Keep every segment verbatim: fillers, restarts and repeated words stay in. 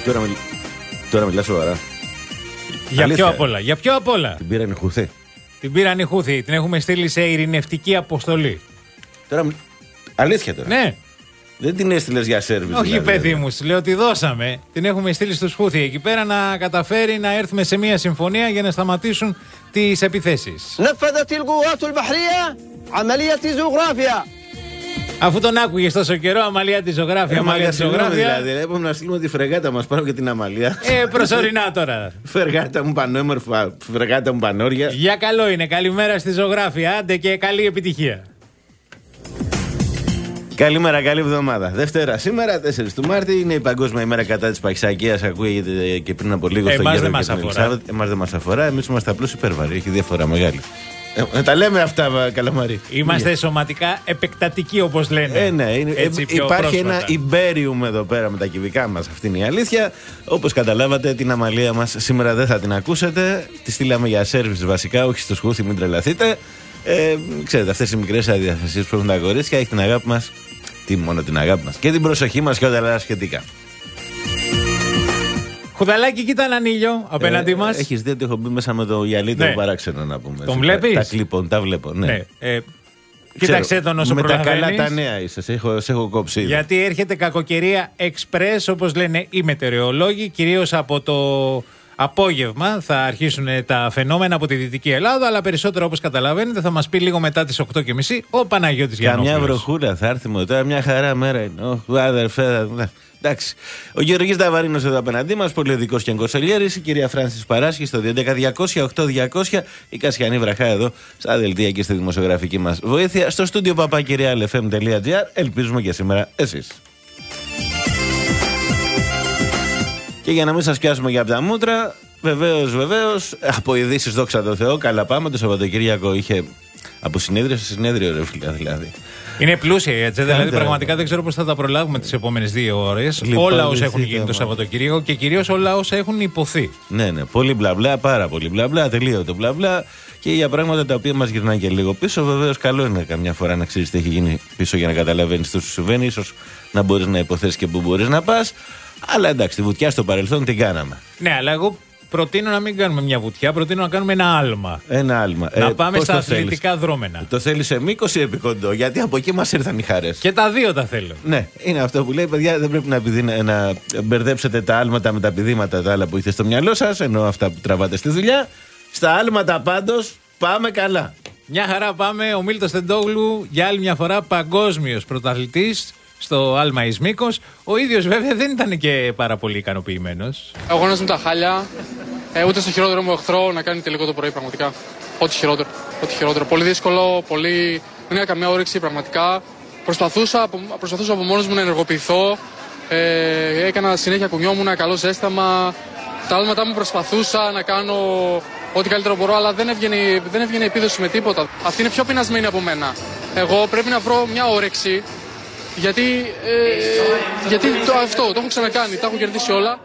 Τώρα, μιλ... Τώρα μιλάς σοβαρά. Για Αλήθεια. ποιο απ' όλα, για ποιο απ' όλα. Την πήραν οι Χουθί. Την πήραν οι Χούθοι, την έχουμε στείλει σε ειρηνευτική αποστολή. Τώρα, μιλ... Αλήθεια τώρα. Ναι. Δεν την έστειλες για σέρβις. Όχι, δηλαδή, παιδί δηλαδή. μου, σου λέω ότι δώσαμε. Την έχουμε στείλει στους Χούθοι εκεί πέρα να καταφέρει να έρθουμε σε μια συμφωνία για να σταματήσουν τις επιθέσεις. نفذت القوات البحرية عملية زوغرافيا. Αφού τον άκουγες τόσο καιρό, αμαλία τη ζωγράφια, αμαλία τη ζωγράφια. Δηλαδή, έπρεπε να στείλουμε τη φρεγάτα μας πάνω και την αμαλία. Ε, προσωρινά τώρα. Φρεγάτα μου πανέμορφα, φρεγάτα μου πανόρια. Για καλό είναι. Καλημέρα στη ζωγράφια. Άντε και καλή επιτυχία. Καλημέρα, καλή εβδομάδα. Δευτέρα σήμερα, τέσσερις του Μάρτη, είναι η Παγκόσμια ημέρα κατά της παχυσαρκίας. Ακούγεται και πριν από λίγο Ε, στο εμάς Γέρο δεν και μας την αφορά. Ελισάβετ. Εμάς δεν μας αφορά. Εμείς είμαστε απλώς υπέρβαροι. Έχει διαφορά μεγάλη. Ε, τα λέμε αυτά, Καλαμαρί. Είμαστε Yeah. σωματικά επεκτατικοί, όπως λένε. Ε, ναι, είναι, Έτσι, ε, πιο υπάρχει πρόσφατα. ένα Ιμπέριουμ εδώ πέρα με τα κυβικά μας. Αυτή είναι η αλήθεια. Όπως καταλάβατε, την αμαλία μας σήμερα δεν θα την ακούσετε. Τη στείλαμε για σέρβις βασικά, όχι στους Χούθι, μην τρελαθείτε. Ε, ξέρετε, αυτές οι μικρές αδιαθεσίες που έχουν τα κορίτσια, έχει την αγάπη μας. Τι μόνο την αγάπη μας. Και την προσοχή μας και όλα τα σχετικά. Χουδαλάκι, κοίτα έναν ήλιο απέναντί Ε, μας. Έχεις δει ότι έχω μπει μέσα με το γυαλί το Ναι. παράξενο να πούμε. Τον Τα- βλέπεις? Τα κλείπων, τα βλέπω. Ναι. Ναι. Ε, κοίταξε τον όσο με τα καλά προλαβαίνεις. τα νέα είσαι, σε έχω, σε έχω κόψει. ήδη. Γιατί έρχεται κακοκαιρία express, όπως λένε οι μετεωρολόγοι, κυρίως από το απόγευμα θα αρχίσουν τα φαινόμενα από τη Δυτική Ελλάδα, αλλά περισσότερο, όπως καταλαβαίνετε, θα μας πει λίγο μετά τις οκτώ και μισή ο Παναγιώτης Γιαννόπουλος. Καμιά βροχούλα θα έρθει μου τώρα, μια χαρά μέρα είναι. Ωχ, αδερφέ, θα- εντάξει. Ο Γεωργής Δαβαρίνος εδώ απέναντί μας, πολυεδικός και εγκοσελιέρης, η κυρία Φράνσις Παράσχη στο δύο έντεκα διακόσια οκτώ διακόσια, η Κασιανή Βραχά εδώ στα δελτία και στη δημοσιογραφική μας βοήθεια, στο στούντιο παπάκυρια τελεία εφ εμ τελεία τζι άρ. Ελπίζουμε και σήμερα εσείς. Και για να μην σας πιάσουμε για από τα μούτρα, βεβαίως, βεβαίως, από ειδήσεις δόξα τω Θεώ, καλά πάμε. Το Σαββατοκύριακο είχε από συνέδριο σε συνέδριο, ρε φίλα, δηλαδή. Είναι πλούσια η ατζέντα, δηλαδή Κάντε, πραγματικά ρε. δεν ξέρω πώς θα τα προλάβουμε τις επόμενες δύο ώρες. Λοιπόν, όλα όσα δεν έχουν γίνει το ζητάμε. Σαββατοκύριακο και κυρίως όλα όσα έχουν υποθεί. Ναι, ναι, πολύ μπλα μπλα, πάρα πολύ μπλα μπλα, ατελείωτο μπλα μπλα και για πράγματα τα οποία μας γυρνάνε και λίγο πίσω. Βεβαίως, καλό είναι καμιά φορά να ξέρεις τι έχει γίνει πίσω για να καταλαβαίνεις τι σου συμβαίνει. Ίσως να μπορείς να υποθέσεις και πού μπορείς να πας. Αλλά εντάξει, τη βουτιά στο παρελθόν την κάναμε. Ναι, αλλά εγώ προτείνω να μην κάνουμε μια βουτιά, προτείνω να κάνουμε ένα άλμα. Ένα άλμα. Να Ε, πάμε πώς στα το θέλεις? αθλητικά δρόμενα. Το θέλεις σε μήκος ή επί κοντό? Γιατί από εκεί μας ήρθαν οι χαρές. Και τα δύο τα θέλω. Ναι, είναι αυτό που λέει, παιδιά, δεν πρέπει να, επιδίνα- να μπερδέψετε τα άλματα με τα πηδήματα τα άλλα που έχετε στο μυαλό σας, ενώ αυτά που τραβάτε στη δουλειά. Στα άλματα πάντως πάμε καλά. Μια χαρά πάμε. Ο Μίλτος Τεντόγλου για άλλη μια φορά παγκόσμιος πρωταθλητής στο άλμα εις Μύκος. Ο ίδιος βέβαια δεν ήταν και πάρα πολύ ικανοποιημένος. Αγώνας τα χάλια. Ε, ούτε στο χειρότερο μου εχθρό να κάνει τελικό το πρωί, πραγματικά. Ό,τι χειρότερο. Ό,τι χειρότερο. Πολύ δύσκολο, πολύ. Δεν είχα καμία όρεξη, πραγματικά. Προσπαθούσα, από- προσπαθούσα από μόνος μου να ενεργοποιηθώ. Ε, έκανα συνέχεια κουνιόμουν, καλό ζέσταμα. Τα άλματά μου προσπαθούσα να κάνω ό,τι καλύτερο μπορώ, αλλά δεν έβγαινε, δεν έβγαινε επίδοση με τίποτα. Αυτή είναι πιο πεινασμένη από μένα. Εγώ πρέπει να βρω μια όρεξη. Γιατί, ε, γιατί το, αυτό το έχω ξανακάνει, τα έχω κερδίσει όλα.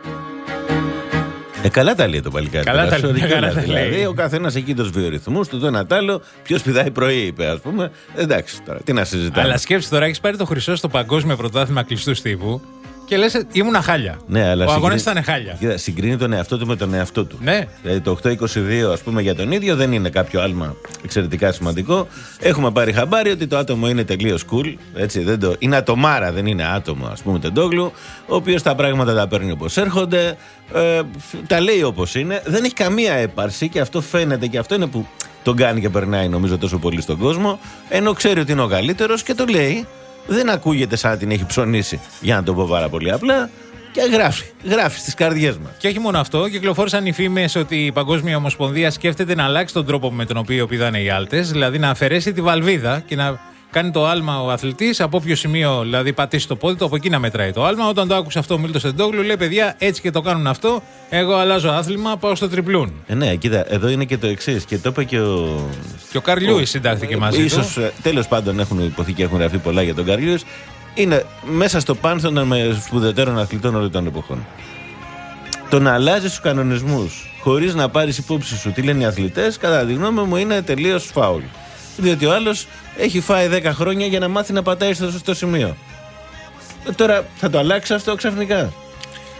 Ε, καλά τα λέει το παλικάρι. Καλά τώρα, τα λέει, σωρικέλα, καλά τα δηλαδή. λέει. Ο καθένας εκεί τους βιορυθμούς του, το ένα τ' άλλο. Ποιος πηδάει πρωί, είπε, ας πούμε. Εντάξει τώρα, τι να συζητάμε. Αλλά σκέψου τώρα, έχεις πάρει το χρυσό στο παγκόσμιο πρωτάθλημα κλειστού στίβου και λες ήμουνα χάλια. Ναι, αλλά Ο αγώνας συγκρίνει- ήταν χάλια. Κοίτα, συγκρίνει τον εαυτό του με τον εαυτό του. Ναι. Δηλαδή το οκτώ είκοσι δύο, ας πούμε, για τον ίδιο δεν είναι κάποιο άλμα εξαιρετικά σημαντικό. Έχουμε πάρει χαμπάρι ότι το άτομο είναι τελείως cool. Έτσι, δεν το... Είναι ατομάρα, δεν είναι άτομο, ας πούμε, τον Τόγλου. Ο οποίος τα πράγματα τα παίρνει όπως έρχονται. Ε, τα λέει όπως είναι. Δεν έχει καμία έπαρση και αυτό φαίνεται και αυτό είναι που τον κάνει και περνάει, νομίζω, τόσο πολύ στον κόσμο. Ενώ ξέρει ότι είναι ο καλύτερος και το λέει. Δεν ακούγεται σαν να την έχει ψωνίσει, για να το πω πάρα πολύ απλά. Και γράφει, γράφει στις καρδιές μας. Και όχι μόνο αυτό, κυκλοφόρησαν οι φήμες ότι η Παγκόσμια Ομοσπονδία σκέφτεται να αλλάξει τον τρόπο με τον οποίο πηδάνε οι άλτες, δηλαδή να αφαιρέσει τη βαλβίδα και να κάνει το άλμα ο αθλητής, από όποιο σημείο δηλαδή πατήσει το πόδι του, από εκεί να μετράει το άλμα. Όταν το άκουσε αυτό ο Μίλτος Τεντόγλου, λέει: παιδιά, έτσι και το κάνουν αυτό. Εγώ αλλάζω άθλημα, πάω στο τριπλούν. Ε, ναι, κοίτα, εδώ είναι και το εξής και το είπε και ο. Και ο Καρλ Λιούις συντάχθηκε μαζί Ίσως, του. ε, τέλος πάντων έχουν υποθεί και έχουν γραφεί πολλά για τον Καρλ Λιούις. Είναι μέσα στο πάνθεον με σπουδαιότερων αθλητών όλων των εποχών. Το να αλλάζει τους κανονισμούς χωρίς να πάρεις υπόψη σου τι λένε οι αθλητές, κατά τη γνώμη μου είναι τελείως φάουλ. Διότι ο άλλος έχει φάει δέκα χρόνια για να μάθει να πατάει στο σωστό σημείο. Ε, Τώρα θα το αλλάξει αυτό ξαφνικά.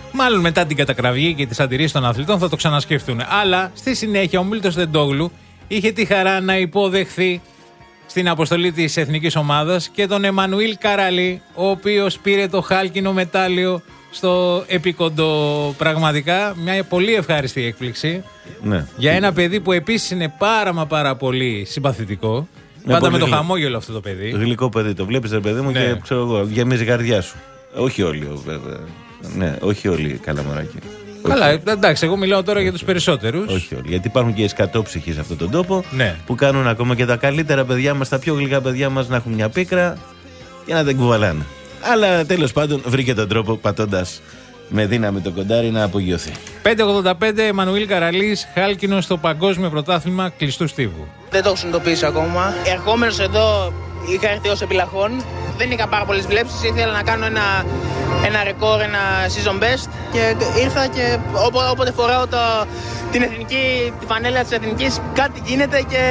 Μάλλον μετά την κατακραυγή και τις αντιρρήσεις των αθλητών θα το ξανασκεφτούν. Αλλά στη συνέχεια ο Μίλτος Τεντόγλου είχε τη χαρά να υποδεχθεί στην αποστολή της εθνικής ομάδας και τον Εμμανουήλ Καραλή, ο οποίος πήρε το χάλκινο μετάλλιο στο επίκοντο. Πραγματικά μια πολύ ευχάριστη έκπληξη, ναι, για ένα παιδί που επίσης είναι πάρα μα πάρα πολύ συμπαθητικό. Ναι, πάντα με το χαμόγελο αυτό το παιδί. Γλυκό παιδί, το βλέπεις ρε παιδί μου, ναι, και ξέρω εγώ, γεμίζει η καρδιά σου. Όχι όλοι βέβαια. Ναι, όχι όλοι καλαμαράκι. Καλά, όχι. Εντάξει, εγώ μιλάω τώρα για τους περισσότερους. Όχι όλοι. Γιατί υπάρχουν και οι σκατόψυχοι σε αυτόν τον τόπο, ναι, που κάνουν ακόμα και τα καλύτερα παιδιά μας, τα πιο γλυκά παιδιά μας να έχουν μια πίκρα και να τα κουβαλάνε. Αλλά τέλος πάντων βρήκε τον τρόπο πατώντας με δύναμη το κοντάρι να απογειωθεί. πέντε ογδόντα πέντε Εμμανουήλ Καραλής, χάλκινο στο Παγκόσμιο Πρωτάθλημα Κλειστού Στίβου. Δεν το έχω συνειδητοποιήσει ακόμα. Ερχόμενος εδώ είχα έρθει ως επιλαχών. Δεν είχα πάρα πολλές βλέψεις. Ήθελα να κάνω ένα, ένα ρεκόρ, ένα season best. Και ήρθα και όποτε, όποτε φοράω το, την εθνική, τη φανέλα της εθνικής, κάτι γίνεται και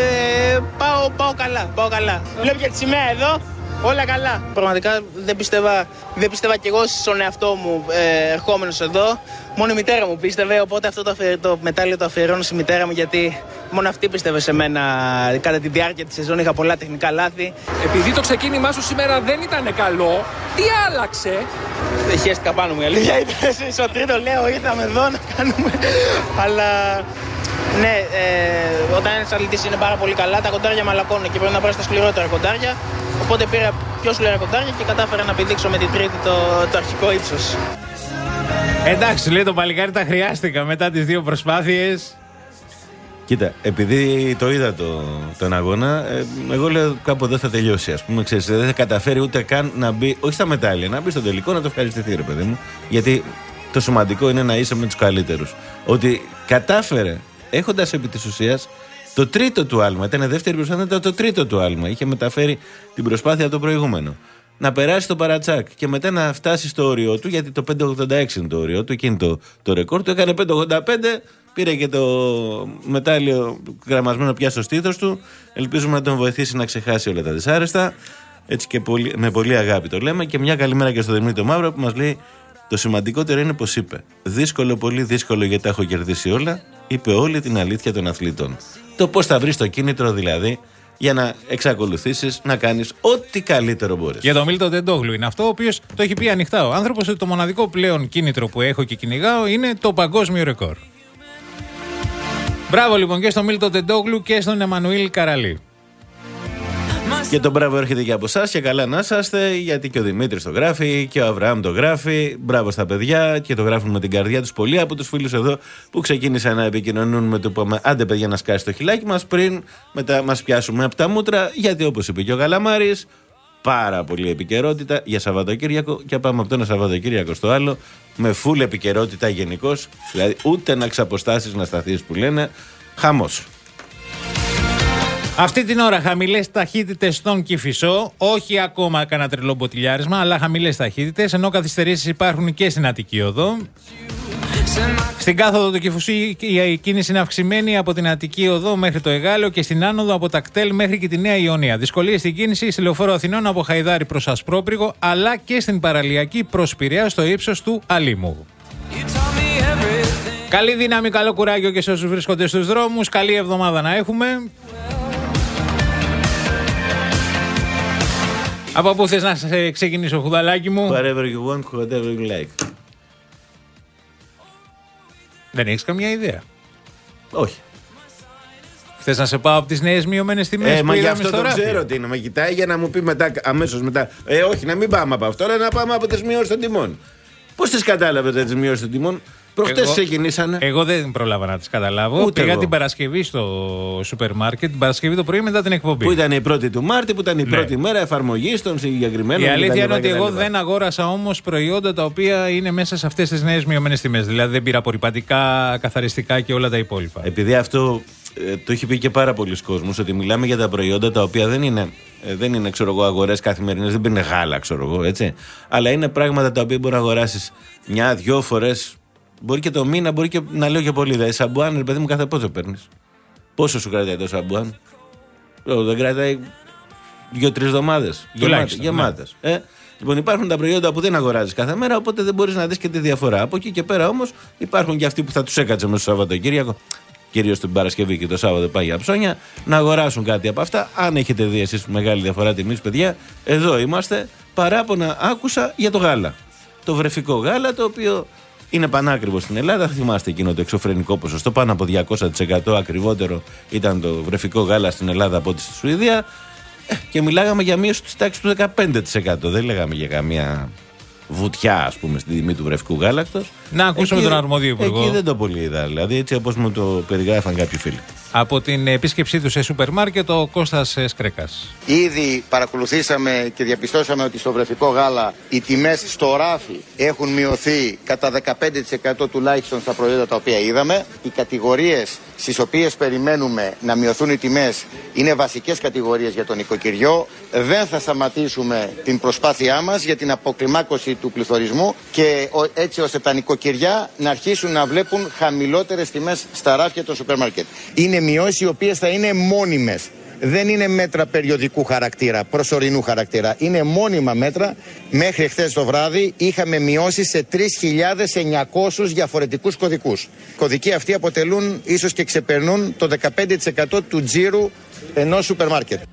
πάω, πάω καλά. Πάω καλά. Βλέπω και τη σημαία εδώ. Όλα καλά. Πραγματικά δεν πίστευα, δεν πίστευα κι εγώ στον εαυτό μου ε, ερχόμενος εδώ. Μόνο η μητέρα μου πίστευε, οπότε αυτό το, το μετάλλιο το αφιερώνω στη μητέρα μου, γιατί μόνο αυτή πίστευε σε μένα. Κατά τη διάρκεια της σεζόν είχα πολλά τεχνικά λάθη. Επειδή το ξεκίνημά σου σήμερα δεν ήταν καλό, τι άλλαξε? Δεν χαίστηκα πάνω μου, η αλήθεια ήταν. Στο τρίτο λέω ήρθαμε εδώ να κάνουμε, αλλά... Ναι, ε, όταν ένας αθλητής είναι πάρα πολύ καλά, τα κοντάρια μαλακώνουν και πρέπει να πάρει τα σκληρότερα κοντάρια. Οπότε πήρα πιο σκληρά κοντάρια και κατάφερα να επιδείξω με την τρίτη το, το αρχικό ύψος. Εντάξει, λέει το παλικάρι, τα χρειάστηκα μετά τις δύο προσπάθειες. Κοίτα, επειδή το είδα το, τον αγώνα, ε, εγώ λέω κάπου εδώ θα τελειώσει. Ας πούμε, ξέρεις, δεν θα καταφέρει ούτε καν να μπει, όχι στα μετάλλια, να μπει στο τελικό, να το ευχαριστηθεί, ρε παιδί μου. Γιατί το σημαντικό είναι να είσαι με τους καλύτερους. Ότι κατάφερε, έχοντας επί της ουσίας το τρίτο του άλμα, ήταν δεύτερη προσπάθεια, ήταν το τρίτο του άλμα. Είχε μεταφέρει την προσπάθεια από το προηγούμενο. Να περάσει το παρατσάκ και μετά να φτάσει στο όριό του, γιατί το πέντε ογδόντα έξι είναι το όριό του, εκείνη το, το ρεκόρ του. Έκανε πέντε ογδόντα πέντε, πήρε και το μετάλλιο γραμμασμένο πια στο στήθος του. Ελπίζουμε να τον βοηθήσει να ξεχάσει όλα τα δυσάρεστα. Έτσι και πολύ, με πολύ αγάπη το λέμε. Και μια καλημέρα και στο Δημήτρη Μαύρο που μας λέει: το σημαντικότερο είναι πως είπε. Δύσκολο, πολύ δύσκολο γιατί τα έχω κερδίσει όλα. Είπε όλη την αλήθεια των αθλητών. Το πώς θα βρεις το κίνητρο δηλαδή για να εξακολουθήσεις να κάνεις ό,τι καλύτερο μπορείς. Για τον Μίλτο Τεντόγλου είναι αυτό, ο οποίος το έχει πει ανοιχτά ο άνθρωπος, ότι το μοναδικό πλέον κίνητρο που έχω και κυνηγάω είναι το παγκόσμιο ρεκόρ. Μπράβο λοιπόν και στον Μίλτο Τεντόγλου και στον Εμμανουήλ Καραλή. Και το μπράβο έρχεται και από εσάς και καλά να είσαστε, γιατί και ο Δημήτρης το γράφει και ο Αβραάμ το γράφει. Μπράβο στα παιδιά και το γράφουν με την καρδιά τους πολλοί από τους φίλους εδώ που ξεκίνησαν να επικοινωνούν με το που είπαμε άντε παιδιά να σκάσει το χιλάκι μας πριν μετά μας πιάσουμε από τα μούτρα, γιατί όπως είπε και ο Γαλαμάρης, πάρα πολύ επικαιρότητα για Σαββατοκύριακο και πάμε από το ένα Σαββατοκύριακο στο άλλο με φουλ επικαιρότητα γενικώς, δηλαδή ούτε να ξαποστάσεις να σταθείς που λένε, χαμός. Αυτή την ώρα χαμηλές ταχύτητες στον Κηφισό, όχι ακόμα κανένα τρελό μποτιλιάρισμα, αλλά χαμηλές ταχύτητες, ενώ καθυστερήσεις υπάρχουν και στην Αττική Οδό. Στην κάθοδο του Κηφισού η κίνηση είναι αυξημένη από την Αττική Οδό μέχρι το Εγάλεο και στην άνοδο από τα κτέλ μέχρι και τη Νέα Ιωνία. Δυσκολίες στην κίνηση στη Λεωφόρο Αθηνών από Χαϊδάρη προς Ασπρόπριγο, αλλά και στην παραλιακή προς Πειραιά στο ύψος του Αλήμου. Καλή δύναμη, καλό κουράγιο και σε όσους βρίσκονται στους δρόμους. Καλή εβδομάδα να έχουμε. Από πού θες να σε ξεκινήσω, χουδαλάκι μου? Whatever you want, whatever you like. Δεν έχεις καμία ιδέα? Όχι. Θες να σε πάω από τις νέες μειωμένες τιμές? Ε, μα γι' αυτό το ξέρω τι είναι. Με κοιτάει για να μου πει μετά, αμέσως μετά. Ε, όχι, να μην πάμε από αυτό, αλλά να πάμε από τις μειώσεις των τιμών. Πώς τις κατάλαβετε τις μειώσεις των τιμών? Προχτές ξεκινήσανε. Εγώ δεν πρόλαβα να τις καταλάβω. Ούτε Πήγα εγώ. την Παρασκευή στο σούπερ μάρκετ, την Παρασκευή το πρωί μετά την εκπομπή. Που ήταν η πρώτη του Μάρτη, που ήταν η Ναι. πρώτη μέρα εφαρμογής των συγκεκριμένων. Η αλήθεια είναι ότι κτλ. εγώ δεν αγόρασα όμως προϊόντα τα οποία είναι μέσα σε αυτές τις νέες μειωμένες τιμές. Δηλαδή δεν πήρα απορρυπαντικά, καθαριστικά και όλα τα υπόλοιπα. Επειδή αυτό ε, το έχει πει και πάρα πολλοί κόσμος, ότι μιλάμε για τα προϊόντα τα οποία δεν είναι, ε, δεν είναι ξέρω εγώ, αγορές καθημερινές, δεν πίνει γάλα, ξέρω εγώ, έτσι. Αλλά είναι πράγματα τα οποία μπορεί να αγοράσεις μια-δυο φορές. Μπορεί και το μήνα, μπορεί και να λέω και πολύ. Δηλαδή, σαμπουάν, ρε παιδί μου, κάθε πόσο παίρνεις? Πόσο σου κρατάει το σαμπουάν? Δεν κρατάει δύο-τρεις εβδομάδες. Τουλάχιστον, Γεμάτες. Ε, Λοιπόν, υπάρχουν τα προϊόντα που δεν αγοράζεις κάθε μέρα, οπότε δεν μπορείς να δεις και τη διαφορά. Από εκεί και πέρα όμως υπάρχουν και αυτοί που θα τους έκατσε μέσα στο Σαββατοκύριακο, κυρίως την Παρασκευή και το Σάββατο πάει για ψώνια, να αγοράσουν κάτι από αυτά. Αν έχετε δει εσείς μεγάλη διαφορά τιμής, παιδιά, εδώ είμαστε. Παράπονα άκουσα για το γάλα. Το βρεφικό γάλα, το οποίο είναι πανάκριβο στην Ελλάδα. Θυμάστε εκείνο το εξωφρενικό ποσοστό, πάνω από διακόσια τοις εκατό ακριβότερο ήταν το βρεφικό γάλα στην Ελλάδα από ό,τι στη Σουηδία. Ε, και μιλάγαμε για μείωση της τάξης του δεκαπέντε τοις εκατό. Δεν λέγαμε για καμία βουτιά, ας πούμε, στην τιμή του βρεφικού γάλακτος. Να ακούσουμε εκεί, τον αρμόδιο υπουργό. Εκεί δεν το πολύ είδα, δηλαδή, έτσι όπως μου το περιγράφαν κάποιοι φίλοι. Από την επίσκεψή του σε σούπερ μάρκετ, ο Κώστας Σκρέκας. Ήδη παρακολουθήσαμε και διαπιστώσαμε ότι στο βρεφικό γάλα οι τιμές στο ράφι έχουν μειωθεί κατά δεκαπέντε τοις εκατό τουλάχιστον στα προϊόντα τα οποία είδαμε. Οι κατηγορίες στις οποίες περιμένουμε να μειωθούν οι τιμές είναι βασικές κατηγορίες για τον νοικοκυριό. Δεν θα σταματήσουμε την προσπάθειά μας για την αποκλιμάκωση του πληθωρισμού και έτσι ώστε τα νοικοκυριά να αρχίσουν να βλέπουν χαμηλότερες τιμές στα ράφια των σούπερ μάρκετ. Είναι μειώσεις οι οποίες θα είναι μόνιμες. Δεν είναι μέτρα περιοδικού χαρακτήρα, προσωρινού χαρακτήρα. Είναι μόνιμα μέτρα. Μέχρι χθες το βράδυ είχαμε μειώσει σε τρεις χιλιάδες εννιακόσιους διαφορετικούς κωδικούς. Οι κωδικοί αυτοί αποτελούν, ίσως και ξεπερνούν, το δεκαπέντε τοις εκατό του τζίρου ενός σούπερ μάρκετ.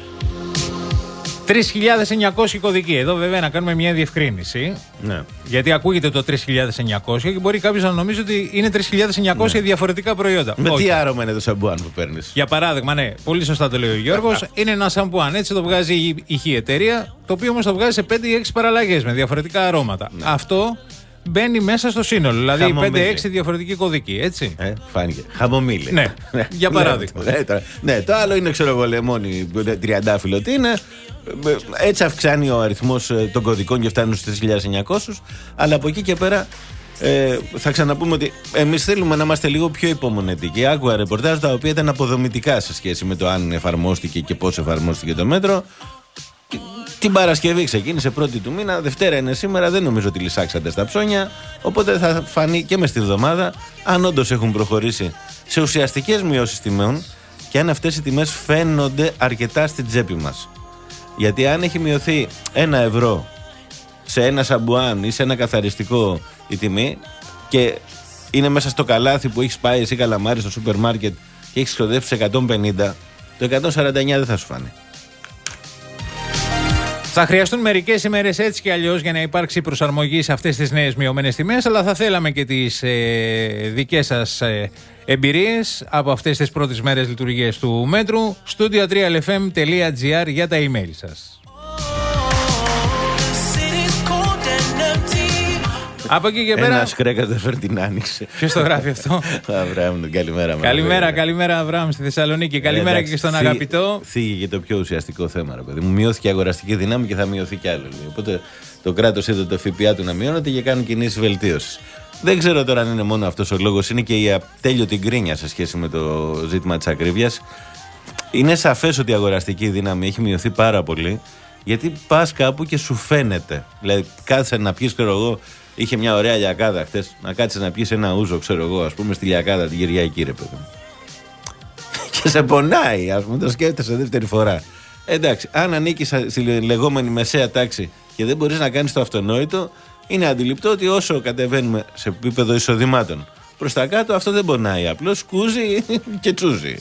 τρεις χιλιάδες εννιακόσιοι κωδικοί. Εδώ βέβαια να κάνουμε μια διευκρίνηση. Ναι. Γιατί ακούγεται το τρεις χιλιάδες εννιακόσια και μπορεί κάποιος να νομίζει ότι είναι τρεις χιλιάδες εννιακόσια ναι. διαφορετικά προϊόντα. Με Όχι. τι άρωμα είναι το σαμπουάν που παίρνεις? Για παράδειγμα, ναι, πολύ σωστά το λέει ο Γιώργος. Είναι ένα σαμπουάν. Έτσι το βγάζει η ηχή εταιρεία, το οποίο όμως το βγάζει σε πέντε ή έξι παραλλαγές με διαφορετικά αρώματα. Ναι. Αυτό μπαίνει μέσα στο σύνολο. Δηλαδή πέντε έξι διαφορετικοί κωδικοί, έτσι. Ε, φάνηκε. Χαμομήλε. Ναι, για παράδειγμα. ναι, το, ναι, το άλλο είναι, ξέρω εγώ, λεμόνι τριαντάφυλλο. Τι είναι. Έτσι αυξάνει ο αριθμός των κωδικών και φτάνουν στους τρεις χιλιάδες εννιακόσιους. Αλλά από εκεί και πέρα ε, θα ξαναπούμε ότι εμείς θέλουμε να είμαστε λίγο πιο υπομονετικοί. Άκουγα ρεπορτάζ τα οποία ήταν αποδομητικά σε σχέση με το αν εφαρμόστηκε και πώς εφαρμόστηκε το μέτρο. Την Παρασκευή ξεκίνησε πρώτη του μήνα, Δευτέρα είναι σήμερα, δεν νομίζω ότι λυσάξατε στα ψώνια. Οπότε θα φανεί και μες τη βδομάδα αν όντως έχουν προχωρήσει σε ουσιαστικές μειώσεις τιμών και αν αυτές οι τιμές φαίνονται αρκετά στην τσέπη μας. Γιατί αν έχει μειωθεί ένα ευρώ σε ένα σαμπουάν ή σε ένα καθαριστικό η τιμή και είναι μέσα στο καλάθι που έχεις πάει εσύ καλαμάρι στο σούπερ μάρκετ και έχεις ξοδέψει εκατόν πενήντα, το εκατόν σαράντα εννιά δεν θα σου φάνει. Θα χρειαστούν μερικές ημέρες έτσι και αλλιώς για να υπάρξει προσαρμογή σε αυτές τις νέες μειωμένες τιμές, αλλά θα θέλαμε και τις ε, δικές σας ε, εμπειρίες από αυτές τις πρώτες μέρες λειτουργίας του μέτρου. studio τρία ελ εφ εμ τελεία τζι άρ για τα email σας. Από εκεί και πέρα. Ένας Κρέκας δεν φέρνει την άνοιξη. Ποιος το γράφει αυτό? Αβραάμ, καλημέρα. Καλημέρα, καλημέρα, Αβραάμ στη Θεσσαλονίκη. Καλημέρα και στον αγαπητό. Θίγει και το πιο ουσιαστικό θέμα, ρε παιδί μου. Μειώθηκε η αγοραστική δύναμη και θα μειωθεί κι άλλο. Οπότε το κράτος είδε το ΦΠΑ του να μειώνεται και κάνουν κινήσεις βελτίωσης. Δεν ξέρω τώρα αν είναι μόνο αυτός ο λόγος. Είναι και η ατέλειωτη γκρίνια σε σχέση με το ζήτημα της ακρίβειας. Είναι σαφές ότι η αγοραστική δύναμη έχει μειωθεί πάρα πολύ. Γιατί πας κάπου και σου φαίνεται. Δηλαδή, κάθεσαι να πιεις, ξέρω εγώ. Είχε μια ωραία λιακάδα χτες. Να κάτσεις να πιεις ένα ούζο, ξέρω εγώ, ας πούμε, στη λιακάδα την Κυριακή, ρε παιδί. Και σε πονάει, ας πούμε, το σκέφτεσαι δεύτερη φορά. Εντάξει, αν ανήκεις στη λεγόμενη μεσαία τάξη και δεν μπορείς να κάνεις το αυτονόητο, είναι αντιληπτό ότι όσο κατεβαίνουμε σε επίπεδο εισοδημάτων προς τα κάτω, αυτό δεν πονάει. Απλώς σκούζει και τσούζει.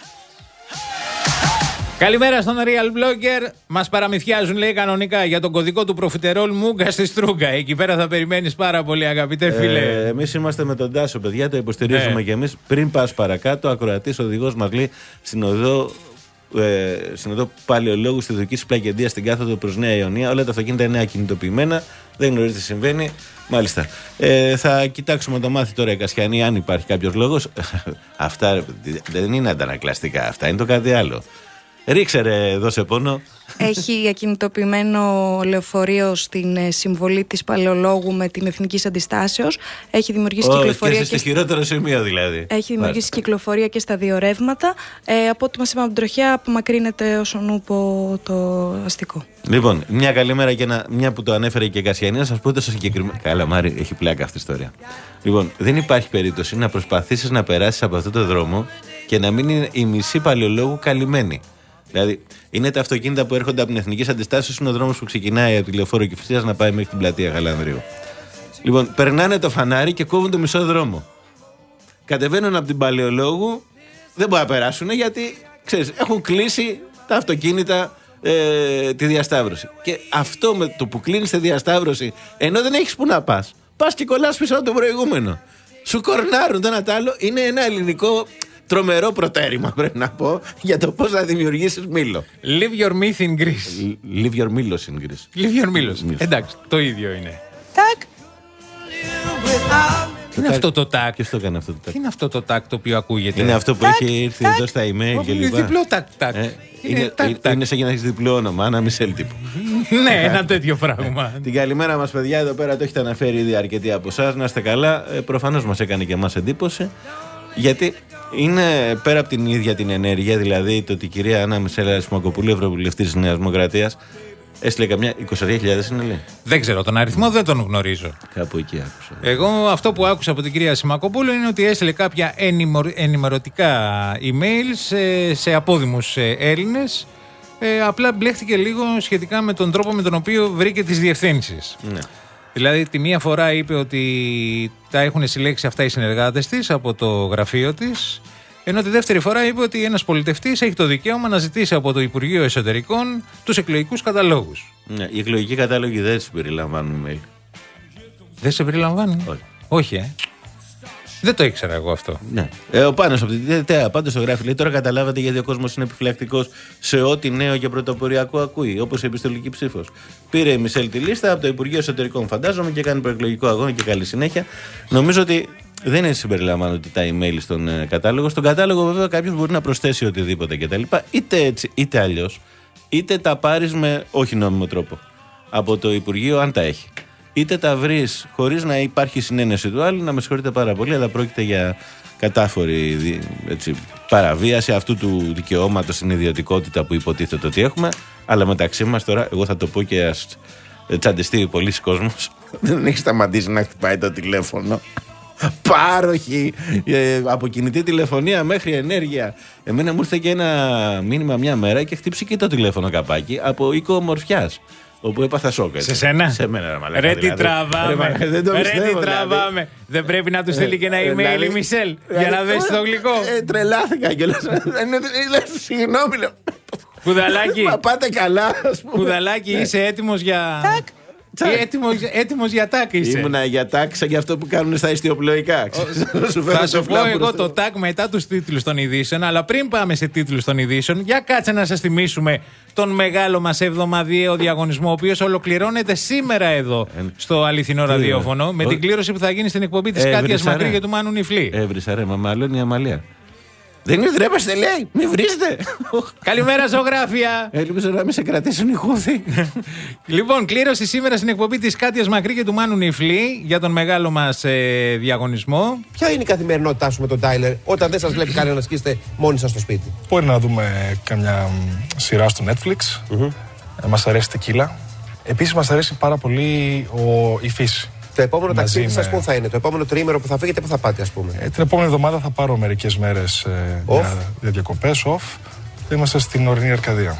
Καλημέρα στον Real Blogger. Μας παραμυθιάζουν, λέει, κανονικά για τον κωδικό του προφιτερόλ Μούγκα στη Στρούγκα. Εκεί πέρα θα περιμένεις πάρα πολύ, αγαπητέ φίλε. Ε, εμείς είμαστε με τον Τάσο, παιδιά, το υποστηρίζουμε ναι. και εμείς. Πριν πας παρακάτω, ακροατής οδηγός μας λέει στην οδό, ε, στην οδό Παλαιολόγου στη Δουκής Πλακεντία στην κάθοδο προς Νέα Ιωνία. Όλα τα αυτοκίνητα είναι ακινητοποιημένα. Δεν γνωρίζει τι συμβαίνει. Μάλιστα. Ε, θα κοιτάξουμε το μάθει τώρα η Κασιανή, αν υπάρχει κάποιος λόγος. Αυτά δεν είναι αντανακλαστικά. Αυτά είναι το κάτι άλλο. Ρίξε ρε, δώσε πόνο. Έχει ακινητοποιημένο λεωφορείο στην συμβολή της Παλαιολόγου με την Εθνικής Αντιστάσεως. Έχει δημιουργήσει oh, κυκλοφορία. Και στο χειρότερο σημείο δηλαδή. Έχει δημιουργήσει Μάλιστα. κυκλοφορία και στα δύο ρεύματα. Ε, από ό,τι μας είπαμε από την τροχιά, απομακρύνεται όσον ούπο το αστικό. Λοιπόν, μια καλημέρα και ένα, μια που το ανέφερε και η Κασιανή, να σας πω το συγκεκριμένο. Καλά, Μάρη, έχει πλάκα αυτή η ιστορία. Λοιπόν, δεν υπάρχει περίπτωση να προσπαθήσεις να περάσεις από αυτό το δρόμο και να μην είναι η μισή Παλαιολόγου καλυμμένη. Δηλαδή, είναι τα αυτοκίνητα που έρχονται από την Εθνική Αντιστάσεως, είναι ο δρόμος που ξεκινάει από τη Λεωφόρο Κηφισίας να πάει μέχρι την πλατεία Χαλανδρίου. Λοιπόν, περνάνε το φανάρι και κόβουν το μισό δρόμο. Κατεβαίνουν από την Παλαιολόγου, δεν μπορούν να περάσουν γιατί, ξέρεις, έχουν κλείσει τα αυτοκίνητα ε, τη διασταύρωση. Και αυτό με το που κλείνεις τη διασταύρωση, ενώ δεν έχεις που να πας, πας και κολλάς πίσω από το προηγούμενο. Σου κορνάρουν το ένα τ' άλλο, είναι ένα ελληνικό τρομερό προτέρημα, πρέπει να πω, για το πώς να δημιουργήσεις μήλο. Leave your myth in Greece. Leave your μήλος in Greece. Leave your μήλος. Εντάξει, το ίδιο είναι. Τάκ. Τι είναι αυτό το τάκ? Ποιος το έκανε αυτό το τάκ? Τι είναι αυτό το τάκ το οποίο ακούγεται? Είναι αυτό που έχει ήρθει εδώ στα email και Είναι λοιπά. διπλό τάκ τάκ. Ε, Είναι είναι, τάκ, τάκ. είναι σαν να έχεις διπλό όνομα, Άννα Μισελ τύπου. Ναι, ένα τέτοιο πράγμα. Την καλημέρα μας, παιδιά, εδώ πέρα το έχετε αναφέρει ήδη αρκετοί από εσάς. Να είστε καλά. Ε, προφανώς μας έκανε και εμάς εντύπωση. Γιατί είναι πέρα από την ίδια την ενέργεια, δηλαδή το ότι η κυρία Άννα Μισελ Σμακοπούλου, Ευρωβουλευτής της Νέας Δημοκρατίας, έστειλε καμιά είκοσι χιλιάδες είναι, λέει. Δεν ξέρω τον αριθμό, δεν τον γνωρίζω. Κάπου εκεί άκουσα. Εγώ αυτό που άκουσα από την κυρία Σιμακοπούλου είναι ότι έστειλε κάποια ενημερω... ενημερωτικά email σε, σε απόδημους Έλληνες. Ε, απλά μπλέχτηκε λίγο σχετικά με τον τρόπο με τον οποίο βρήκε τις διευθύνσεις. Ναι. Δηλαδή, τη μία φορά είπε ότι τα έχουν συλλέξει αυτά οι συνεργάτες της από το γραφείο της, ενώ τη δεύτερη φορά είπε ότι ένας πολιτευτής έχει το δικαίωμα να ζητήσει από το Υπουργείο Εσωτερικών τους εκλογικούς καταλόγους. Ναι, οι εκλογικοί κατάλογοι δεν συμπεριλαμβάνουν email. Δεν σε περιλαμβάνουν? Όχι. Όχι, ε. Δεν το ήξερα εγώ αυτό. Ναι. Ε, ο Πάνος από την ΤΕΤΕΑ πάντως το γράφει. Λέει: τώρα καταλάβατε γιατί ο κόσμος είναι επιφυλακτικός σε ό,τι νέο και πρωτοποριακό ακούει, όπως η επιστολική ψήφος. Πήρε η Μισελ τη λίστα από το Υπουργείο Εσωτερικών, φαντάζομαι, και κάνει προεκλογικό αγώνα και καλή συνέχεια. Νομίζω ότι δεν είναι συμπεριλαμβάνονται τα email στον ε, κατάλογο. Στον κατάλογο, βέβαια, κάποιος μπορεί να προσθέσει οτιδήποτε κτλ. Είτε έτσι είτε αλλιώς, είτε τα πάρεις με όχι νόμιμο τρόπο από το Υπουργείο, αν τα έχει. Είτε τα βρεις χωρίς να υπάρχει συνένεση του άλλου, να με συγχωρείτε πάρα πολύ, αλλά πρόκειται για κατάφορη έτσι, παραβίαση αυτού του δικαιώματος στην ιδιωτικότητα που υποτίθεται ότι έχουμε. Αλλά μεταξύ μας τώρα, εγώ θα το πω και ας τσαντιστεί πολλοί κόσμος, δεν έχει σταματήσει να χτυπάει το τηλέφωνο. Πάροχη ε, από κινητή τηλεφωνία μέχρι ενέργεια. Εμένα μου ήρθε και ένα μήνυμα μια μέρα και χτύψει και το τηλέφωνο καπάκι από οίκο Ομορφιάς, όπου έπαθα σοκ. Σε σένα? Σε μένα, ρε μαλάκα. Ρε τι τραβάμε. Ρε, δεν το Ρε πιστεύω, τι τραβάμε. δηλαδή. Δεν πρέπει να του στείλει και ένα Ε, email δηλαδή, η Μισελ για να δηλαδή, δέσει το γλυκό. Ε, τρελάθηκα κιόλας. Συγγνώμη, λέω. Κουδαλάκι, Μα πάτε καλά, ας πούμε. κουδαλάκι, είσαι έτοιμος για... Ή έτοιμος, έτοιμος για τάκ είσαι. Ήμουνα για τάξη για αυτό που κάνουν στα ιστιοπλοϊκά. Θα σου πω εγώ το τάκ μετά τους τίτλους των ειδήσεων, αλλά πριν πάμε σε τίτλους των ειδήσεων, για κάτσε να σας θυμίσουμε τον μεγάλο μας εβδομαδιαίο διαγωνισμό, ο οποίος ολοκληρώνεται σήμερα εδώ στο αληθινό ραδιόφωνο, με την κλήρωση που θα γίνει στην εκπομπή της Κάτιας Μακρύ και του Μάνου Νιφλή. Έβρισα ρε, μα μάλλον η Αμαλία. Δεν είναι τρέπεστε, λέει. Μη βρίζετε. Καλημέρα, ζωγράφια. Έλειπε να με σε κρατήσουν οι Χούθοι. Λοιπόν, κλήρωση σήμερα στην εκπομπή της Κάτιας Μακρύ και του Μάνου Νιφλή για τον μεγάλο μας ε, διαγωνισμό. Ποια είναι η καθημερινότητά σου με τον Τάιλερ όταν δεν σας βλέπει κανένας και είστε μόνοι σας στο σπίτι? Μπορεί να δούμε καμιά σειρά στο Netflix. Mm-hmm. Ε, μας αρέσει τεκίλα. Επίσης μας αρέσει πάρα πολύ ο, η φύση. Το επόμενο ταξίδι σας με... πού θα είναι? Το επόμενο τριήμερο που θα φύγετε, πού θα πάτε, ας πούμε? Ε, την επόμενη εβδομάδα θα πάρω μερικές μέρες ε, για, για διακοπές, off. Θα είμαστε στην Ορεινή Αρκαδία.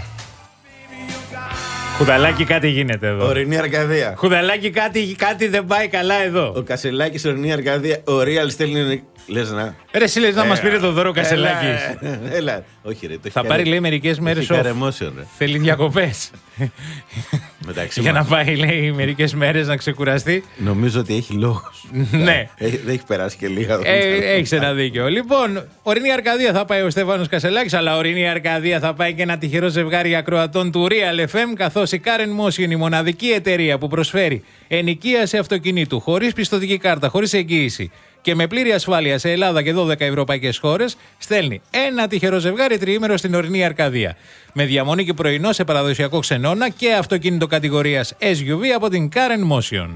Χουδαλάκι, κάτι γίνεται εδώ. Ορεινή Αρκαδία. Χουδαλάκι, κάτι, κάτι δεν πάει καλά εδώ. Ο Κασελάκης, Ορεινή Αρκαδία. Ο Real στέλνει. Λες να. Ρε, εσύ λες να μας πήρε το δώρο Κασελάκης. Έλα, έλα. Όχι, ρε, το θα πάρει, λέει, μερικές μέρες off. Θέλει διακοπές. Μεταξύ για μας. να πάει, λέει, μερικές μέρες να ξεκουραστεί. Νομίζω ότι έχει λόγος. Ναι. Έχει, δεν έχει περάσει και λίγα. Ε, έχεις ένα δίκιο. Λοιπόν, Ορεινή Αρκαδία θα πάει ο Στέφανος Κασελάκης, αλλά Ορεινή Αρκαδία θα πάει και ένα τυχερό ζευγάρι ακροατών του Real εφ εμ, καθώς η Karen Motion, η μοναδική εταιρεία που προσφέρει ενοικίαση αυτοκινήτου χωρίς πιστωτική κάρτα, χωρίς εγγύηση και με πλήρη ασφάλεια σε Ελλάδα και δώδεκα ευρωπαϊκές χώρες, στέλνει ένα τυχερό ζευγάρι τριήμερο στην Ορεινή Αρκαδία. Με διαμονή και πρωινό σε παραδοσιακό ξενώνα και αυτοκίνητο κατηγορίας ες γιου βι από την Karen Motion.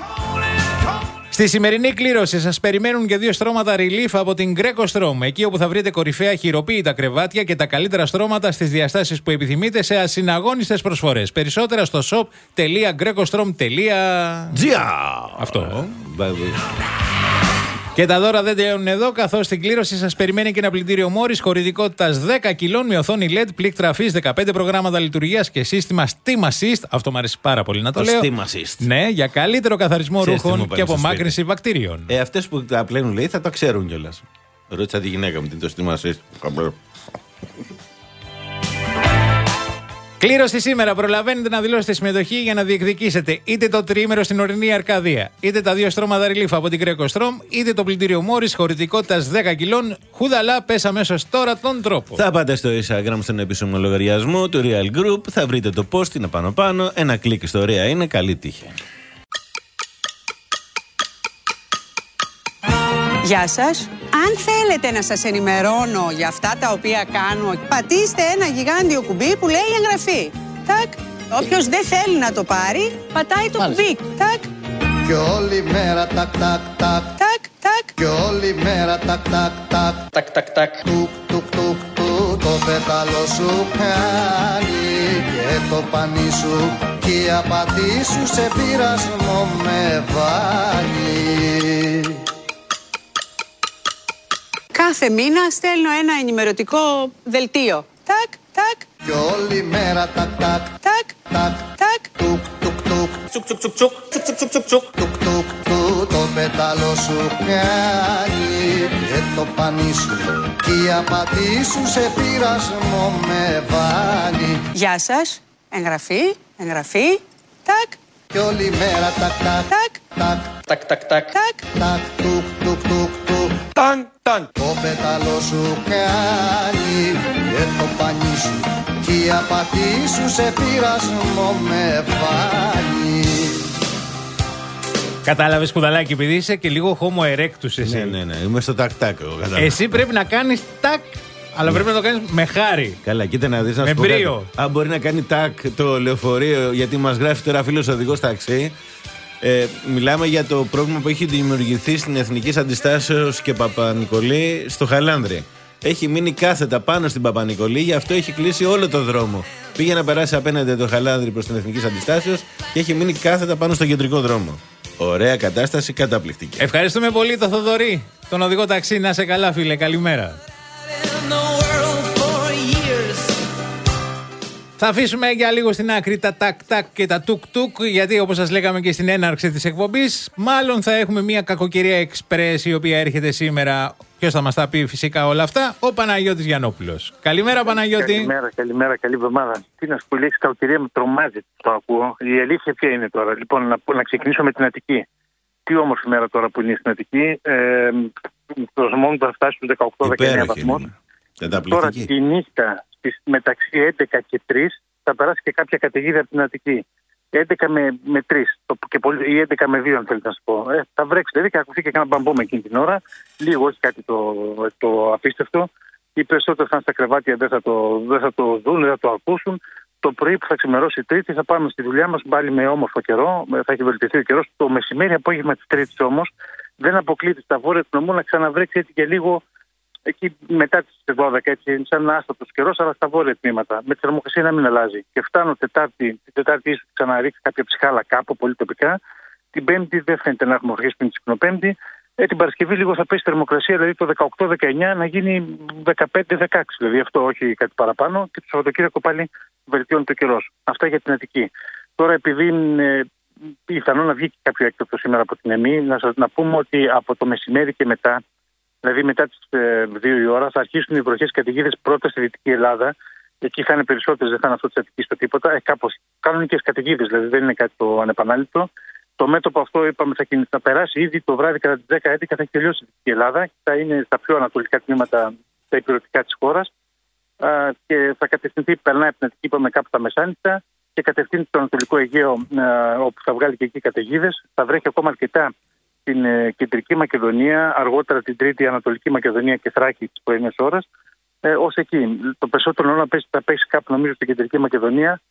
Στη σημερινή κλήρωση σας περιμένουν και δύο στρώματα relief από την Greco Strom, εκεί όπου θα βρείτε κορυφαία χειροποίητα κρεβάτια και τα καλύτερα στρώματα στις διαστάσεις που επιθυμείτε σε ασυναγώνιστες προσφορές. Περισσότερα στο shop τελεία γκρέκοστρομ τελεία τζι άρ. Αυτό. Και τα δώρα δεν τελειώνουν εδώ, καθώς στην κλήρωση σας περιμένει και ένα πλυντήριο Μόρις χωρητικότητας δέκα κιλών με οθόνη ελ ι ντι, πλήκτρα αφής, δεκαπέντε προγράμματα λειτουργίας και σύστημα Steam Assist. Αυτό μου αρέσει πάρα πολύ να το, το λέω. Steam Assist. Ναι, για καλύτερο καθαρισμό Ξέρεις ρούχων και απομάκρυνση βακτήριων. Ε, αυτές που τα πλένουν, λέει, θα το ξέρουν κιόλας. Ρώτησα τη γυναίκα μου τι είναι το Steam Assist. Κλήρωση σήμερα. Προλαβαίνετε να δηλώσετε συμμετοχή για να διεκδικήσετε είτε το τριήμερο στην ορεινή Αρκαδία, είτε τα δύο στρώματα ρελίφα από την Greco Strom, είτε το πλυντήριο Μόρις χωρητικότητας δέκα κιλών. Χουδαλά, πες αμέσως τώρα τον τρόπο. Θα πάτε στο Instagram στον επίσημο λογαριασμό του Real Group, θα βρείτε το post, είναι πάνω πάνω. Ένα κλικ ιστορία είναι, καλή τύχη. Γεια σας. Αν θέλετε να σας ενημερώνω για αυτά τα οποία κάνω, πατήστε ένα γιγάντιο κουμπί που λέει εγγραφή. Τάκ. Όποιος δεν θέλει να το πάρει, πατάει το Μάλιστα. κουμπί. Τάκ. Και όλη μέρα τάκ τάκ τάκ. Τάκ τάκ. Και όλη μέρα τάκ τάκ τάκ. Τάκ τάκ τάκ. Τουκ τουκ τουκ τουκ. Το πέταλο σου κάνει και το πανί σου και η απατή σου σε πειρασμό με βάλει. Κάθε μήνα στέλνω ένα ενημερωτικό δελτίο. Τάκ, τάκ. Και όλη μέρα τάκ, τάκ. Τάκ, τάκ, τάκ. Τουκ, τουκ, τουκ. Τσουκ, τσουκ, τσουκ, τσουκ. Τσουκ, τσουκ, τσουκ, τσουκ. Τουκ, τουκ, τουκ. Το πέταλο σου κάνει και το πανί σου και η απατή σου σε πειρασμό με βάλει. Γεια σας. Εγγραφή, εγγραφή. Τάκ. Και όλη μέρα τάκ, τάκ. Τάκ. Τάκ, τάκ, τάκ, τάκ. Τάκ. Τάκ, τουκ, τουκ, τουκ, τουκ. Τάκ, τάκ. Το πέταλο σου κάνει και το πανί σου και η απατή σου σε πειρασμό με βάλει. Κατάλαβες, Κουδαλάκι, επειδή είσαι και λίγο homo erectus εσύ. Ναι, ναι, ναι, είμαι στο τακ-τακ. Εσύ πρέπει να κάνεις τακ, αλλά ναι. πρέπει να το κάνεις με χάρη. Καλά, κοίτα να δεις να σου πω κάτι. Αν μπορεί να κάνει τακ το λεωφορείο, γιατί μας γράφει τώρα φίλος οδηγός ταξί. Ε, μιλάμε για το πρόβλημα που έχει δημιουργηθεί στην Εθνικής Αντιστάσεως και Παπα-Νικολή στο Χαλάνδρη. Έχει μείνει κάθετα πάνω στην Παπα-Νικολή, γι' αυτό έχει κλείσει όλο το δρόμο. Πήγε να περάσει απέναντι το Χαλάνδρη προς την Εθνικής Αντιστάσεως και έχει μείνει κάθετα πάνω στο κεντρικό δρόμο. Ωραία κατάσταση, καταπληκτική. Ευχαριστούμε πολύ τον Θοδωρή, τον οδηγό ταξί. Να σε καλά, φίλε, καλημέρα. Θα αφήσουμε για λίγο στην άκρη τα τακ-τακ και τα τουκ-τουκ, γιατί όπως σας λέγαμε και στην έναρξη της εκπομπής, μάλλον θα έχουμε μια κακοκαιρία εξπρές η οποία έρχεται σήμερα. Ποιος θα μας τα πει φυσικά όλα αυτά? Ο Παναγιώτης Γιαννόπουλος. Καλημέρα, Παναγιώτη. Καλημέρα, καλημέρα, καλή εβδομάδα. Τι να σου πω, λέξη κακοκαιρία με τρομάζει, το ακούω. Η αλήθεια ποια είναι τώρα? Λοιπόν, να, να ξεκινήσω με την Αττική. Τι όμορφη μέρα τώρα που είναι στην Αττική. Ε, το μόνο θα φτάσει στους δεκαοκτώ δεκαεννέα βαθμούς. Τώρα τη νύχτα μεταξύ έντεκα και τρεις θα περάσει και κάποια καταιγίδα από την Αττική. έντεκα με, με τρεις και πολύ, ή έντεκα με δύο, αν θέλετε να σου πω. Ε, θα βρέξει δηλαδή και θα ακουθεί και κανένα μπαμπό με εκείνη την ώρα. Λίγο, όχι κάτι το, το απίστευτο. Οι περισσότεροι θα είναι στα κρεβάτια, δεν θα, το, δεν θα το δουν, δεν θα το ακούσουν. Το πρωί που θα ξημερώσει η Τρίτη θα πάμε στη δουλειά μας πάλι με όμορφο καιρό. Θα έχει βελτιωθεί ο καιρός. Το μεσημέρι, απόγευμα της Τρίτης όμως, δεν αποκλείεται στα βόρεια του νομού να ξαναβρέξει έτσι και λίγο. Εκεί μετά τις δώδεκα, έτσι, σαν ένα άστατο καιρό, αλλά στα βόρεια τμήματα. Με τη θερμοκρασία να μην αλλάζει. Και φτάνω Τετάρτη, την Τετάρτη ίσως ξαναρίξει κάποια ψυχάλα κάπου, πολύ τοπικά. Την Πέμπτη δεν φαίνεται να έχουμε αρχίσει την Τσικνοπέμπτη. Ε, την Παρασκευή λίγο θα πέσει η θερμοκρασία, δηλαδή το δεκαοκτώ δεκαεννέα να γίνει δεκαπέντε δεκαέξι. Δηλαδή αυτό, όχι κάτι παραπάνω. Και το Σαββατοκύριακο πάλι βελτιώνει το καιρό. Αυτά για την Αττική. Τώρα, επειδή είναι πιθανό να βγει και κάποιο έκτακτο σήμερα από την ΕΜΗ, να σας να πούμε ότι από το μεσημέρι και μετά. Δηλαδή μετά τις ε, δύο η ώρα θα αρχίσουν οι βροχές καταιγίδες πρώτα στη Δυτική Ελλάδα. Εκεί θα είναι περισσότερες, δεν θα είναι αυτό της Αττικής το τίποτα. Ε, κάπως κανονικές καταιγίδες, δηλαδή δεν είναι κάτι το ανεπανάληπτο. Το μέτωπο αυτό είπαμε θα, θα περάσει ήδη το βράδυ κατά τις δέκα έντεκα, θα έχει τελειώσει η Δυτική Ελλάδα. Θα είναι στα πιο ανατολικά τμήματα, τα υπηρετικά της χώρας. Α, και θα κατευθυνθεί, περνάει από την Αττική, είπαμε κάπου τα μεσάνυχτα και κατευθύνει στο Ανατολικό Αιγαίο, α, όπου θα βγάλει και εκεί καταιγίδες. Θα βρέχει ακόμα αρκετά στην ε, Κεντρική Μακεδονία, αργότερα την Τρίτη Ανατολική Μακεδονία και Θράκη τις πρωινές ώρες. Ε, ως εκεί. Το περισσότερο νερό θα πέσει κάπου νομίζω στην Κεντρική Μακεδονία.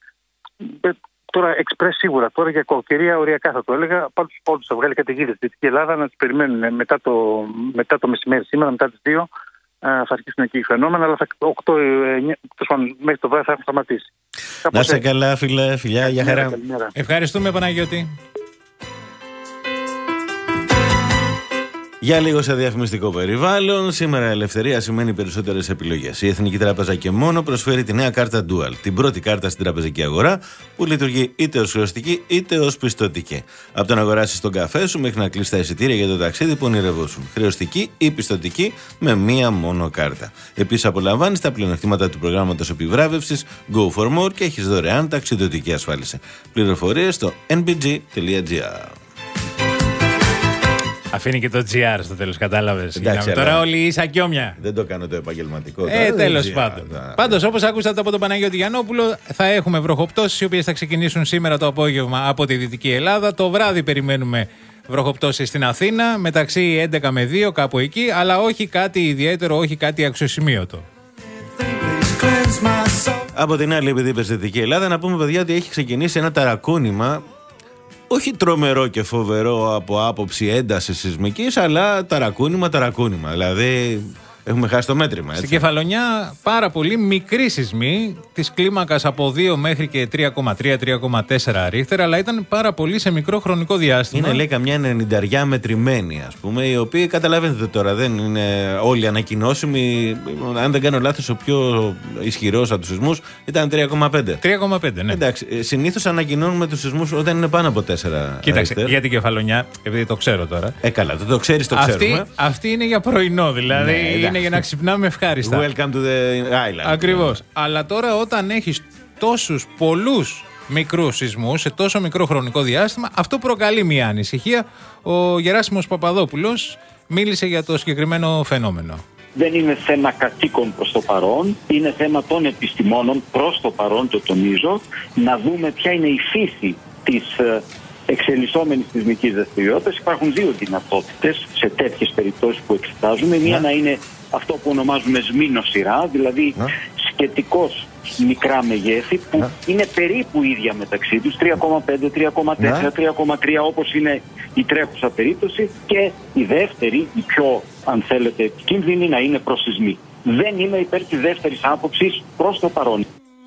Ε, τώρα εξπρές σίγουρα. Τώρα για κακοκαιρία οριακά θα το έλεγα. Πάντως όντως θα βγάλει καταιγίδες στη Δυτική Ελλάδα να τις περιμένουν μετά το, μετά το μεσημέρι σήμερα, μετά τις δύο. Ε, θα αρχίσουν εκεί οι φαινόμενα, αλλά θα, οκτώ, εννιά, μέχρι το βράδυ θα έχουν σταματήσει. Να είσαι καλά, φίλε, φιλιά, για χαρά. Ευχαριστούμε, Παναγιώτη. Για λίγο σε διαφημιστικό περιβάλλον. Σήμερα ελευθερία σημαίνει περισσότερες επιλογές. Η Εθνική Τράπεζα και μόνο προσφέρει τη νέα κάρτα Dual. Την πρώτη κάρτα στην τραπεζική αγορά που λειτουργεί είτε ως χρεωστική είτε ως πιστωτική. Από το να αγοράσεις τον καφέ σου μέχρι να κλείσεις τα εισιτήρια για το ταξίδι που ονειρευόσουν. Χρεωστική ή πιστωτική με μία μόνο κάρτα. Επίσης απολαμβάνεις τα πλεονεκτήματα του προγράμματος επιβράβευσης Go for More και έχεις δωρεάν ταξιδιωτική ασφάλιση. Πληροφορίες στο εν μπι τζι τελεία τζι άρ. Αφήνει και το τζι άρ στο τέλος, κατάλαβες. Τώρα όλοι ίσα κιόμια. Δεν το κάνω το επαγγελματικό. Ε, τέλος πάντων. Πάντως, όπως ακούσατε από τον Παναγιώτη Γιαννόπουλο, θα έχουμε βροχοπτώσεις οι οποίες θα ξεκινήσουν σήμερα το απόγευμα από τη Δυτική Ελλάδα. Το βράδυ περιμένουμε βροχοπτώσεις στην Αθήνα, μεταξύ έντεκα με δύο, κάπου εκεί, αλλά όχι κάτι ιδιαίτερο, όχι κάτι αξιοσημείωτο. Από την άλλη, επειδή είπε στη Δυτική Ελλάδα, να πούμε, παιδιά, ότι έχει ξεκινήσει ένα ταρακούνημα. Όχι τρομερό και φοβερό από άποψη ένταση σεισμικής, αλλά ταρακούνημα, ταρακούνημα. Δηλαδή, έχουμε χάσει το μέτρημα. Έτσι. Στην Κεφαλονιά, πάρα πολύ μικρή σεισμή της κλίμακας από δύο μέχρι και τρία κόμμα τρία με τρία κόμμα τέσσερα ρίχτερ, αλλά ήταν πάρα πολύ σε μικρό χρονικό διάστημα. Είναι, λέει, καμιά ενενηνταριά μετρημένη, ας πούμε, οι οποίοι καταλαβαίνετε τώρα, δεν είναι όλοι ανακοινώσιμοι. Αν δεν κάνω λάθος, ο πιο ισχυρός από τους σεισμούς ήταν τρία κόμμα πέντε. τρία κόμμα πέντε, ναι. Εντάξει, συνήθως ανακοινώνουμε τους σεισμούς όταν είναι πάνω από τέσσερα. Κοίταξε, ρίχτερ. για την Κεφαλονιά, επειδή το ξέρω τώρα. Ε, καλά, το, το ξέρεις, το αυτή, ξέρουμε. Αυτή είναι για πρωινό, δηλαδή. Ναι, είναι για να ξυπνάμε ευχάριστα. Welcome to the island. Ακριβώς. Αλλά τώρα όταν έχεις τόσους πολλούς μικρούς σεισμούς σε τόσο μικρό χρονικό διάστημα, αυτό προκαλεί μια ανησυχία. Ο Γεράσιμος Παπαδόπουλος μίλησε για το συγκεκριμένο φαινόμενο. Δεν είναι θέμα κατοίκων προς το παρόν, είναι θέμα των επιστημόνων προς το παρόν, το τονίζω, να δούμε ποια είναι η φύση της εξελισσόμενης σεισμικής δραστηριότητας. Υπάρχουν δύο δυνατότητες σε τέτοιες περιπτώσεις που εξετάζουμε. Μία yeah. να είναι αυτό που ονομάζουμε σμήνοσειρά, δηλαδή yeah. σχετικώς μικρά μεγέθη που yeah. είναι περίπου ίδια μεταξύ τους, τρία κόμμα πέντε, τρία κόμμα τέσσερα, yeah. τρία κόμμα τρία, όπως είναι η τρέχουσα περίπτωση, και η δεύτερη, η πιο, αν θέλετε, επικίνδυνη, να είναι προσεισμή. Δεν είμαι υπέρ της δεύτερης άποψης προς το παρόν.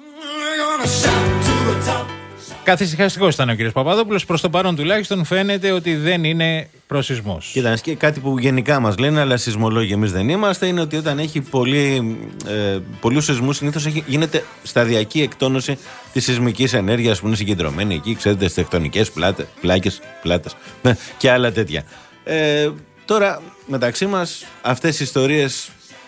Καθησυχαστικός ήταν ο κ. Παπαδόπουλος. Προς το παρόν τουλάχιστον φαίνεται ότι δεν είναι προσεισμός. Κοίτα, και κάτι που γενικά μας λένε, αλλά σεισμολόγοι εμείς δεν είμαστε, είναι ότι όταν έχει πολύ, ε, πολλούς σεισμούς, συνήθως έχει, γίνεται σταδιακή εκτόνωση της σεισμικής ενέργειας που είναι συγκεντρωμένη εκεί, ξέρετε, στις τεκτονικές πλάτες, πλάκες, πλάτες και άλλα τέτοια. Ε, τώρα, μεταξύ μας, αυτές οι ιστορίες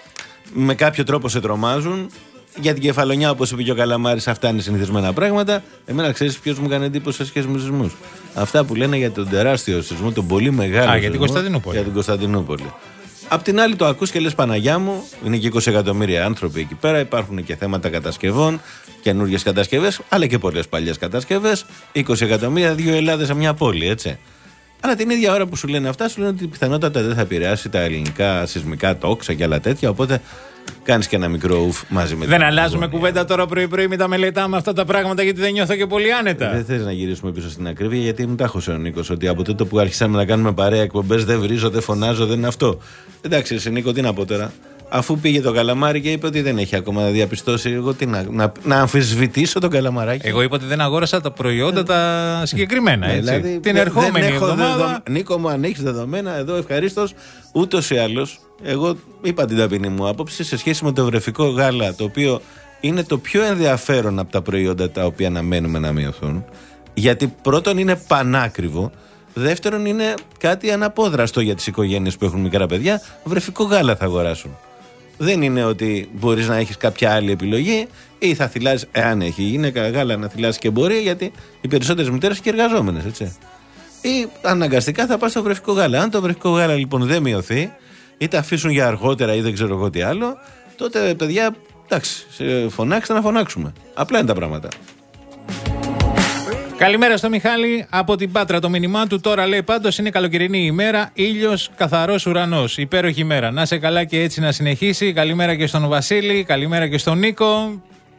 με κάποιο τρόπο σε τρομάζουν. Για την Κεφαλονιά, όπως είπε και ο Καλαμάρης, αυτά είναι συνηθισμένα πράγματα. Εμένα, ξέρεις ποιος μου κάνει εντύπωση σε σχέση με τους σεισμούς? Αυτά που λένε για τον τεράστιο σεισμό, τον πολύ μεγάλο. Α, για την Κωνσταντινούπολη. Για την Κωνσταντινούπολη. Απ' την άλλη, το ακούς και λες, Παναγιά μου, είναι και είκοσι εκατομμύρια άνθρωποι εκεί πέρα. Υπάρχουν και θέματα κατασκευών, καινούργιες κατασκευές, αλλά και πολλές παλιές κατασκευές. είκοσι εκατομμύρια, δύο Ελλάδες σε μια πόλη, έτσι. Αλλά την ίδια ώρα που σου λένε αυτά, σου λένε ότι πιθανότατα δεν θα επηρεάσει τα ελληνικά σεισμικά τόξα και άλλα τέτοια. Οπότε κάνεις και ένα μικρό ουφ μαζί με. Δεν αλλάζουμε κουβέντα τώρα πρωί-πρωί, μην τα μελετάμε αυτά τα πράγματα, γιατί δεν νιώθω και πολύ άνετα. Δεν θες να γυρίσουμε πίσω στην ακρίβεια, γιατί μου τα έχω ο Νίκος, ότι από τότε που άρχισαμε να κάνουμε παρέα εκπομπές, δεν βρίζω, δεν φωνάζω, δεν είναι αυτό. Εντάξει, σε Νίκο, τι να πω τώρα. Αφού πήγε το Καλαμάρι και είπε ότι δεν έχει ακόμα διαπιστώσει, εγώ τι να, να, να αμφισβητήσω τον Καλαμαράκι. Εγώ είπα ότι δεν αγόρασα τα προϊόντα τα συγκεκριμένα. Έτσι. Δηλαδή, την ερχόμενη εβδομάδα. Δεδο... Νίκο μου, αν έχεις δεδομένα, εδώ ευχαρίστως. Ούτως ή άλλως, εγώ είπα την ταπεινή μου άποψη σε σχέση με το βρεφικό γάλα, το οποίο είναι το πιο ενδιαφέρον από τα προϊόντα τα οποία αναμένουμε να μειωθούν. Γιατί πρώτον είναι πανάκριβο. Δεύτερον, είναι κάτι αναπόδραστο για τις οικογένειες που έχουν μικρά παιδιά. Βρεφικό γάλα θα αγοράσουν. Δεν είναι ότι μπορείς να έχεις κάποια άλλη επιλογή ή θα θυλάζεις, εάν έχει γυναίκα γάλα, να θυλάσει και μπορεί, γιατί οι περισσότερες μητέρες και εργαζόμενες, έτσι. Ή αναγκαστικά θα πας στο βρεφικό γάλα. Αν το βρεφικό γάλα λοιπόν δεν μειωθεί, ή τα αφήσουν για αργότερα ή δεν ξέρω εγώ τι άλλο, τότε παιδιά, εντάξει, φωνάξτε να φωνάξουμε. Απλά είναι τα πράγματα. Καλημέρα στο Μιχάλη από την Πάτρα. Το μήνυμά του τώρα λέει πάντως είναι καλοκαιρινή ημέρα, ήλιος, καθαρός ουρανός. Υπέροχη ημέρα. Να σε καλά και έτσι να συνεχίσει. Καλημέρα και στον Βασίλη, καλημέρα και στον Νίκο.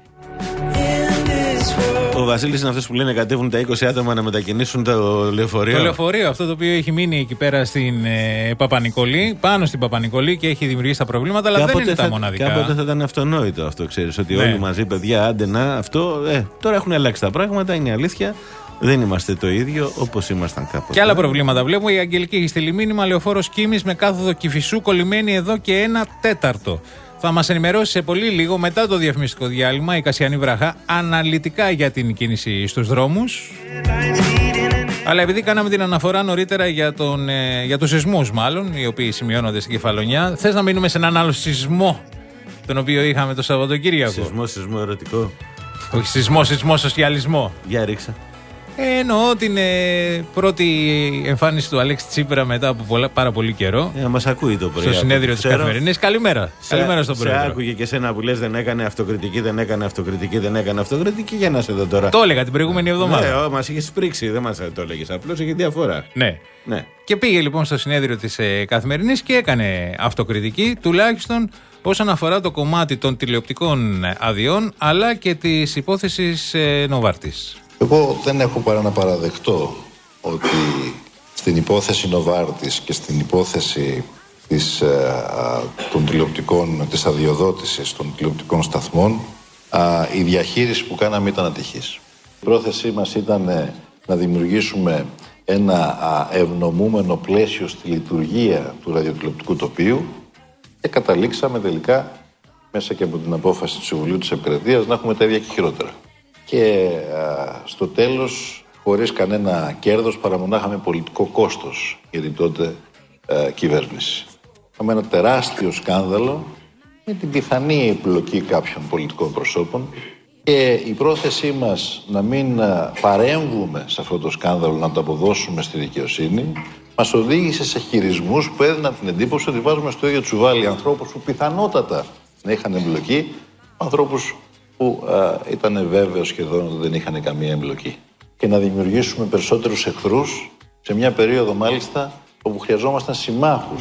Ο Βασίλης είναι αυτός που λένε κατέβουν τα είκοσι άτομα να μετακινήσουν το λεωφορείο. Το λεωφορείο, αυτό το οποίο έχει μείνει εκεί πέρα στην ε, Παπα-Νικολή, πάνω στην Παπα-Νικολή και έχει δημιουργήσει τα προβλήματα, αλλά κάποτε δεν είναι θα, τα μοναδικά. Κάποτε θα ήταν αυτονόητο αυτό, ξέρεις, ότι ναι. όλοι μαζί, παιδιά, άντε να, αυτό. Ε, τώρα έχουν αλλάξει τα πράγματα, είναι αλήθεια. Δεν είμαστε το ίδιο όπως ήμασταν κάποτε. Και άλλα προβλήματα βλέπουμε. Η Αγγελική έχει στείλει μήνυμα. Λεωφόρος Κίμης με κάθοδο Κηφισού κολλημένη εδώ και ένα τέταρτο. Θα μας ενημερώσει σε πολύ λίγο μετά το διαφημιστικό διάλειμμα η Κασιανή Βραχά αναλυτικά για την κίνηση στους δρόμους. Αλλά επειδή κάναμε την αναφορά νωρίτερα για, τον, ε, για τους σεισμούς, μάλλον, οι οποίοι σημειώνονται στην Κεφαλονιά, θες να μείνουμε σε έναν άλλο σεισμό, τον οποίο είχαμε το Σαββατοκύριακο? Σεισμό, σεισμό ερωτικό. Όχι, σεισμό, σεισμό, σοσιαλισμό. Για ρίξα. Ε, εννοώ την ε, πρώτη εμφάνιση του Αλέξη Τσίπρα μετά από πολλά, πάρα πολύ καιρό. Ε, μας ακούει το πρωί. Στο συνέδριο της Καθημερινής. Καλημέρα. Σε, Καλημέρα στον πρόεδρο. Σε άκουγε και σένα που λες δεν έκανε αυτοκριτική, δεν έκανε αυτοκριτική, δεν έκανε αυτοκριτική. Για να σε δω τώρα. Το έλεγα την προηγούμενη εβδομάδα. Ναι, μας είχες πρίξει, δεν μας το έλεγες. Απλώς είχε διαφορά. Ναι. ναι. Και πήγε λοιπόν στο συνέδριο της ε, Καθημερινής και έκανε αυτοκριτική, τουλάχιστον όσον αφορά το κομμάτι των τηλεοπτικών αδειών αλλά και της υπόθεσης ε, Νοβάρτης. Εγώ δεν έχω παρά να παραδεχτώ ότι στην υπόθεση Νοβάρτης και στην υπόθεση της, ε, α, των τηλεοπτικών, της αδειοδότησης των τηλεοπτικών σταθμών α, η διαχείριση που κάναμε ήταν ατυχής. Η πρόθεσή μας ήταν ε, να δημιουργήσουμε ένα α, ευνομούμενο πλαίσιο στη λειτουργία του ραδιοτηλεοπτικού τοπίου και καταλήξαμε τελικά μέσα και από την απόφαση του Συμβουλίου της Επικρατείας να έχουμε τα ίδια και χειρότερα. Και α, στο τέλος, χωρίς κανένα κέρδος, παρά μονάχα με πολιτικό κόστος για την τότε α, κυβέρνηση. Είχαμε ένα τεράστιο σκάνδαλο με την πιθανή επιλογή κάποιων πολιτικών προσώπων και η πρόθεσή μας να μην α, παρέμβουμε σε αυτό το σκάνδαλο, να το αποδώσουμε στη δικαιοσύνη, μας οδήγησε σε χειρισμούς που έδιναν την εντύπωση ότι βάζουμε στο ίδιο τσουβάλι ανθρώπους που πιθανότατα να είχαν εμπλοκή, ανθρώπους που α, ήταν βέβαιο σχεδόν ότι δεν είχαν καμία εμπλοκή. Και να δημιουργήσουμε περισσότερους εχθρούς σε μια περίοδο μάλιστα όπου χρειαζόμασταν συμμάχους.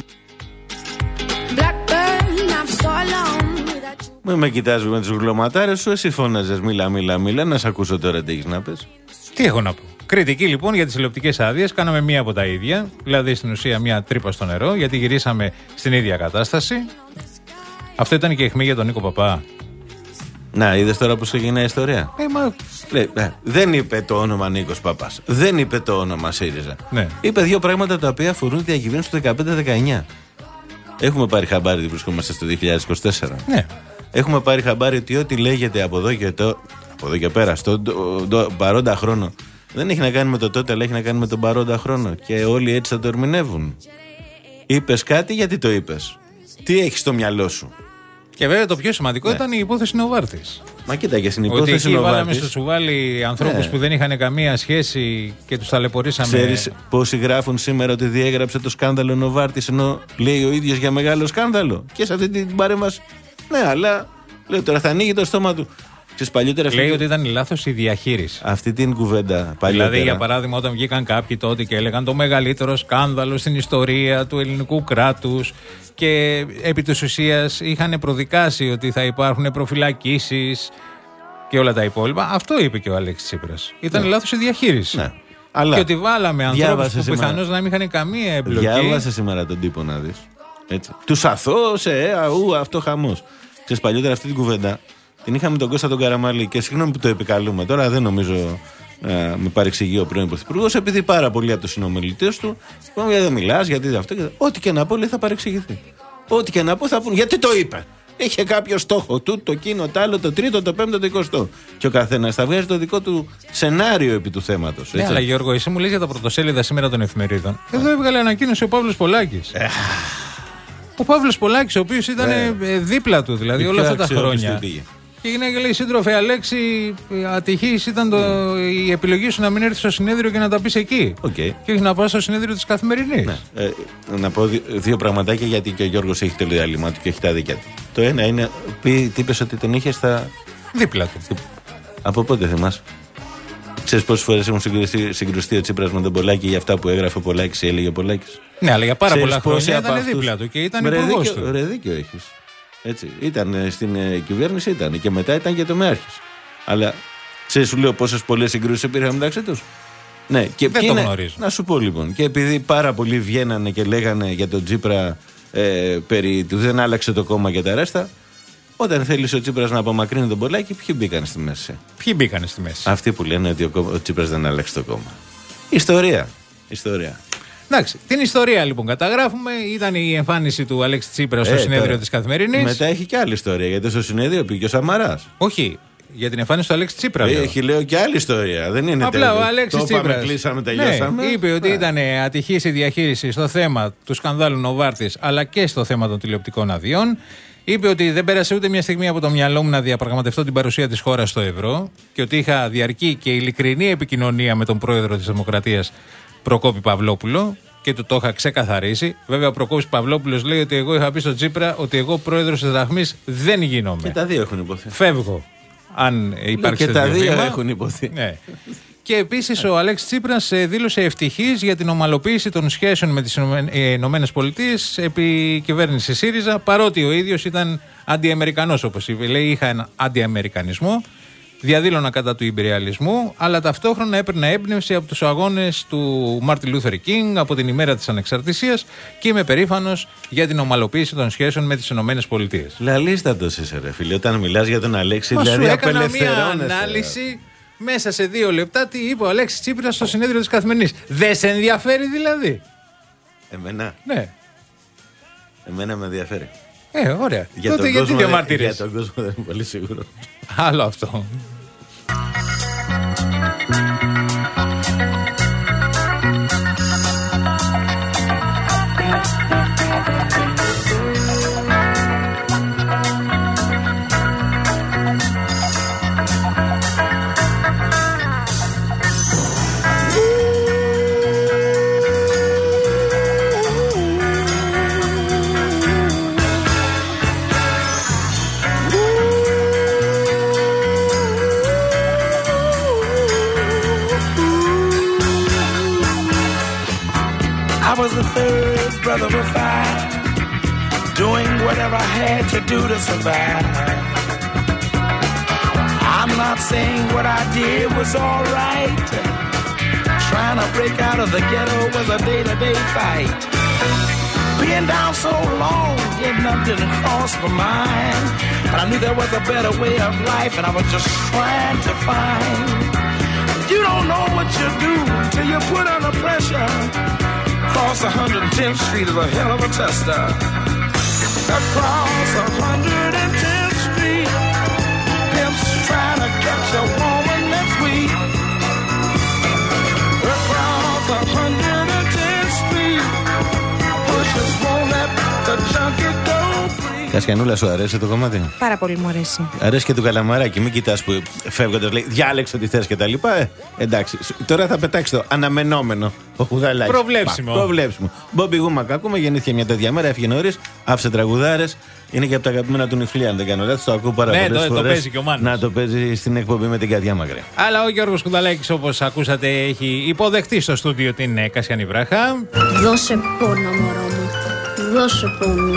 Μην με κοιτάζεις με τους γλωματάρες σου, εσύ φώναζες μίλα, μίλα, μίλα, να σε ακούσω τώρα τι έχεις να πες. Τι έχω να πω. Κριτική λοιπόν για τις τηλεοπτικές άδειες, κάναμε μία από τα ίδια, δηλαδή στην ουσία μία τρύπα στο νερό, γιατί γυρίσαμε στην ίδια κατάσταση. Αυτό ήταν και αιχμή για τον Νίκο Παπά. Να, είδες τώρα που σου γίνει η ιστορία. Ε, μα... Λέει, ε, δεν είπε το όνομα Νίκος Παπάς. Δεν είπε το όνομα ΣΥΡΙΖΑ. Ναι. Είπε δύο πράγματα τα οποία αφορούν τη διακυβέρνηση του δεκαπέντε δεκαεννιά. Έχουμε πάρει χαμπάρι ότι βρισκόμαστε στο δύο χιλιάδες είκοσι τέσσερα. Ναι. Έχουμε πάρει χαμπάρι ότι ό,τι λέγεται από εδώ και, το, από εδώ και πέρα, στον παρόντα χρόνο, δεν έχει να κάνει με το τότε, αλλά έχει να κάνει με τον παρόντα χρόνο. Και όλοι έτσι θα το ερμηνεύουν. Είπες κάτι, γιατί το είπες. Τι έχεις στο μυαλό σου. Και βέβαια το πιο σημαντικό ναι. ήταν η υπόθεση Νοβάρτης. Μα κοίταγε στην υπόθεση Νοβάρτης. Ότι εκεί βάλαμε στο τσουβάλι ανθρώπους ναι. που δεν είχαν καμία σχέση και τους ταλαιπωρήσαμε. Ξέρεις πόσοι γράφουν σήμερα ότι διέγραψε το σκάνδαλο Νοβάρτης ενώ λέει ο ίδιος για μεγάλο σκάνδαλο. Και σε αυτή την παρέμβαση. Ναι, αλλά λέω τώρα θα ανοίγει το στόμα του. Παλιότερα, λέει ότι ήταν λάθος η διαχείριση. Αυτή την κουβέντα παλιότερα. Δηλαδή, για παράδειγμα, όταν βγήκαν κάποιοι τότε και έλεγαν το μεγαλύτερο σκάνδαλο στην ιστορία του ελληνικού κράτους και επί της ουσίας είχαν προδικάσει ότι θα υπάρχουν προφυλακίσεις και όλα τα υπόλοιπα. Αυτό είπε και ο Αλέξης Τσίπρας. Ήταν ναι. λάθος η διαχείριση. Ναι. Αλλά και ότι βάλαμε ανθρώπους που πιθανώς να μην είχαν καμία εμπλοκή. Διάβασε σήμερα τον τύπο να δεις. Τους αθώωσε, ε, αού, αυτό χαμός. Ξέρεις, παλιότερα αυτή την κουβέντα την είχαμε τον Κώστα τον Καραμαλή και συγγνώμη που το επικαλούμε. Τώρα δεν νομίζω ε, με παρεξηγεί ο πρώην Πρωθυπουργός, επειδή πάρα πολλοί από τους συνομιλητές του είπαν γιατί δεν μιλάς, γιατί αυτό. Και... Ό,τι και να πω λέει θα παρεξηγηθεί. Ό,τι και να πω θα πούνε. Γιατί το είπε. Είχε κάποιο στόχο του, το εκείνο, το άλλο, το τρίτο, το πέμπτο, το εικοστό. Και ο καθένας θα βγάζει το δικό του σενάριο επί του θέματος. Ναι, αλλά Γιώργο, εσύ μου λες για τα πρωτοσέλιδα σήμερα των εφημερίδων. Εδώ έβγαλε ανακοίνωση ο Παύλος Πολάκης. Ο Παύλος Πολάκης, ο οποίος ήταν yeah. δίπλα του δηλαδή όλα αυτά τα χρόνια. Και έγινε και λέει: σύντροφε Αλέξη, ατυχής ήταν το, η επιλογή σου να μην έρθει στο συνέδριο και να τα πεις εκεί. Okay. Και όχι να πας στο συνέδριο της Καθημερινής. Ναι. Ε, να πω δύο, δύο πραγματάκια γιατί και ο Γιώργος έχει το διάλειμμα του και έχει τα δίκια του. Το ένα είναι: τι είπες ότι τον είχε στα. Δίπλα του. Από πότε θυμάσαι. Ξέρεις πόσες φορές έχουν συγκρουστεί, συγκρουστεί ο Τσίπρας με τον Πολάκη για αυτά που έγραφε ο Πολάκης ή έλεγε ο Πολάκης. Ναι, αλλά για πάρα πολλά χρόνια ήταν δίπλα του και ήταν υπουργός του. Ρε δίκιο έχεις. Έτσι. Ήταν στην ε, κυβέρνηση, ήταν και μετά ήταν και τομέαρχης. Αλλά ξέρεις, σου λέω πόσες πολλές συγκρούσεις υπήρχαν μεταξύ τους. Ναι, και δεν το είναι, γνωρίζω. Να σου πω λοιπόν. Και επειδή πάρα πολλοί βγαίνανε και λέγανε για τον Τσίπρα ε, περί του δεν άλλαξε το κόμμα και τα ρέστα, Όταν θέλει ο Τσίπρας να απομακρύνει τον Πολάκη, ποιοι μπήκαν στη μέση? Ποιοι μπήκαν στη μέση? Αυτοί που λένε ότι ο, ο Τσίπρας δεν άλλαξε το κόμμα. Ιστορία. Ιστορία. Εντάξει, την ιστορία λοιπόν καταγράφουμε. Ήταν η εμφάνιση του Αλέξη Τσίπρα στο ε, συνέδριο τώρα, της Καθημερινής. Μετά έχει και άλλη ιστορία, γιατί στο συνέδριο πήγε ο Σαμαράς. Όχι, για την εμφάνιση του Αλέξη Τσίπρα. Λέω. Έχει, λέω, και άλλη ιστορία. Δεν είναι απλά τέλειο. Ο Αλέξης το Τσίπρας, είπαμε, κλείσαμε, τελειώσαμε. Ναι, είπε ότι ήταν ατυχής η διαχείριση στο θέμα του σκανδάλου Νοβάρτης, αλλά και στο θέμα των τηλεοπτικών αδειών. Είπε ότι δεν πέρασε ούτε μια στιγμή από το μυαλό μου να διαπραγματευτώ την παρουσία της χώρας στο ευρώ και ότι είχα διαρκή και ειλικρινή επικοινωνία με τον πρόεδρο της Δημοκρατίας, Προκόπη Παυλόπουλο, και του το είχα ξεκαθαρίσει. Βέβαια, ο Προκόπης Παυλόπουλος λέει ότι εγώ είχα πει στον Τσίπρα ότι εγώ πρόεδρος της Δραχμής δεν γίνομαι. Και τα δύο έχουν υποθεί. Φεύγω. Αν υπάρξει και τα δύο βήμα, έχουν υποθεί. Ναι. Και επίσης ο Αλέξης Τσίπρας δήλωσε ευτυχής για την ομαλοποίηση των σχέσεων με τις Ηνωμένες Πολιτείες επί κυβέρνηση ΣΥΡΙΖΑ, παρότι ο ίδιος ήταν αντιαμερικανός, όπως είπε. Λέει, είχα ένα αντιαμερικανισμό, διαδήλωνα κατά του ιμπεριαλισμού, αλλά ταυτόχρονα έπαιρνα έμπνευση από τους αγώνες του Μάρτιν Λούθερ Κίνγκ από την ημέρα της ανεξαρτησίας και είμαι περήφανος για την ομαλοποίηση των σχέσεων με τις Ηνωμένες Πολιτείες. Λαλίστατος είσαι, ρε φίλε, όταν μιλάς για τον Αλέξη, Μα δηλαδή σου έκανα απελευθερώνεσαι. Μια ανάλυση μέσα σε δύο λεπτά τι είπε ο Αλέξης Τσίπρας στο συνέδριο της Καθημερινής. Δεν σε ενδιαφέρει δηλαδή? Εμένα. Ναι. Εμένα με ενδιαφέρει. Ε, ωραία. Για τότε τον γιατί κόσμο, διαμαρτύρεσαι? Για τον κόσμο δεν είμαι πολύ σίγουρο. Άλλο αυτό. I was the third brother of five, doing whatever I had to do to survive. I'm not saying what I did was all right. Trying to break out of the ghetto was a day-to-day fight. Being down so long, getting up didn't cross my mind. But I knew there was a better way of life, and I was just trying to find. You don't know what you do till you put under pressure. Across one hundred tenth Street is a hell of a tester. Across one hundred tenth Street, pimps trying to catch a woman that's weak. Across one hundred tenth Street, pushers won't let the junkie go free. Κασιανούλα, σου αρέσει το κομμάτι? Πάρα πολύ μου αρέσει. Αρέσει και του Καλαμαράκη. Μην κοιτάς που φεύγοντας λέει διάλεξε ό,τι θες και τα λοιπά. Ε, εντάξει. Τώρα θα πετάξει το αναμενόμενο. Ο Χουδαλάκης. Προβλέψιμο. Πα, προβλέψιμο. Μπόμπι Γούμακα, ακούμε, γεννήθηκε μια τέτοια μέρα, έφυγε νωρίς, άφησε τραγουδάρες. Είναι και από τα αγαπημένα του Νιφλία, αν δεν κάνω λάθος. Το ακούω πάρα ναι, πολλές το, φορές. το παίζει και ο Μάνος. Να το παίζει στην εκπομπή με την καρδιά μακριά. Αλλά ο Γιώργος Χουδαλάκης, όπως ακούσατε, έχει υποδεχτεί στο στούντιο την Κασιανή Βράχα. Δώσε πόνο, μωρό μου. Δώσε πόνο.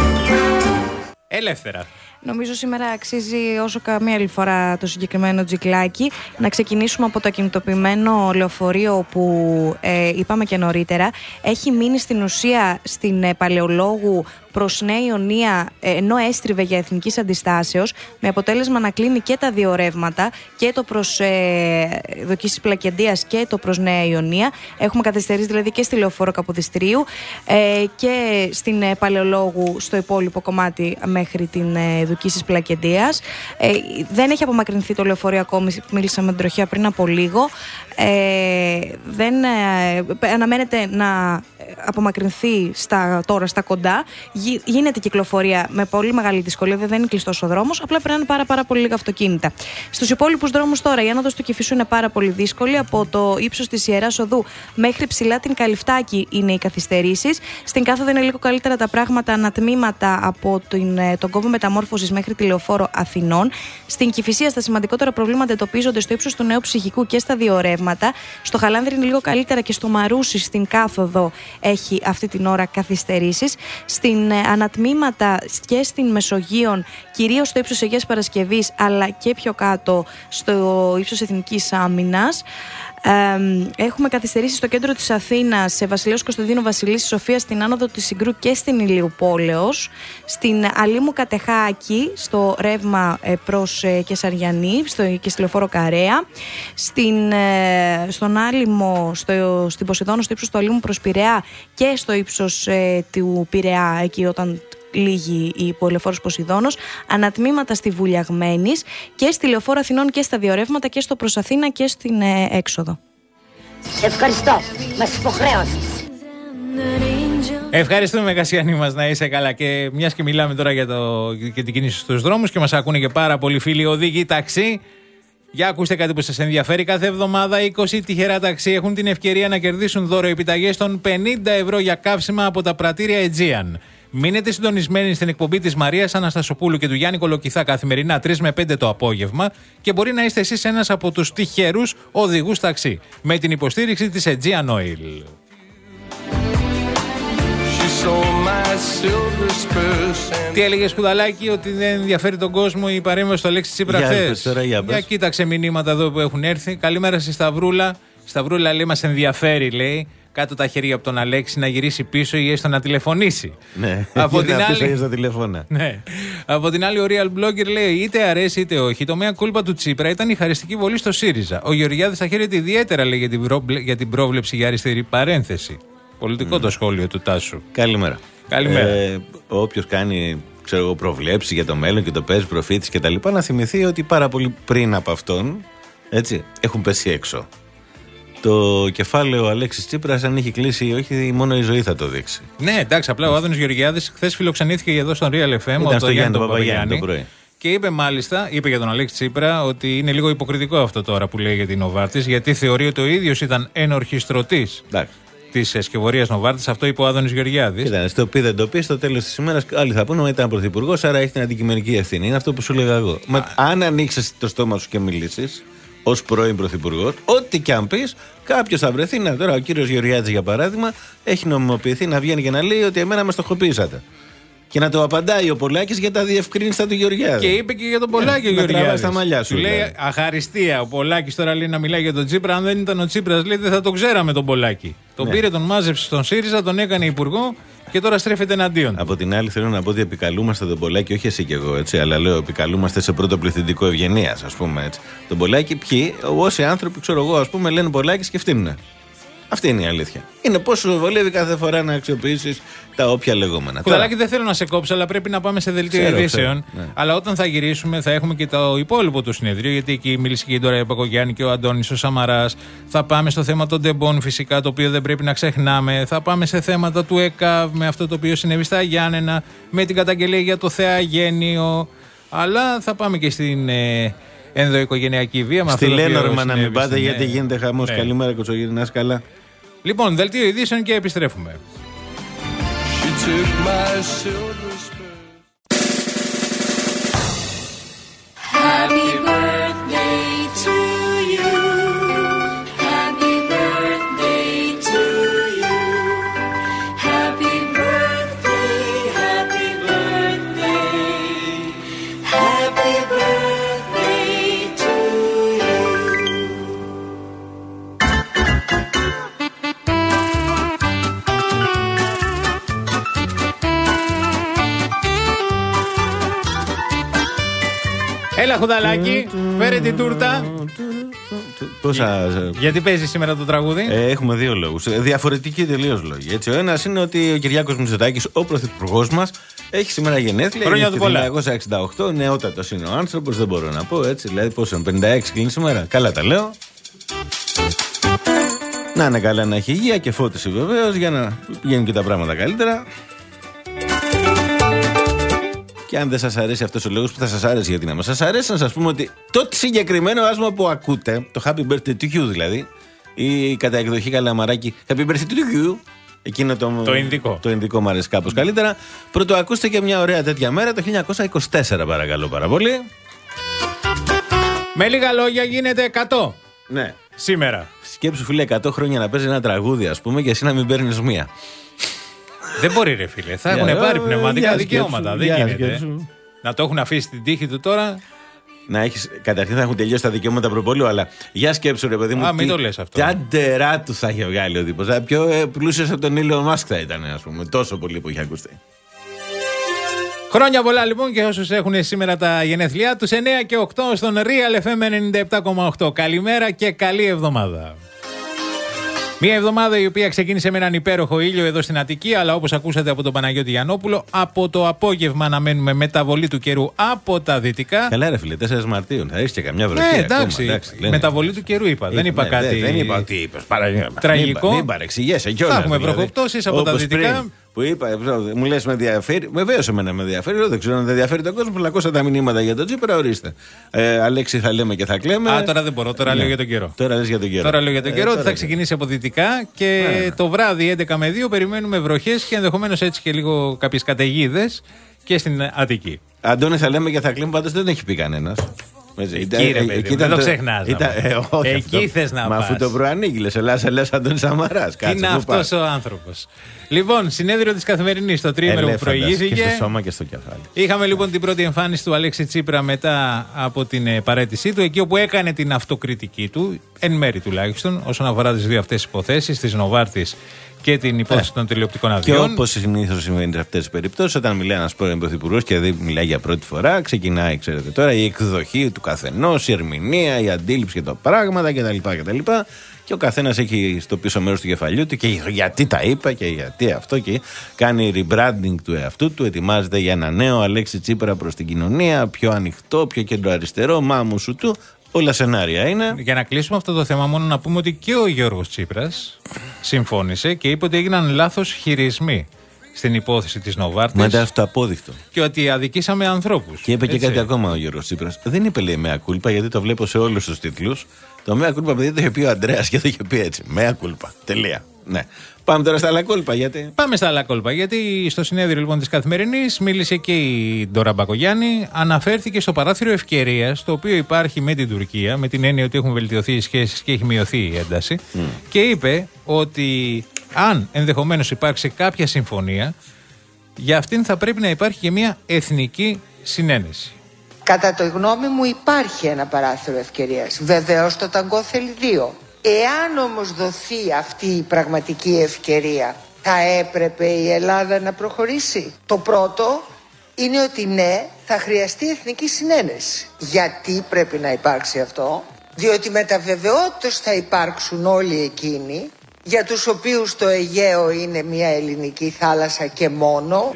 Ελεύθερα. Νομίζω σήμερα αξίζει όσο καμία άλλη φορά το συγκεκριμένο τζικλάκι. Να ξεκινήσουμε από το κινητοποιημένο λεωφορείο που ε, είπαμε και νωρίτερα. Έχει μείνει στην ουσία στην ε, Παλαιολόγου προς Νέα Ιωνία, ενώ έστριβε για εθνικής αντιστάσεως, με αποτέλεσμα να κλείνει και τα δύο ρεύματα, και το προς ε, Δοκίσης Πλακεντίας και το προς Νέα Ιωνία. Έχουμε καθυστερήσει δηλαδή και στη Λεωφόρο Καποδιστρίου ε, και στην ε, Παλαιολόγου στο υπόλοιπο κομμάτι μέχρι την ε, Δοκίσης Πλακεντίας. Ε, δεν έχει απομακρυνθεί το λεωφορείο ακόμη, μίλησα με την τροχιά πριν από λίγο. Ε, δεν ε, αναμένεται να απομακρυνθεί στα, τώρα στα κοντά. Γι, γίνεται κυκλοφορία με πολύ μεγάλη δυσκολία, δεν είναι κλειστός ο δρόμος, απλά περνάνε πάρα, πάρα πολύ λίγα αυτοκίνητα. Στους υπόλοιπους δρόμους τώρα η άνοδος του Κηφισού είναι πάρα πολύ δύσκολη. Από το ύψος της Ιεράς Οδού μέχρι ψηλά την Καλυφτάκη είναι οι καθυστερήσεις. Στην κάθοδο είναι λίγο καλύτερα τα πράγματα, ανατμήματα από την, τον κόμβο μεταμόρφωσης μέχρι τη Λεωφόρο Αθηνών. Στην Κηφισία στα σημαντικότερα προβλήματα εντοπίζονται στο ύψος του Νέου Ψυχικού και στα δύο ρεύματα. Στο Χαλάνδρη είναι λίγο καλύτερα και στο Μαρούσι στην κάθοδο έχει αυτή την ώρα καθυστερήσεις. Στην ε, ανατμήματα και στην Μεσογείων, κυρίως στο ύψος Αγίας Παρασκευής, αλλά και πιο κάτω στο ύψος Εθνικής Άμυνας. Ε, έχουμε καθυστερήσει στο κέντρο της Αθήνας, σε Βασιλέως Κωνσταντίνου Βασιλίσσης Σοφίας, στην άνοδο της Συγκρού και στην Ηλιουπόλεως. Στην Αλήμου Κατεχάκη, στο ρεύμα ε, προς ε, Κεσαριανή στο, και στη Λεωφόρο Καρέα. Στην, ε, στον Άλυμο, στο, στην Ποσειδώνα, στο ύψος του Αλήμου προς Πειραιά και στο ύψος ε, του Πειραιά, εκεί όταν λίγη η υπολεφόρος Ποσειδώνος, ανατμήματα στη Βουλιαγμένης και στη Λεωφόρο Αθηνών και στα δύο ρεύματα και στο προς Αθήνα και στην ε, έξοδο. Ευχαριστώ, μας υποχρέωσες. Ευχαριστούμε, Κασιανή μας, να είσαι καλά. Και μιας και μιλάμε τώρα για, το, για την κίνηση στους δρόμους και μας ακούνε και πάρα πολλοί φίλοι οδηγοί ταξί. Για ακούστε κάτι που σας ενδιαφέρει. Κάθε εβδομάδα είκοσι τυχερά ταξί έχουν την ευκαιρία να κερδίσουν δώρο επιταγές των πενήντα ευρώ για καύσιμα από τα πρατήρια Aegean. Μείνετε συντονισμένοι στην εκπομπή της Μαρίας Αναστασοπούλου και του Γιάννη Κολοκυθά καθημερινά τρεις με πέντε το απόγευμα και μπορεί να είστε εσείς ένας από τους τυχερούς οδηγούς ταξί με την υποστήριξη της Aegean Oil. Τι έλεγε, Σπουδαλάκη, ότι δεν ενδιαφέρει τον κόσμο η παρέμβαση στο Αλέξη Τσίπρα χθες? Για, για κοίταξε μηνύματα εδώ που έχουν έρθει. Καλημέρα στη Σταυρούλα. Σταυρούλα λέει, μας ενδιαφέρει, λέει, κάτω τα χέρια από τον Αλέξη να γυρίσει πίσω ή έστω να τηλεφωνήσει. Ναι, από την άλλη. Στα τηλεφώνα. Ναι. Από την άλλη, ο Real Blogger λέει: είτε αρέσει είτε όχι, το μέα κούλπα του Τσίπρα ήταν η χαριστική βολή στο ΣΥΡΙΖΑ. Ο Γεωργιάδης θα χαίρεται ιδιαίτερα, λέει, για την, προβλε... για την πρόβλεψη για αριστερή παρένθεση. Πολιτικό mm. το σχόλιο του Τάσου. Καλημέρα. Καλημέρα. Ε, Όποιος κάνει, ξέρω εγώ, προβλέψει για το μέλλον και το παίζει προφήτης και τα λοιπά, να θυμηθεί ότι πάρα πολύ πριν από αυτόν, έτσι, έχουν πέσει έξω. Το κεφάλαιο Αλέξης Τσίπρας, αν έχει κλείσει ή όχι, μόνο η ζωή θα το δείξει. Ναι, εντάξει, απλά ο Άδωνης Γεωργιάδης χθες φιλοξενήθηκε εδώ στον Real εφ εμ. Ήταν στο Γιάννη τον Παπαγιάννη το πρωί. Και είπε μάλιστα, είπε για τον Αλέξη Τσίπρα, ότι είναι λίγο υποκριτικό αυτό τώρα που λέει για την Νοβάρτης, γιατί θεωρεί ότι ο ίδιος ήταν ενορχιστρωτής της σκευωρίας Νοβάρτης. Αυτό είπε ο Άδωνης Γεωργιάδης. Ήταν στο πει δεν το πει, στο τέλος της ημέρας άλλοι θα πούνε ότι ήταν πρωθυπουργός, άρα έχει την αντικειμενική ευθύνη. Είναι αυτό που σου λέγα εγώ. Μα, αν ανοίξεις το στόμα σου και μιλήσεις ως πρώην πρωθυπουργός, ό,τι και αν πεις, κάποιος θα βρεθεί. Να, τώρα ο κύριος Γεωργιάδης, για παράδειγμα, έχει νομιμοποιηθεί να βγαίνει και να λέει ότι εμένα με στοχοποίησατε. Και να το απαντάει ο Πολάκης για τα διευκρίνηστα του Γεωργιάδη. Και είπε και για τον Πολάκη ο Γεωργιάδης. Στα μαλλιά σου. Του λέει αχαριστία. Ο Πολάκης τώρα λέει να μιλάει για τον Τσίπρα. Αν δεν ήταν ο Τσίπρας, λέει, δεν θα τον ξέραμε τον Πολάκη. Τον ναι. πήρε, τον μάζεψε στον ΣΥΡΙΖΑ, τον έκανε υπουργό και τώρα στρέφεται εναντίον. Από την άλλη, θέλω να πω ότι επικαλούμαστε τον Πολάκη, όχι εσύ και εγώ, έτσι, αλλά λέω επικαλούμαστε σε πρώτο πληθυντικό ευγενίας, ας πούμε έτσι. Τον Πολάκη, ποιοι, όσοι άνθρωποι, ξέρω εγώ, ας πούμε, λένε Πολάκη και φτύνουνε. Αυτή είναι η αλήθεια. Είναι πόσο σου βολεύει κάθε φορά να αξιοποιήσεις τα όποια λεγόμενα. Κουδαλάκι, δεν θέλω να σε κόψω, αλλά πρέπει να πάμε σε δελτίο ειδήσεων. Ναι. Αλλά όταν θα γυρίσουμε, θα έχουμε και το υπόλοιπο του συνεδρίου, γιατί εκεί μίλησε και η Ντόρα Πακογιάννη και ο Αντώνης ο Σαμαράς. Θα πάμε στο θέμα των ντεμπών, φυσικά, το οποίο δεν πρέπει να ξεχνάμε. Θα πάμε σε θέματα του ΕΚΑΒ, με αυτό το οποίο συνέβη στα Γιάννενα, με την καταγγελία για το θεαγένειο. Αλλά θα πάμε και στην ε, ενδοοικογενειακή βία. Στη Λένορμα να μην πάτε, γιατί γίνεται χαμός. Ναι. Καλημέρα, Κοτσογύρη, να είσαι καλά. Λοιπόν, δελτίο ειδήσεων και επιστρέφουμε. Happy birthday to you. Happy birthday to you. Happy birthday, happy birthday. Happy birthday to you. Έλα, Χουδαλάκι, φέρε την τούρτα. Πόσα... Γιατί παίζει σήμερα το τραγούδι? Ε, έχουμε δύο λόγους. Διαφορετικοί τελείως λόγοι. Έτσι. Ο ένας είναι ότι ο Κυριάκος Μητσοτάκης, ο πρωθυπουργός μας, έχει σήμερα γενέθλια. Χρόνια του πολλά. χίλια εννιακόσια εξήντα οκτώ, νεότατος είναι ο άνθρωπος, δεν μπορώ να πω έτσι. Δηλαδή, πόσο είναι, πενήντα έξι κλείνει σήμερα. Καλά τα λέω. Να είναι καλά, να έχει υγεία και φώτιση βεβαίως, για να πηγαίνουν και τα πράγματα καλύτερα. Και αν δεν σας αρέσει αυτός ο λόγος, που θα σας άρεσε, γιατί να μας σας αρέσει, να σας πούμε ότι το συγκεκριμένο άσμα που ακούτε, το Happy Birthday to you δηλαδή, ή κατά εκδοχή Καλαμαράκη, Happy Birthday to you, εκείνο το, το Ινδικό. Το Ινδικό μου αρέσει κάπως καλύτερα. Πρωτοακούστε και μια ωραία τέτοια μέρα, το χίλια εννιακόσια είκοσι τέσσερα, παρακαλώ πάρα πολύ. Με λίγα λόγια γίνεται εκατό. Ναι. Σήμερα. Σκέψου, φίλε, εκατό χρόνια να παίζει ένα τραγούδι, ας πούμε, και εσύ να μην παίρνεις μία. Δεν μπορεί, ρε φίλε. Θα έχουν πάρει πνευματικά δικαιώματα. Δεν γίνεται. Να το έχουν αφήσει την τύχη του τώρα. να έχεις. Καταρχήν θα έχουν τελειώσει τα δικαιώματα προπολίου, αλλά για σκέψου, ρε παιδί μου. Α, μην το λες αυτό. Τι αντερά του θα είχε βγάλει ο τύπος. Πιο ε, πλούσιος από τον Elon Musk θα ήταν, ας πούμε. Τόσο πολύ που είχε ακουστεί. Χρόνια πολλά λοιπόν και όσους έχουν σήμερα τα γενέθλιά τους, εννιά και οκτώ στον Real εφ εμ ενενήντα επτά κόμμα οκτώ. Καλημέρα και καλή εβδομάδα. Μια εβδομάδα η οποία ξεκίνησε με έναν υπέροχο ήλιο εδώ στην Αττική, αλλά όπως ακούσατε από τον Παναγιώτη Γιαννόπουλο, από το απόγευμα αναμένουμε μεταβολή του καιρού από τα δυτικά. Καλά, ρε φίλε, τέσσερις Μαρτίου, θα έχει και καμιά βροχή. Ναι, εντάξει. Ακόμα, εντάξει μεταβολή του καιρού είπα. Ε, δεν είπα ναι, κάτι. Δεν είπα ότι είπες. Τραγικό. Μην παρεξηγέσαι κιόλας. Θα έχουμε δηλαδή βροχοπτώσεις από τα δυτικά. Πριν, που είπα, μου λες με ενδιαφέρει. Βεβαίως εμένα με ενδιαφέρει. Δεν ξέρω αν δεν ενδιαφέρει τον κόσμο. Πλακώσα τα μηνύματα για τον Τσίπρα, ορίστε. Ε, Αλέξη, θα λέμε και θα κλαίμε. Α, τώρα δεν μπορώ. Τώρα ναι. λέω για τον καιρό. Τώρα λες για τον καιρό. Τώρα λέω για τον καιρό ότι ε, θα ξεκινήσει από δυτικά και ναι, ναι. το βράδυ έντεκα με δύο περιμένουμε βροχές και ενδεχομένως έτσι και λίγο κάποιες καταιγίδες και στην Αττική. Αντώνη, θα λέμε και θα κλαίμε, πάντως δεν έχει πει κανένας. Κύριε παιδί, δεν το ξεχνάς. Εκεί θες να πας. Μα αφού το προανήγγειλες, ελάς, ελάς Αντώνη Σαμαράς. Τι είναι αυτός ο άνθρωπος. Λοιπόν, συνέδριο της Καθημερινής, το τρίμερο που προηγήθηκε. Και στο σώμα και στο κεφάλι. Είχαμε λοιπόν την πρώτη εμφάνιση του Αλέξη Τσίπρα μετά από την παραίτησή του, εκεί όπου έκανε την αυτοκριτική του, εν μέρη τουλάχιστον, όσον αφορά τις δύο αυτές υποθέσεις, της Νοβάρτης και την υπόθεση ε, των τηλεοπτικών αδειών. Και όπως συνήθως συμβαίνει σε αυτές τις περιπτώσεις, όταν μιλάει ένας πρώην πρωθυπουργός και δεν μιλάει για πρώτη φορά, ξεκινάει, ξέρετε τώρα, η εκδοχή του καθενός, η ερμηνεία, η αντίληψη για τα πράγματα κτλ. κτλ. Και ο καθένας έχει στο πίσω μέρος του κεφαλιού του και γιατί τα είπα και γιατί αυτό, και κάνει rebranding του εαυτού του, ετοιμάζεται για ένα νέο Αλέξη Τσίπρα προς την κοινωνία, πιο ανοιχτό, πιο κεντροαριστερό, μάμου σου του. Όλα σενάρια είναι. Για να κλείσουμε αυτό το θέμα, μόνο να πούμε ότι και ο Γιώργος Τσίπρας συμφώνησε και είπε ότι έγιναν λάθος χειρισμοί στην υπόθεση της Νοβάρτης. Μα ήταν αυτοαπόδεικτο. Και ότι αδικήσαμε ανθρώπους. Και είπε έτσι. Και κάτι ακόμα ο Γιώργος Τσίπρας. Δεν είπε, λέει, mea culpa, γιατί το βλέπω σε όλους τους τίτλους. Το mea culpa, παιδί, το είχε πει ο Ανδρέας και το είχε πει έτσι. Mea culpa. Τελεία. Ναι. Πάμε τώρα στα άλλα κόλπα, γιατί. Πάμε στα άλλα κόλπα. Γιατί στο συνέδριο λοιπόν της Καθημερινής μίλησε και η Ντόρα Μπακογιάννη, αναφέρθηκε στο παράθυρο ευκαιρίας το οποίο υπάρχει με την Τουρκία, με την έννοια ότι έχουν βελτιωθεί οι σχέσεις και έχει μειωθεί η ένταση. Mm. Και είπε ότι αν ενδεχομένως υπάρξει κάποια συμφωνία, για αυτήν θα πρέπει να υπάρχει και μια εθνική συνένεση. Κατά το γνώμη μου υπάρχει ένα παράθυρο ευκαιρίας. Βεβαίως το ταγκό θέλει δύο. Εάν όμως δοθεί αυτή η πραγματική ευκαιρία, θα έπρεπε η Ελλάδα να προχωρήσει. Το πρώτο είναι ότι ναι, θα χρειαστεί εθνική συνένεση. Γιατί πρέπει να υπάρξει αυτό? Διότι με τα βεβαιότητας θα υπάρξουν όλοι εκείνοι για τους οποίους το Αιγαίο είναι μια ελληνική θάλασσα και μόνο.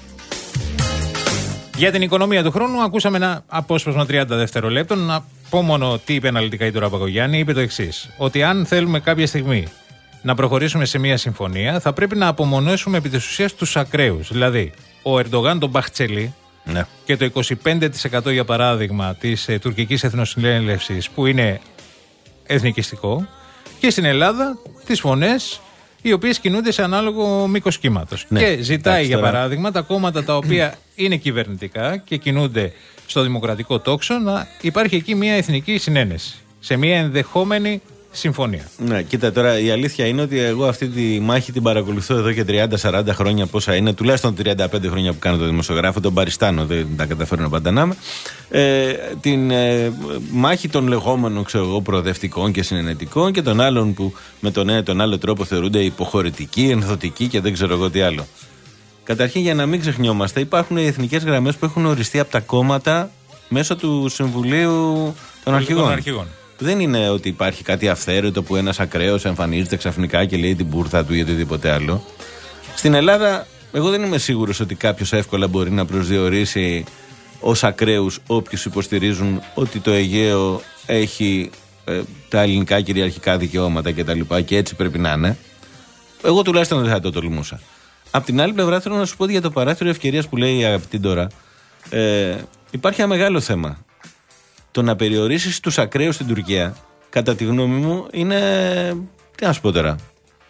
Για την οικονομία του χρόνου ακούσαμε ένα απόσπασμα τριάντα δευτερολέπτων. Να πω μόνο τι είπε αναλυτικά η Ντόρα Μπακογιάννη. Είπε το εξής: ότι αν θέλουμε κάποια στιγμή να προχωρήσουμε σε μια συμφωνία, θα πρέπει να απομονώσουμε επί της ουσίας τους ακραίους. Δηλαδή, ο Ερντογάν τον Μπαχτσελή ναι. και το είκοσι πέντε τοις εκατό για παράδειγμα της ε, τουρκικής εθνοσυνέλευσης που είναι εθνικιστικό, και στην Ελλάδα τις φωνές οι οποίες κινούνται σε ανάλογο μήκος κύματος. Ναι, και ζητάει εντάξει, για παράδειγμα τα κόμματα τα οποία είναι κυβερνητικά και κινούνται στο δημοκρατικό τόξο να υπάρχει εκεί μια εθνική συνένεση σε μια ενδεχόμενη συμφωνία. Ναι, κοίτα τώρα, η αλήθεια είναι ότι εγώ αυτή τη μάχη την παρακολουθώ εδώ και τριάντα σαράντα χρόνια, πόσα είναι, τουλάχιστον τριάντα πέντε χρόνια που κάνω το δημοσιογράφο, τον παριστάνω, δεν τα καταφέρω να παντανάμε. Ε, την ε, μάχη των λεγόμενων, ξέρω εγώ, προοδευτικών και συνενετικών και των άλλων που με τον ένα τον άλλο τρόπο θεωρούνται υποχωρητικοί, ενθωτικοί και δεν ξέρω εγώ τι άλλο. Καταρχήν, για να μην ξεχνιόμαστε, υπάρχουν οι εθνικές γραμμές που έχουν οριστεί από τα κόμματα μέσω του Συμβουλίου των Αρχηγών. Αρχηγών. Δεν είναι ότι υπάρχει κάτι αυθαίρετο που ένας ακραίος εμφανίζεται ξαφνικά και λέει την μπούρθα του ή οτιδήποτε άλλο. Στην Ελλάδα, εγώ δεν είμαι σίγουρος ότι κάποιος εύκολα μπορεί να προσδιορίσει ως ακραίους όποιους υποστηρίζουν ότι το Αιγαίο έχει ε, τα ελληνικά κυριαρχικά δικαιώματα κτλ. Και, και έτσι πρέπει να είναι. Εγώ τουλάχιστον δεν θα το τολμούσα. Απ' την άλλη πλευρά, θέλω να σου πω για το παράθυρο ευκαιρίας που λέει η αγαπητή Ντόρα. Ε, υπάρχει ένα μεγάλο θέμα. Το να περιορίσεις τους ακραίους στην Τουρκία, κατά τη γνώμη μου, είναι. Τι να σου πω τώρα.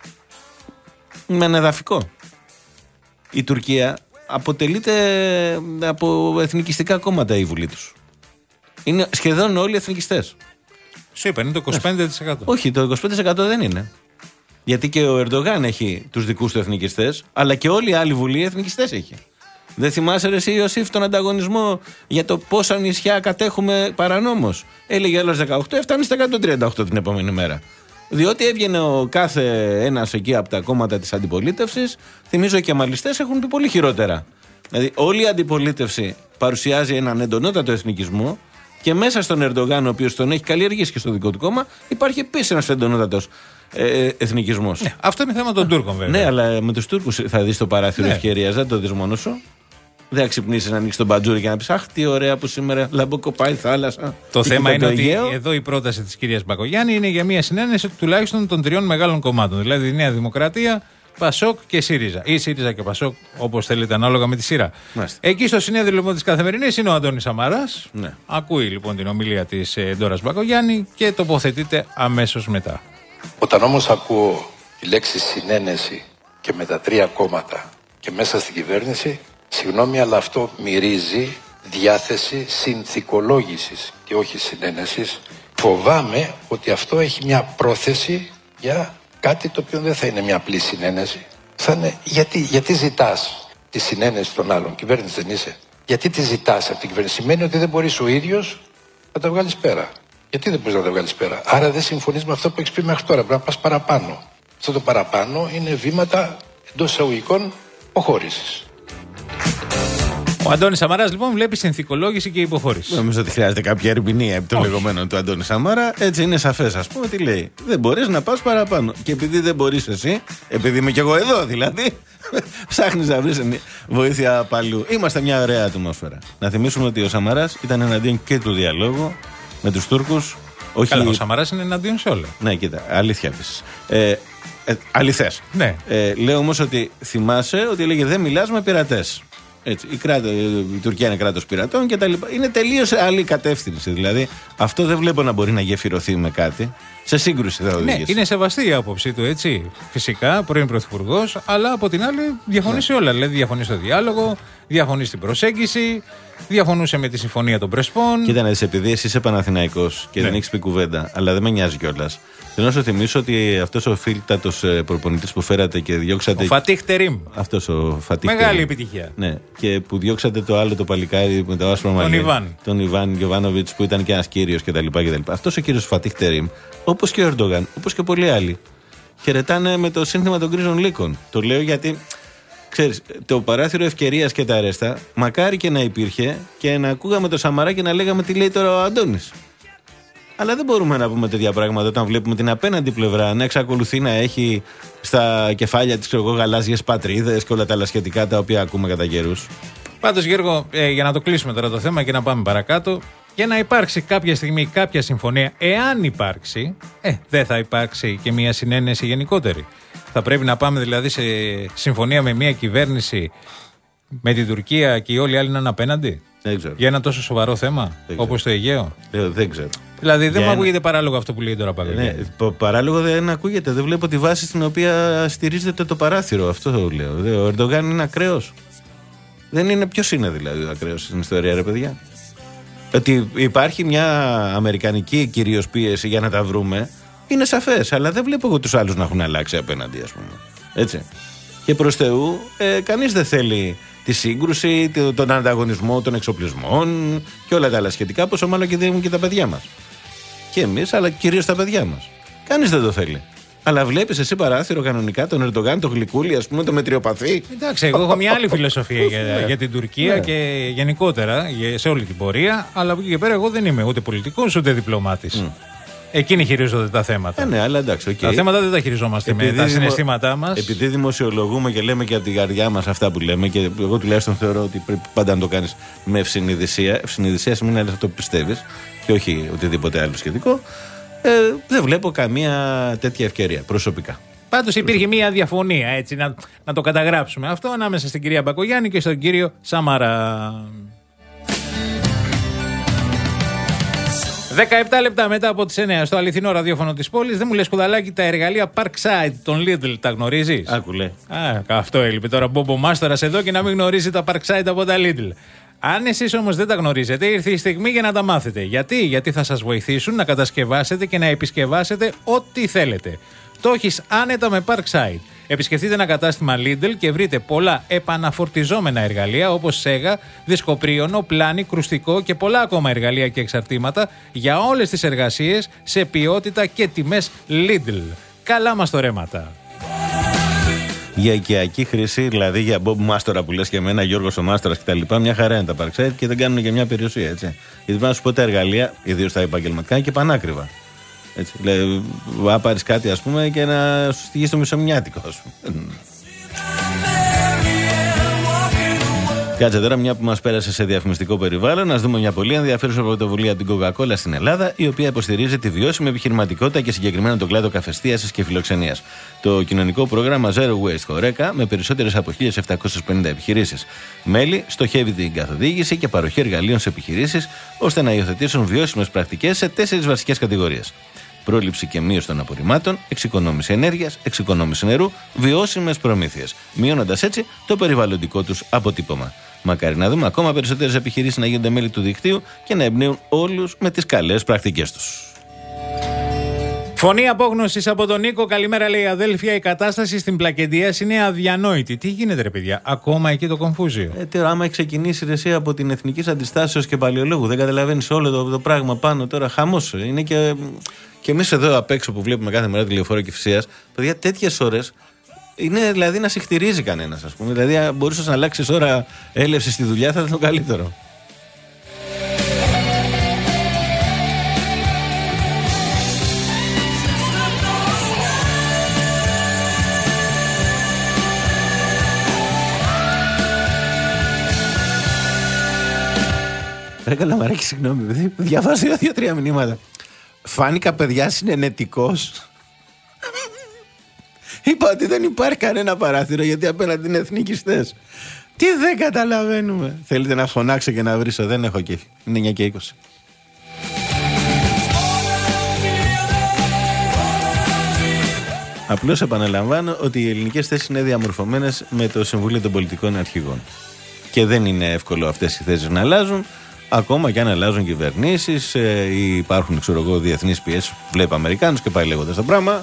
Είναι ανεδαφικό. Η Τουρκία αποτελείται από εθνικιστικά κόμματα η βουλή τους. Είναι σχεδόν όλοι εθνικιστές. Σου είπα, είναι το είκοσι πέντε τοις εκατό. Όχι, το είκοσι πέντε τοις εκατό δεν είναι. Γιατί και ο Ερντογάν έχει τους δικούς του εθνικιστές, αλλά και όλη η άλλη βουλή εθνικιστές έχει. Δεν θυμάσαι, ρε, εσύ, Ιωσήφ, τον ανταγωνισμό για το πόσα νησιά κατέχουμε παρανόμως? Έλεγε άλλος δεκαοκτώ, έφτανε στα εκατόν τριάντα οκτώ την επόμενη μέρα. Διότι έβγαινε ο κάθε ένας εκεί από τα κόμματα της αντιπολίτευσης. Θυμίζω οι κεμαλιστές έχουν πει πολύ χειρότερα. Δηλαδή, όλη η αντιπολίτευση παρουσιάζει έναν εντονότατο εθνικισμό και μέσα στον Ερντογάν, ο οποίος τον έχει καλλιεργήσει και στο δικό του κόμμα, υπάρχει επίσης ένας εντονότατος ε, εθνικισμός. Ναι, αυτό είναι θέμα των Τούρκων, βέβαια. Ναι, αλλά με τους Τούρκους θα δεις το παράθυρο ναι. ευκαιρίας, δεν το δεις μόνο σου. Δεν θα ξυπνήσεις να ανοίξεις τον μπατζούρι και να πεις αχ, τι ωραία που σήμερα λαμποκοπάει η θάλασσα. Το θέμα είναι ότι εδώ η πρόταση της κυρίας Μπακογιάννη είναι για μια συνένεση τουλάχιστον των τριών μεγάλων κομμάτων. Δηλαδή η Νέα Δημοκρατία, Πασόκ και ΣΥΡΙΖΑ. Ή ΣΥΡΙΖΑ και Πασόκ, όπως θέλετε, ανάλογα με τη σειρά. Μάλιστα. Εκεί στο συνέδριο λοιπόν της Καθημερινής είναι ο Αντώνης Σαμαράς. Ναι. Ακούει λοιπόν την ομιλία της ε, Ντόρας Μπακογιάννη και τοποθετείται αμέσως μετά. Όταν όμως ακούω τη λέξη συνένεση και με τα τρία κόμματα και μέσα στην κυβέρνηση, συγγνώμη, αλλά αυτό μυρίζει διάθεση συνθηκολόγησης και όχι συνένεσης. Φοβάμαι ότι αυτό έχει μια πρόθεση για κάτι το οποίο δεν θα είναι μια απλή συνένεση. Θα είναι γιατί, γιατί ζητάς τη συνένεση των άλλων? Κυβέρνηση δεν είσαι? Γιατί τη ζητάς από την κυβέρνηση? Σημαίνει ότι δεν μπορείς ο ίδιος να τα βγάλεις πέρα. Γιατί δεν μπορείς να τα βγάλεις πέρα? Άρα δεν συμφωνείς με αυτό που έχεις πει μέχρι τώρα. Πρέπει να πας παραπάνω. Αυτό το παραπάνω είναι βήματα εντός εισαγωγικών αποχώρησης. Ο Αντώνης Σαμαράς λοιπόν βλέπει συνθηκολόγηση και υποχώρηση. Νομίζω ότι χρειάζεται κάποια ερμηνεία επί των λεγόμενων του Αντώνη Σαμαρά. Έτσι είναι σαφές, ας πούμε, τι λέει. Δεν μπορείς να πας παραπάνω. Και επειδή δεν μπορείς εσύ, επειδή είμαι κι εγώ εδώ δηλαδή, ψάχνεις να βρεις βοήθεια παλιού. Είμαστε μια ωραία ατμόσφαιρα. Να θυμίσουμε ότι ο Σαμαράς ήταν εναντίον και του διαλόγου με τους Τούρκους. Όχι... Καλά, ο Σαμαράς είναι εναντίον σε όλα. Ναι, κοίτα, αλήθεια επίσης. Ε, ε, αληθές. Ναι. Ε, λέω όμως ότι θυμάσαι ότι έλεγε δεν μιλάς με πειρατές. Έτσι, η, κράτο, η Τουρκία είναι κράτος πειρατών και τα λοιπά. Είναι τελείως άλλη κατεύθυνση. Δηλαδή, αυτό δεν βλέπω να μπορεί να γεφυρωθεί με κάτι. Σε σύγκρουση θα οδηγήσει. Ναι, είναι σεβαστή η άποψή του, έτσι. Φυσικά, πρώην πρωθυπουργός, αλλά από την άλλη διαφωνεί ναι. σε όλα. Δηλαδή, διαφωνεί στο διάλογο, διαφωνεί στην προσέγγιση, διαφωνούσε με τη συμφωνία των Πρεσπών. Κοίτα να δεις, επειδή εσύ είσαι Παναθηναϊκός και ναι. δεν έχεις πει κουβέντα, αλλά δεν με νοιάζει κιόλας. Θέλω να σου θυμίσω ότι αυτός ο φίλτατος προπονητής που φέρατε και διώξατε. Ο Φατίχ Τερίμ. Αυτός ο Φατίχ Μεγάλη Τερίμ. επιτυχία. Ναι, και που διώξατε το άλλο το παλικάρι με το άσπρο μαλλί. Τον Ιβάν. Τον Ιβάν Γιοβάνοβιτς που ήταν και ένας κύριος κτλ. Αυτός ο κύριος Φατίχ Τερίμ, όπως και ο Ερντογάν, όπως και πολλοί άλλοι, χαιρετάνε με το σύνθημα των γκρίζων λύκων. Το λέω γιατί. Ξέρεις, το παράθυρο ευκαιρίας και τα αρέστα, μακάρι και να υπήρχε και να ακούγαμε το Σαμαρά και να λέγαμε τι λέει τώρα ο Αντώνης. Αλλά δεν μπορούμε να πούμε τέτοια πράγματα όταν βλέπουμε την απέναντι πλευρά να εξακολουθεί να έχει στα κεφάλια της γαλάζιες πατρίδες και όλα τα άλλα σχετικά τα οποία ακούμε κατά καιρούς. Πάντως, Γιώργο, ε, για να το κλείσουμε τώρα το θέμα και να πάμε παρακάτω, για να υπάρξει κάποια στιγμή κάποια συμφωνία, εάν υπάρξει, ε, δεν θα υπάρξει και μια συνένεση γενικότερη. Θα πρέπει να πάμε δηλαδή σε συμφωνία με μια κυβέρνηση με την Τουρκία και οι όλοι οι άλλοι να είναι απέναντι. Δεν ξέρω. Για ένα τόσο σοβαρό θέμα όπως το Αιγαίο. Δεν, δεν ξέρω. Δηλαδή δεν μου ένα... ακούγεται παράλογο αυτό που λέει τώρα Παγκογιάννη. Ναι, παράλογο δεν ακούγεται. Δεν βλέπω τη βάση στην οποία στηρίζεται το παράθυρο. Αυτό το λέω. Ο Ερντογάν είναι ακραίος. Δεν είναι. Ποιος είναι δηλαδή ο ακραίος στην ιστορία, ρε παιδιά? Ότι υπάρχει μια αμερικανική κυρίως πίεση για να τα βρούμε είναι σαφές. Αλλά δεν βλέπω εγώ τους άλλους να έχουν αλλάξει απέναντι, ας πούμε. Έτσι. Και προς Θεού, ε, κανείς δεν θέλει τη σύγκρουση, τον ανταγωνισμό των εξοπλισμών και όλα τα άλλα σχετικά, πόσο μάλλον και δίνουν και τα παιδιά μας. Και εμείς, αλλά κυρίως τα παιδιά μας. Κανείς δεν το θέλει. Αλλά βλέπεις εσύ παράθυρο κανονικά τον Ερντογάν, το γλυκούλι, ας πούμε, το μετριοπαθή. Εντάξει, εγώ έχω μια άλλη φιλοσοφία για, για την Τουρκία ναι. και γενικότερα σε όλη την πορεία. Αλλά από εκεί και πέρα, εγώ δεν είμαι ούτε πολιτικός ούτε διπλωμάτης. Mm. Εκείνοι χειρίζονται τα θέματα. Ε, ναι, αλλά εντάξει, okay. Τα θέματα δεν τα χειριζόμαστε επειδή με τα δημο... συναισθήματά μας. Επειδή δημοσιολογούμε και λέμε και από την καρδιά μας αυτά που λέμε, και εγώ τουλάχιστον θεωρώ ότι πρέπει πάντα να το κάνεις με ευσυνειδησία. Ευσυνειδησία σημαίνει να αυτό που πιστεύεις και όχι οτιδήποτε άλλο σχετικό. Ε, δεν βλέπω καμία τέτοια ευκαιρία προσωπικά. Πάντως υπήρχε μια διαφωνία, έτσι, να, να το καταγράψουμε αυτό, ανάμεσα στην κυρία Μπακογιάννη και στον κύριο Σαμαρά. δεκαεπτά λεπτά μετά από τις εννιά στο αληθινό ραδιόφωνο της πόλης. Δεν μου λες, Κουδαλάκη, τα εργαλεία Parkside των Lidl τα γνωρίζεις? Άκουλε. Α, αυτό έλειπε τώρα. Μπόμπο Μάστορας εδώ και να μην γνωρίζει τα Parkside από τα Lidl. Αν εσείς όμως δεν τα γνωρίζετε, ήρθε η στιγμή για να τα μάθετε. Γιατί? Γιατί θα σας βοηθήσουν να κατασκευάσετε και να επισκευάσετε ό,τι θέλετε. Το έχεις άνετα με Parkside. Επισκεφτείτε ένα κατάστημα Lidl και βρείτε πολλά επαναφορτιζόμενα εργαλεία όπως σέγα, δισκοπρίωνο, πλάνη, κρουστικό και πολλά ακόμα εργαλεία και εξαρτήματα για όλες τις εργασίες σε ποιότητα και τιμές Lidl. Καλά μας το ρέματα. Για οικιακή χρήση, δηλαδή για Bob Μάστορα που λες και εμένα, Γιώργος ο Μάστορας κτλ., μια χαρά είναι τα Parkside και δεν κάνουν και μια περιουσία, έτσι. Γιατί να σου πω τα εργαλεία, ιδίως τα επαγγελματικά, είναι και πανάκριβα. Έτσι, δηλαδή, να πάρεις κάτι ας πούμε και να σου στοιχείς το μισομνιάτικο, ας πούμε. Κάτσε τώρα, μια που μας πέρασε σε διαφημιστικό περιβάλλον, να δούμε μια πολύ ενδιαφέρουσα πρωτοβουλία από την Coca-Cola στην Ελλάδα, η οποία υποστηρίζει τη βιώσιμη επιχειρηματικότητα και συγκεκριμένα τον κλάδο καφεστίασης και φιλοξενίας. Το κοινωνικό πρόγραμμα Zero Waste Horeca, με περισσότερες από χίλιες επτακόσιες πενήντα επιχειρήσεις μέλη, στοχεύει την καθοδήγηση και παροχή εργαλείων σε επιχειρήσεις, ώστε να υιοθετήσουν βιώσιμες πρακτικές σε τέσσερις βασικές κατηγορίες. Πρόληψη και μείωση των απορριμμάτων, εξοικονόμηση ενέργειας, εξοικονόμηση νερού, βιώσιμες προμήθειες, μειώνοντας έτσι το περιβαλλοντικό τους αποτύπωμα. Μακάρι να δούμε ακόμα περισσότερες επιχειρήσεις να γίνονται μέλη του δικτύου και να εμπνέουν όλους με τις καλές πρακτικές τους. Φωνή απόγνωσης από τον Νίκο. Καλημέρα, λέει, αδέλφια. Η κατάσταση στην Πλακεντίας είναι αδιανόητη. Τι γίνεται, ρε παιδιά, ακόμα εκεί το κομφούζιο. Ε, τώρα, άμα έχει ξεκινήσει εσύ από την Εθνική Αντιστάσεως και Παλαιολόγου, δεν καταλαβαίνεις όλο το, το πράγμα πάνω τώρα. Χαμός. Είναι και, και εμείς εδώ απ' έξω που βλέπουμε κάθε μέρα τηλεφόρο και Φυσίας, παιδιά, τέτοιες ώρες είναι δηλαδή να συχτηρίζει κανένας, ας πούμε. Δηλαδή, αν μπορούσες να αλλάξεις ώρα έλευση στη δουλειά, θα ήταν το καλύτερο. Ρε Καλαμαράκη, συγγνώμη, διαβάζω δύο-τρία μηνύματα. Φάνηκα, παιδιά, συνενετικός. Είπα ότι δεν υπάρχει κανένα παράθυρο γιατί απέναντι είναι εθνικιστές. Τι δεν καταλαβαίνουμε. Θέλετε να φωνάξω και να βρίσω? Δεν έχω κέφι. Είναι εννιά και είκοσι. Απλώς επαναλαμβάνω ότι οι ελληνικές θέσεις είναι διαμορφωμένες με το Συμβούλιο των Πολιτικών Αρχηγών. Και δεν είναι εύκολο αυτές οι θέσεις να αλλάζουν. Ακόμα και αν αλλάζουν κυβερνήσεις, ε, υπάρχουν, ξέρω εγώ, διεθνείς πιέσεις. Βλέπω Αμερικάνους και πάει λέγοντας το πράγμα.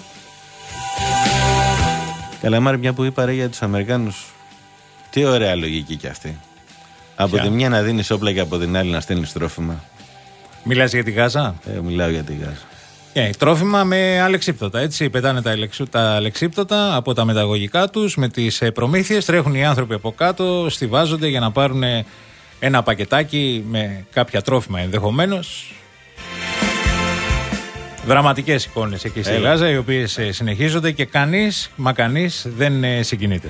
Καλαμάρη, μια που είπα ρε για τους Αμερικάνους, τι ωραία λογική κι αυτή. Από τη μια να δίνεις όπλα και από την άλλη να στέλνεις τρόφιμα. Μιλάς για τη Γάζα? Ε, μιλάω για τη Γάζα. Yeah, τρόφιμα με αλεξίπτωτα, έτσι. Πετάνε τα, αλεξ, τα αλεξίπτωτα από τα μεταγωγικά τους με τις ε, προμήθειες. Τρέχουν οι άνθρωποι από κάτω, στιβάζονται για να πάρουν ένα πακετάκι με κάποια τρόφιμα ενδεχομένως. Δραματικές εικόνες εκεί στη Γάζα, οι οποίες ε, συνεχίζονται και κανείς, μα κανείς δεν ε, συγκινείται.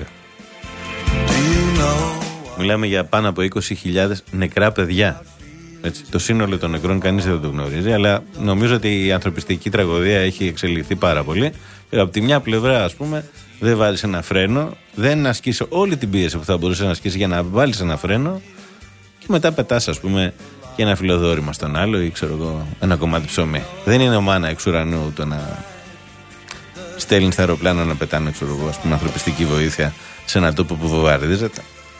Μιλάμε για πάνω από είκοσι χιλιάδες νεκρά παιδιά. Έτσι, το σύνολο των νεκρών κανείς δεν το γνωρίζει, αλλά νομίζω ότι η ανθρωπιστική τραγωδία έχει εξελιχθεί πάρα πολύ. Και από τη μια πλευρά, ας πούμε, δεν βάλεις ένα φρένο, δεν ασκείς όλη την πίεση που θα μπορούσε να ασκήσει για να βάλεις ένα φρένο, και μετά πετάς, ας πούμε, και ένα φιλοδόρημα στον άλλο ή ξέρω εγώ, ένα κομμάτι ψωμί. Δεν είναι μάνα εξ ουρανού το να στέλνει στα αεροπλάνα να πετάνε, ξέρω εγώ, ας πούμε, ανθρωπιστική βοήθεια σε έναν τόπο που βομβαρδίζεται.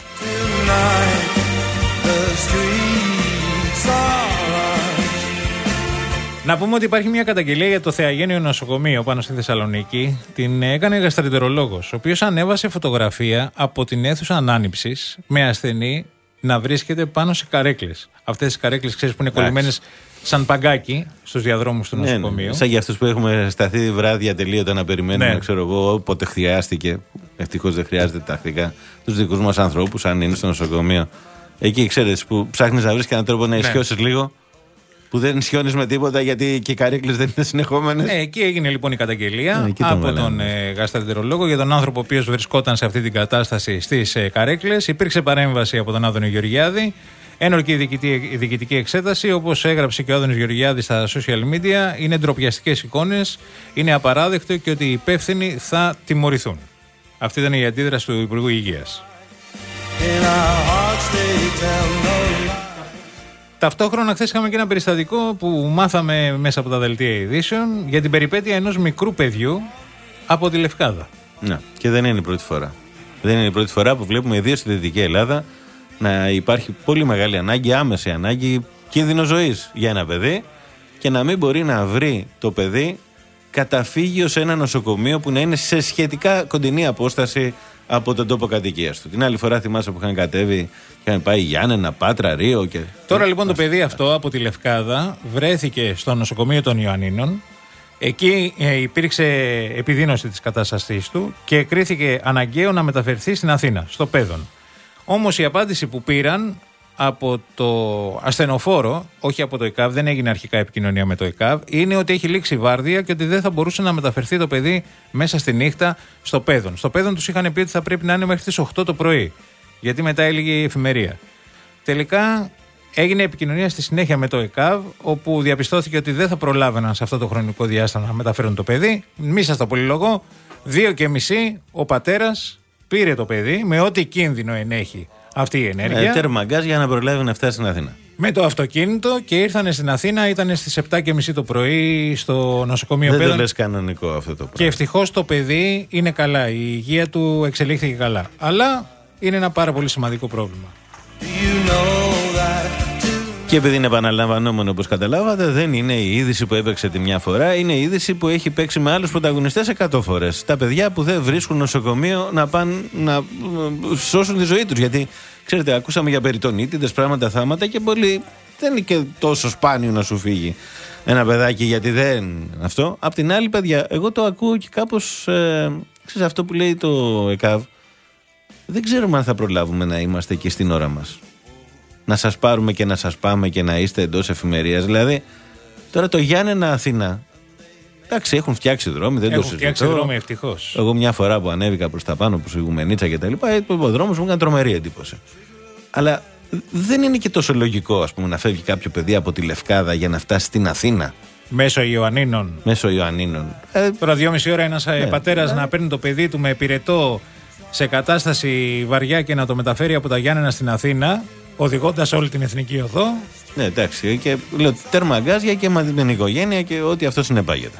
Να πούμε ότι υπάρχει μια καταγγελία για το Θεαγένειο νοσοκομείο πάνω στη Θεσσαλονίκη. Την έκανε γαστρεντερολόγος, ο οποίος ανέβασε φωτογραφία από την αίθουσα ανάνυψης με ασθενή να βρίσκεται πάνω σε καρέκλες. Αυτές τις καρέκλες, ξέρεις, που είναι κολλημένες σαν παγκάκι στους διαδρόμους του νοσοκομείου. Ναι, ναι. Σαν για αυτούς που έχουμε σταθεί βράδια τελείωτα να περιμένουμε, ναι, ξέρω εγώ, όποτε χρειάστηκε. Ευτυχώς δεν χρειάζεται τακτικά. Τους δικούς μας ανθρώπους, αν είναι στο νοσοκομείο. Εκεί, ξέρεις, που ψάχνεις να βρεις κανέναν τρόπο να ισιώσεις, ναι, λίγο. Που δεν ισιώνεις με τίποτα γιατί και οι καρέκλες δεν είναι συνεχόμενες. Ναι, εκεί έγινε λοιπόν η καταγγελία, ναι, τον από τον ε, γαστρεντερολόγο για τον άνθρωπο ο οποίος βρισκόταν σε αυτή την κατάσταση στις ε, καρέκλες. Υπήρξε παρέμβαση από τον Άδωνη Γεωργιάδη. Ένορκη η διοικητική εξέταση, όπως έγραψε και ο Άδωνης Γεωργιάδης στα social media. Είναι ντροπιαστικές εικόνες, είναι απαράδεκτο και ότι οι υπεύθυνοι θα τιμωρηθούν. Αυτή ήταν η αντίδραση του Υπουργού Υγείας. Ταυτόχρονα, χθες είχαμε και ένα περιστατικό που μάθαμε μέσα από τα δελτία ειδήσεων για την περιπέτεια ενός μικρού παιδιού από τη Λευκάδα. Ναι, και δεν είναι η πρώτη φορά. Δεν είναι η πρώτη φορά που βλέπουμε, ιδίως στη Δυτική Ελλάδα, να υπάρχει πολύ μεγάλη ανάγκη, άμεση ανάγκη, κίνδυνο ζωής για ένα παιδί και να μην μπορεί να βρει το παιδί καταφύγιο σε ένα νοσοκομείο που να είναι σε σχετικά κοντινή απόσταση από τον τόπο κατοικίας του. Την άλλη φορά θυμάσαι που είχαν κατέβει, είχαν πάει Γιάννενα, Πάτρα, Ρίο και... Τώρα λοιπόν το παιδί αυτό από τη Λευκάδα βρέθηκε στο νοσοκομείο των Ιωαννίνων. Εκεί ε, υπήρξε επιδείνωση της κατάστασής του και κρίθηκε αναγκαίο να μεταφερθεί στην Αθήνα, στο Πέδον. Όμως η απάντηση που πήραν από το ασθενοφόρο, όχι από το ΕΚΑΒ, δεν έγινε αρχικά επικοινωνία με το ΕΚΑΒ, είναι ότι έχει λήξει βάρδια και ότι δεν θα μπορούσε να μεταφερθεί το παιδί μέσα στη νύχτα στο Πέδον. Στο Πέδον τους είχαν πει ότι θα πρέπει να είναι μέχρι τις οκτώ το πρωί, γιατί μετά έλυγε η εφημερία. Τελικά έγινε επικοινωνία στη συνέχεια με το ΕΚΑΒ, όπου διαπιστώθηκε ότι δεν θα προλάβαιναν σε αυτό το χρονικό διάστημα να μεταφέρουν το παιδί. Μη σας τα πολυλογώ, δύο και μισή ο πατέρας πήρε το παιδί με ό,τι κίνδυνο ενέχει αυτή η ενέργεια. Ε, τέρμα γκάζ για να προλάβει να φτάσει στην Αθήνα. Με το αυτοκίνητο και ήρθανε στην Αθήνα, ήταν στις επτά και μισή το πρωί στο νοσοκομείο Πέδων. Δεν το λες κανονικό αυτό το πράγμα. Και ευτυχώς το παιδί είναι καλά, η υγεία του εξελίχθηκε καλά. Αλλά είναι ένα πάρα πολύ σημαντικό πρόβλημα. Και επειδή είναι επαναλαμβανόμενο, όπως καταλάβατε, δεν είναι η είδηση που έπαιξε τη μια φορά, είναι η είδηση που έχει παίξει με άλλους πρωταγωνιστές εκατό φορές. Τα παιδιά που δεν βρίσκουν νοσοκομείο να πάνε να σώσουν τη ζωή τους. Γιατί, ξέρετε, ακούσαμε για περιτονίτιδες, πράγματα, θάματα και πολύ. Δεν είναι και τόσο σπάνιο να σου φύγει ένα παιδάκι, γιατί δεν. Αυτό. Απ' την άλλη, παιδιά, εγώ το ακούω και κάπως. Ε, ξέρεις, αυτό που λέει το ΕΚΑΒ, δεν ξέρουμε αν θα προλάβουμε να είμαστε εκεί στην ώρα μας. Να σας πάρουμε και να σας πάμε και να είστε εντός εφημερίας. Δηλαδή, τώρα το Γιάννενα Αθήνα. Εντάξει, έχουν φτιάξει δρόμοι, δεν έχουν το συζητώ. Έχουν φτιάξει δρόμοι, ευτυχώς. Εγώ μια φορά που ανέβηκα προς τα πάνω, προς η Γουμενίτσα και τα λοιπά, ο δρόμος μου έκανε τρομερή εντύπωση. Αλλά δεν είναι και τόσο λογικό, ας πούμε, να φεύγει κάποιο παιδί από τη Λευκάδα για να φτάσει στην Αθήνα. Μέσω Ιωαννίνων. Μέσω Ιωαννίνων. Ε, τώρα δυόμιση ώρα ένας ναι, πατέρας ναι. να παίρνει το παιδί του με πυρετό σε κατάσταση βαριά και να το μεταφέρει από τα Γιάννενα στην Αθήνα, οδηγώντας όλη την εθνική οδό. Ναι, εντάξει. Και λέω τέρμα γκάζια και με την οικογένεια και ό,τι αυτό συνεπάγεται.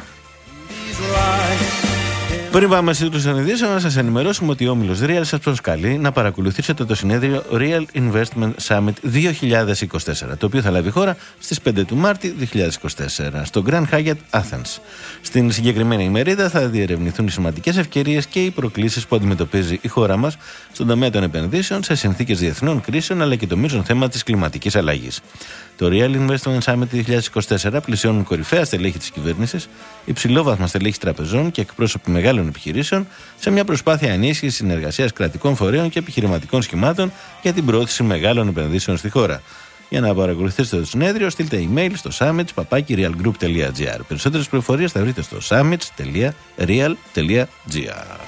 Πριν πάμε στη του ειδήσεων, να σας ενημερώσουμε ότι ο όμιλος Real σας προσκαλεί να παρακολουθήσετε το συνέδριο Real Investment Summit δύο χιλιάδες είκοσι τέσσερα, το οποίο θα λάβει χώρα στις πέντε του Μάρτη δύο χιλιάδες είκοσι τέσσερα στο Grand Hyatt Athens. Στην συγκεκριμένη ημερίδα θα διερευνηθούν οι σημαντικές ευκαιρίες και οι προκλήσεις που αντιμετωπίζει η χώρα μας στον τομέα των επενδύσεων σε συνθήκες διεθνών κρίσεων, αλλά και το μείζον θέμα της κλιματικής αλλαγής. Το Real Investment Summit δύο χιλιάδες είκοσι τέσσερα πλησιώνουν κορυφαία στελέχη της κυβέρνησης, υψηλόβαθμα στελέχη τραπεζών και εκπρόσωποι μεγάλων επιχειρήσεων σε μια προσπάθεια ενίσχυσης συνεργασίας κρατικών φορέων και επιχειρηματικών σχημάτων για την προώθηση μεγάλων επενδύσεων στη χώρα. Για να παρακολουθήσετε το συνέδριο, στείλτε email στο summits παπάκι realgroup τελεία gr. Περισσότερες πληροφορίες θα βρείτε στο summits τελεία real τελεία gr.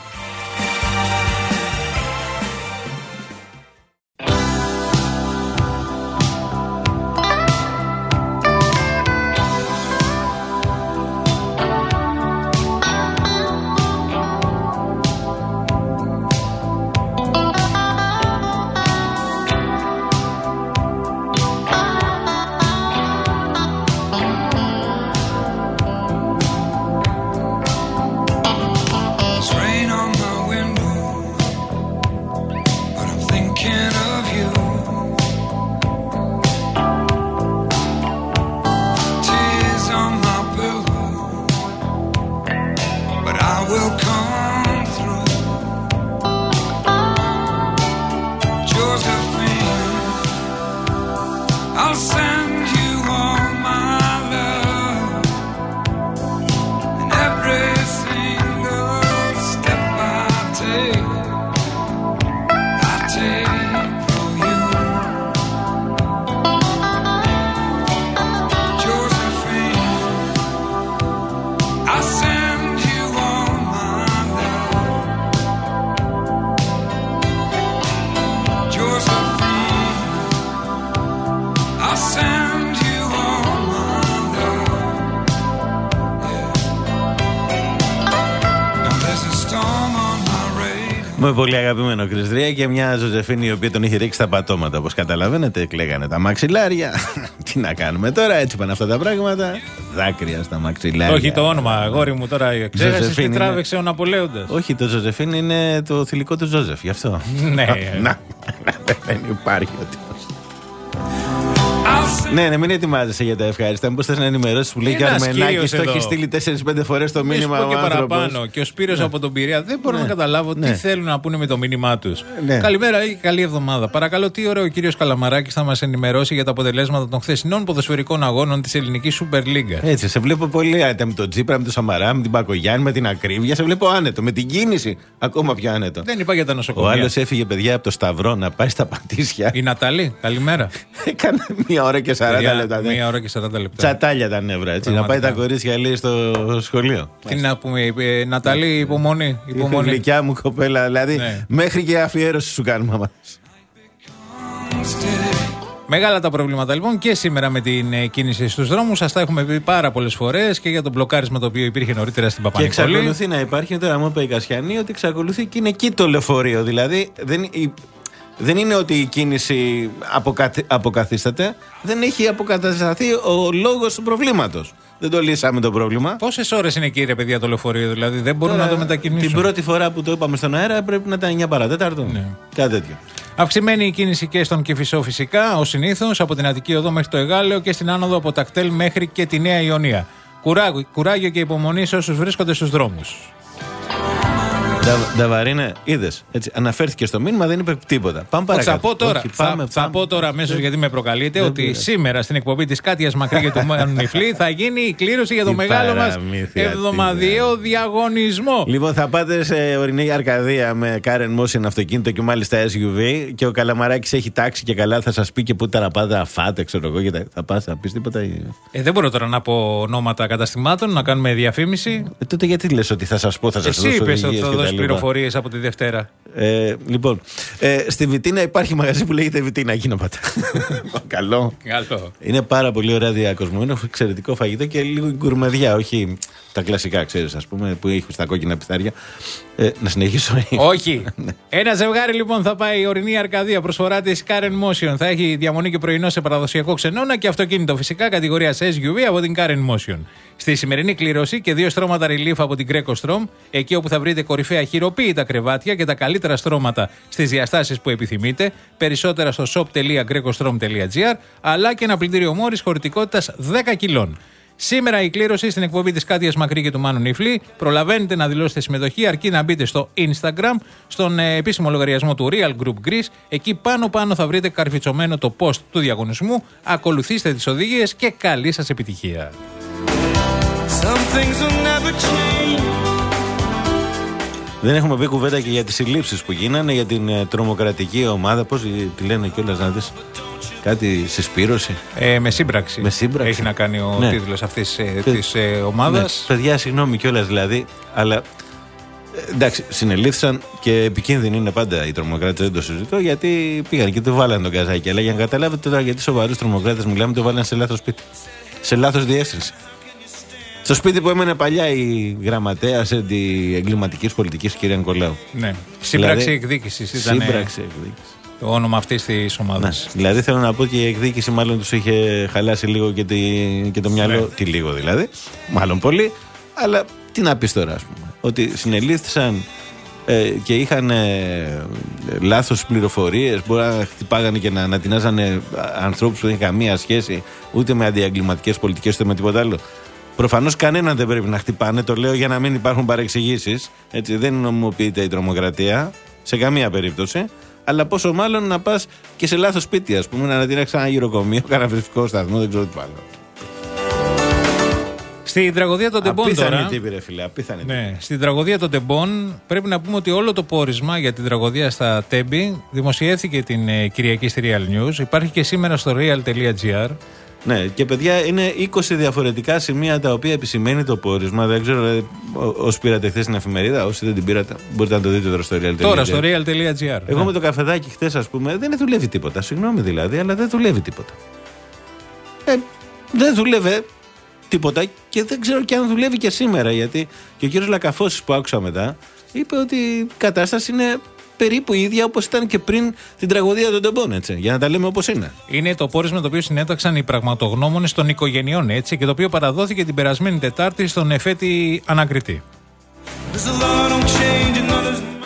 Με πολύ αγαπημένο Κριστρία και μια Ζωζεφίνη η οποία τον είχε ρίξει τα πατώματα. Όπως καταλαβαίνετε, κλαίγανε τα μαξιλάρια. Τι να κάνουμε τώρα, έτσι πάνε αυτά τα πράγματα. Δάκρυα στα μαξιλάρια. Όχι το όνομα, αγόρι μου τώρα. Ξέρεις τι τράβηξε ο Ναπολέοντας. Όχι, το Ζωζεφίνη είναι το θηλυκό του Ζόζεφ, γι' αυτό. Ναι. Να, δεν υπάρχει ο τύπος. Ναι, ναι, μην ετοιμάζεσαι για τα ευχάριστα. Μήπως θες να ενημερώσεις που λέει και ο Αρμενάκης το έχει στείλει τέσσερις πέντε φορές το μήνυμα. Και παραπάνω. Και ο Σπύρος από τον Πειραιά. Δεν μπορώ ναι. να καταλάβω ναι. τι θέλουν να πούνε με το μήνυμά τους. Ναι. Καλημέρα ή καλή εβδομάδα. Παρακαλώ, τι ώρα ο κύριος Καλαμαράκης θα μας ενημερώσει για τα αποτελέσματα των χθεσινών ποδοσφαιρικών αγώνων της ελληνικής Super League. Έτσι, σε βλέπω πολύ άνετα με τον Τζίπρα, με τον Σαμαρά, με την Μπακογιάννη, με την ακρίβεια. Σε βλέπω άνετο. Με την κίνηση ακόμα πιο άνετο. Δεν είπα για τα νοσοκομεία. Ο άλλος έφυγε, παιδιά, από το Σταυρό να πάει στα Πατήσια. Η Ναταλή, καλημέρα. Έκανε μία ώρα και σαράντα λεπτά. Μία ώρα και σαράντα λεπτά. Τσατάλια τα νεύρα, έτσι. Να πάει τα κορίτσια, λέει, στο σχολείο. Τι να πούμε, ε, Ναταλή, υπομονή. Η γλυκιά μου κοπέλα, δηλαδή. Ναι. Μέχρι και αφιέρωση σου κάνουμε μας. Μεγάλα τα προβλήματα λοιπόν και σήμερα με την ε, κίνηση στους δρόμους. Σας τα έχουμε πει πάρα πολλές φορές και για το μπλοκάρισμα το οποίο υπήρχε νωρίτερα στην Παπα-Νικολή. Και εξακολουθεί να υπάρχει, τώρα μου είπε η Κασιανή, ότι εξακολουθεί και είναι εκεί το λεωφορείο. Δηλαδή δεν, η, δεν είναι ότι η κίνηση αποκαthi, αποκαθίσταται, δεν έχει αποκατασταθεί ο λόγος του προβλήματος. Δεν το λύσαμε το πρόβλημα. Πόσες ώρες είναι εκεί, ρε παιδιά, το λεωφορείο, δηλαδή δεν μπορούν τώρα, να το μετακινήσουν. Την πρώτη φορά που το είπαμε στον αέρα πρέπει να ήταν εννιά παρά τέταρτο. Ναι. Κάτι τέτοιο. Αυξημένη η κίνηση και στον Κηφισό φυσικά, ως συνήθως, από την Αττική Οδό μέχρι το Εγάλεο και στην άνοδο από τα κτέλ μέχρι και τη Νέα Ιωνία. Κουράγιο, κουράγιο και υπομονή σε όσους βρίσκονται στους δρόμους. Νταβαρίνε, είδες. Αναφέρθηκε στο μήνυμα, δεν είπε τίποτα. Πάμε παρακάτω. Θα πω τώρα, Όχι, πάμε, θα, θα πω τώρα αμέσως γιατί με προκαλείτε ότι πήρε. Σήμερα στην εκπομπή της Κάτιας Μακρύ και του Μάνου Νιφλή θα γίνει η κλήρωση για το μεγάλο μας εβδομαδιαίο διαγωνισμό. Λοιπόν, θα πάτε σε ορεινή Αρκαδία με Karen Motion αυτοκίνητο και μάλιστα ες γιου βι και ο Καλαμαράκης έχει τάξει και καλά, θα σας πει και πού τα να πάτε να φάτε, ξέρω εγώ. Και θα πας, θα πεις τίποτα. Ε, δεν μπορώ τώρα να πω ονόματα καταστημάτων, να κάνουμε διαφήμιση. Ε, τότε γιατί λες ότι θα σας πω, θα σας Εσύ δώσω είπες ότι οδηγίες θα και τα δώσεις λοιπά. πληροφορίες από τη Δευτέρα. Ε, λοιπόν, ε, στη Βιτίνα υπάρχει μαγαζί που λέγεται Βιτίνα. Εκεί να πάτε. Καλό. Καλό. Είναι πάρα πολύ ωραία διακοσμό. Είναι εξαιρετικό φαγητό και λίγο γκουρμεδιά. Όχι τα κλασικά, ξέρεις, ας πούμε, που έχει στα κόκκινα πιθάρια. Ε, να συνεχίσω. Όχι. Ένα ζευγάρι λοιπόν θα πάει η ορεινή Αρκαδία. Προσφορά της Karen Motion. Θα έχει διαμονή και πρωινό σε παραδοσιακό ξενώνα και αυτοκίνητο φυσικά κατηγορία ες γιου βι από την Karen Motion. Στη σημερινή κλήρωση και δύο στρώματα relief από την Greco Strom, εκεί όπου θα βρείτε κορυφαία χειροποίητα κρεβάτια και τα καλύτερα στρώματα στις διαστάσεις που επιθυμείτε. Περισσότερα στο shop τελεία grecostrom τελεία τζι άρ, αλλά και ένα πλυντήριο Μόρις χωρητικότητας δέκα κιλών. Σήμερα η κλήρωση στην εκπομπή της Κάτιας Μακρύ και του Μάνου Νιφλή. Προλαβαίνετε να δηλώσετε συμμετοχή αρκεί να μπείτε στο Instagram, στον ε, επίσημο λογαριασμό του Real Group Greece. Εκεί πάνω πάνω θα βρείτε καρφιτσωμένο το post του διαγωνισμού. Ακολουθήστε τις οδηγίες και καλή σας επιτυχία. Δεν έχουμε πει κουβέντα και για τις συλλήψεις που γίνανε, για την ε, τρομοκρατική ομάδα. Πώς τη λένε κιόλας, να δεις. Κάτι συσπήρωση. Ε, με σύμπραξη. Με σύμπραξη. Έχει να κάνει ο ναι. τίτλος αυτής ε, της ε, ομάδας. Ναι. Παιδιά, συγγνώμη κιόλας δηλαδή, αλλά ε, εντάξει, συνελήφθησαν και επικίνδυνη είναι πάντα οι τρομοκράτες, δεν το συζητώ, γιατί πήγαν και το βάλανε τον καζάκι. Αλλά για να καταλάβετε τώρα γιατί σοβαρούς τρομοκράτες μιλάμε, το βάλανε σε λάθος σπίτι. Σε λάθος διεύθυνση. Στο σπίτι που έμενε παλιά η γραμματέας εγκληματικής πολιτικής κυρία Νικολάου. Ναι. Σύμπραξη δηλαδή, εκδίκησης ήταν. Σύμπραξη εκδίκησης. Το όνομα αυτής της ομάδας. Ναι. Δηλαδή θέλω να πω ότι η εκδίκηση μάλλον τους είχε χαλάσει λίγο και, τη, και το μυαλό. Ναι. Τι λίγο δηλαδή. Μάλλον πολύ. Αλλά τι να πεις τώρα, ας πούμε. Ότι συνελήφθησαν ε, και είχαν ε, λάθος πληροφορίες. Μπορεί να χτυπάγανε και να ανατινάζανε ανθρώπους που δεν είχαν καμία σχέση ούτε με αντιεγκληματικές πολιτικές ούτε με τίποτα άλλο. Προφανώς κανέναν δεν πρέπει να χτυπάνε. Το λέω για να μην υπάρχουν παρεξηγήσεις. Έτσι, δεν νομιμοποιείται η τρομοκρατία σε καμία περίπτωση. Αλλά πόσο μάλλον να πας και σε λάθος σπίτι, ας πούμε, να ανατινάξεις ένα γυροκομείο, κανένα φυσικό σταθμό, δεν ξέρω τι άλλο. Στην τραγωδία των Τεμπών τώρα. Απίθανη τύπη, ρε φίλε, απίθανη τύπη. Ναι, στην τραγωδία των Τεμπών πρέπει να πούμε ότι όλο το πόρισμα για την τραγωδία στα Τέμπη δημοσιεύθηκε την ε, Κυριακή στη Real News. Υπάρχει και σήμερα στο real τελεία τζι άρ. Ναι, και παιδιά είναι είκοσι διαφορετικά σημεία τα οποία επισημαίνει το πόρισμα. Δεν ξέρω, όσοι πήρατε χθες την εφημερίδα, όσοι δεν την πήρατε, μπορείτε να το δείτε τώρα στο real τελεία τζι άρ. Τώρα στο real τελεία τζι άρ. Εγώ ναι. με το καφεδάκι χθες, ας πούμε, δεν δουλεύει τίποτα. Συγγνώμη δηλαδή, αλλά δεν δουλεύει τίποτα. Ε, δεν δουλεύει τίποτα και δεν ξέρω και αν δουλεύει και σήμερα. Γιατί και ο κύριος Λακαφώσης που άκουσα μετά είπε ότι η κατάσταση είναι περίπου η ίδια όπως ήταν και πριν την τραγωδία των Τεμπών, έτσι. Για να τα λέμε όπως είναι. Είναι το πόρισμα το οποίο συνέταξαν οι πραγματογνώμονες των οικογενειών, έτσι, και το οποίο παραδόθηκε την περασμένη Τετάρτη στον εφέτη ανακριτή.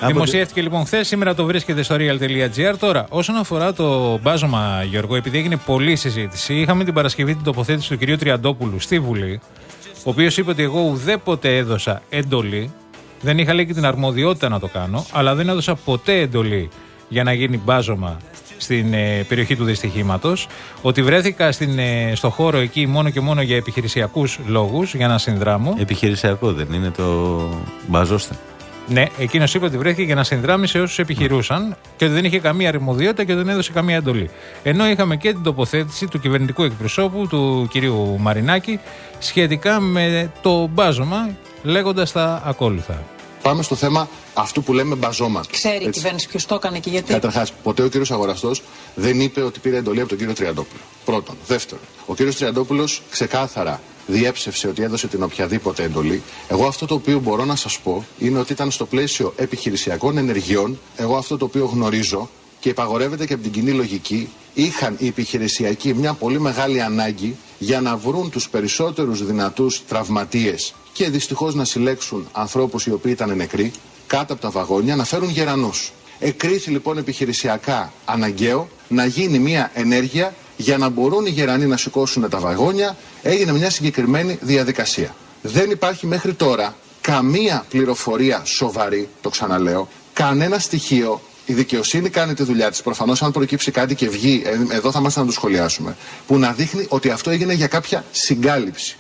Δημοσιεύτηκε λοιπόν χθες, σήμερα το βρίσκεται στο real τελεία gr. Τώρα, όσον αφορά το μπάζωμα, Γιώργο, επειδή έγινε πολλή συζήτηση, είχαμε την Παρασκευή την τοποθέτηση του κυρίου Τριαντόπουλου στη Βουλή, ο οποίος είπε ότι εγώ ουδέποτε έδωσα εντολή, δεν είχα λέει και την αρμοδιότητα να το κάνω, αλλά δεν έδωσα ποτέ εντολή για να γίνει μπάζωμα στην ε, περιοχή του δυστυχήματος, ότι βρέθηκα στην, ε, στο χώρο εκεί μόνο και μόνο για επιχειρησιακούς λόγους, για να συνδράμω. Επιχειρησιακό δεν είναι το μπαζώστε. Ναι, εκείνος είπε ότι βρέθηκε για να συνδράμει σε όσους επιχειρούσαν και ότι δεν είχε καμία αρμοδιότητα και δεν έδωσε καμία εντολή. Ενώ είχαμε και την τοποθέτηση του κυβερνητικού εκπροσώπου, του κυρίου Μαρινάκη, σχετικά με το μπάζωμα, λέγοντας τα ακόλουθα. Πάμε στο θέμα αυτού που λέμε μπαζώματα. Ξέρει η κυβέρνηση ποιος το έκανε και γιατί. Καταρχάς, ποτέ ο κύριος Αγοραστός δεν είπε ότι πήρε εντολή από τον κύριο Τριαντόπουλο. Πρώτον. Δεύτερον, ο κύριος Τριαντόπουλος ξεκάθαρα διέψευσε ότι έδωσε την οποιαδήποτε εντολή. Εγώ αυτό το οποίο μπορώ να σας πω είναι ότι ήταν στο πλαίσιο επιχειρησιακών ενεργειών. Εγώ αυτό το οποίο γνωρίζω και υπαγορεύεται και από την κοινή λογική, είχαν οι επιχειρησιακοί μια πολύ μεγάλη ανάγκη για να βρουν τους περισσότερους δυνατούς τραυματίες και δυστυχώς να συλλέξουν ανθρώπους οι οποίοι ήταν νεκροί κάτω από τα βαγόνια, να φέρουν γερανούς. Εκρίθη λοιπόν επιχειρησιακά αναγκαίο να γίνει μια ενέργεια για να μπορούν οι γερανοί να σηκώσουν τα βαγόνια. Έγινε μια συγκεκριμένη διαδικασία. Δεν υπάρχει μέχρι τώρα καμία πληροφορία σοβαρή, το ξαναλέω, κανένα στοιχείο. Η δικαιοσύνη κάνει τη δουλειά της. Προφανώς, αν προκύψει κάτι και βγει, εδώ θα είμαστε να το σχολιάσουμε, που να δείχνει ότι αυτό έγινε για κάποια συγκάλυψη.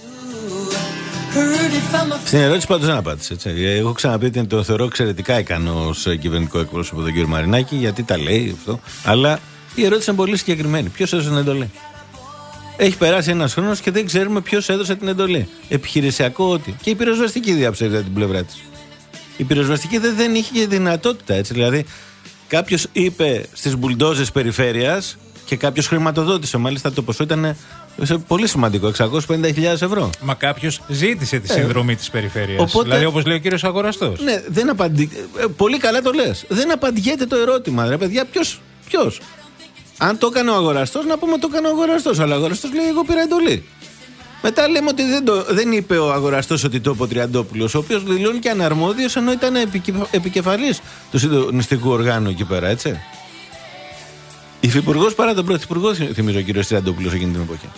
Στην ερώτηση πάντως δεν απάντησε. Έτσι. Έχω ξαναπεί ότι το θεωρώ εξαιρετικά ικανό ως κυβερνητικό εκπρόσωπο τον κύριο Μαρινάκη, γιατί τα λέει αυτό. Αλλά η ερώτηση είναι πολύ συγκεκριμένη. Ποιος έδωσε την εντολή? Έχει περάσει ένας χρόνος και δεν ξέρουμε ποιος έδωσε την εντολή. Επιχειρησιακό ότι. Και η πυροσβεστική διαψεύδει την πλευρά της. Η πυροσβεστική δεν, δεν είχε και δυνατότητα. Έτσι. Δηλαδή, κάποιος είπε στις μπουλντόζες περιφέρειας και κάποιος χρηματοδότησε. Μάλιστα το ποσό ήταν πολύ σημαντικό, εξακόσιες πενήντα χιλιάδες ευρώ. Μα κάποιος ζήτησε τη συνδρομή ε. της περιφέρειας. Οπότε, δηλαδή, όπως λέει ο κύριος Αγοραστός. Ναι, δεν απαντι... πολύ καλά το λες. Δεν απαντιέται το ερώτημα. Ρε παιδιά, ποιος, ποιος. Αν το έκανε ο Αγοραστός, να πούμε το έκανε ο Αγοραστός. Αλλά ο Αγοραστός λέει: εγώ πήρα εντολή. Μετά λέμε ότι δεν, το, δεν είπε ο Αγοραστός ότι το είπε ο Τριαντόπουλος, ο οποίος δηλώνει και αναρμόδιος, ενώ ήταν επικεφ, επικεφαλής του συντονιστικού οργάνου εκεί πέρα, έτσι. Υφυπουργός παρά τον πρωθυπουργό, θυμίζω ο κύριος Τριαντόπουλος εκείνη την εποχή.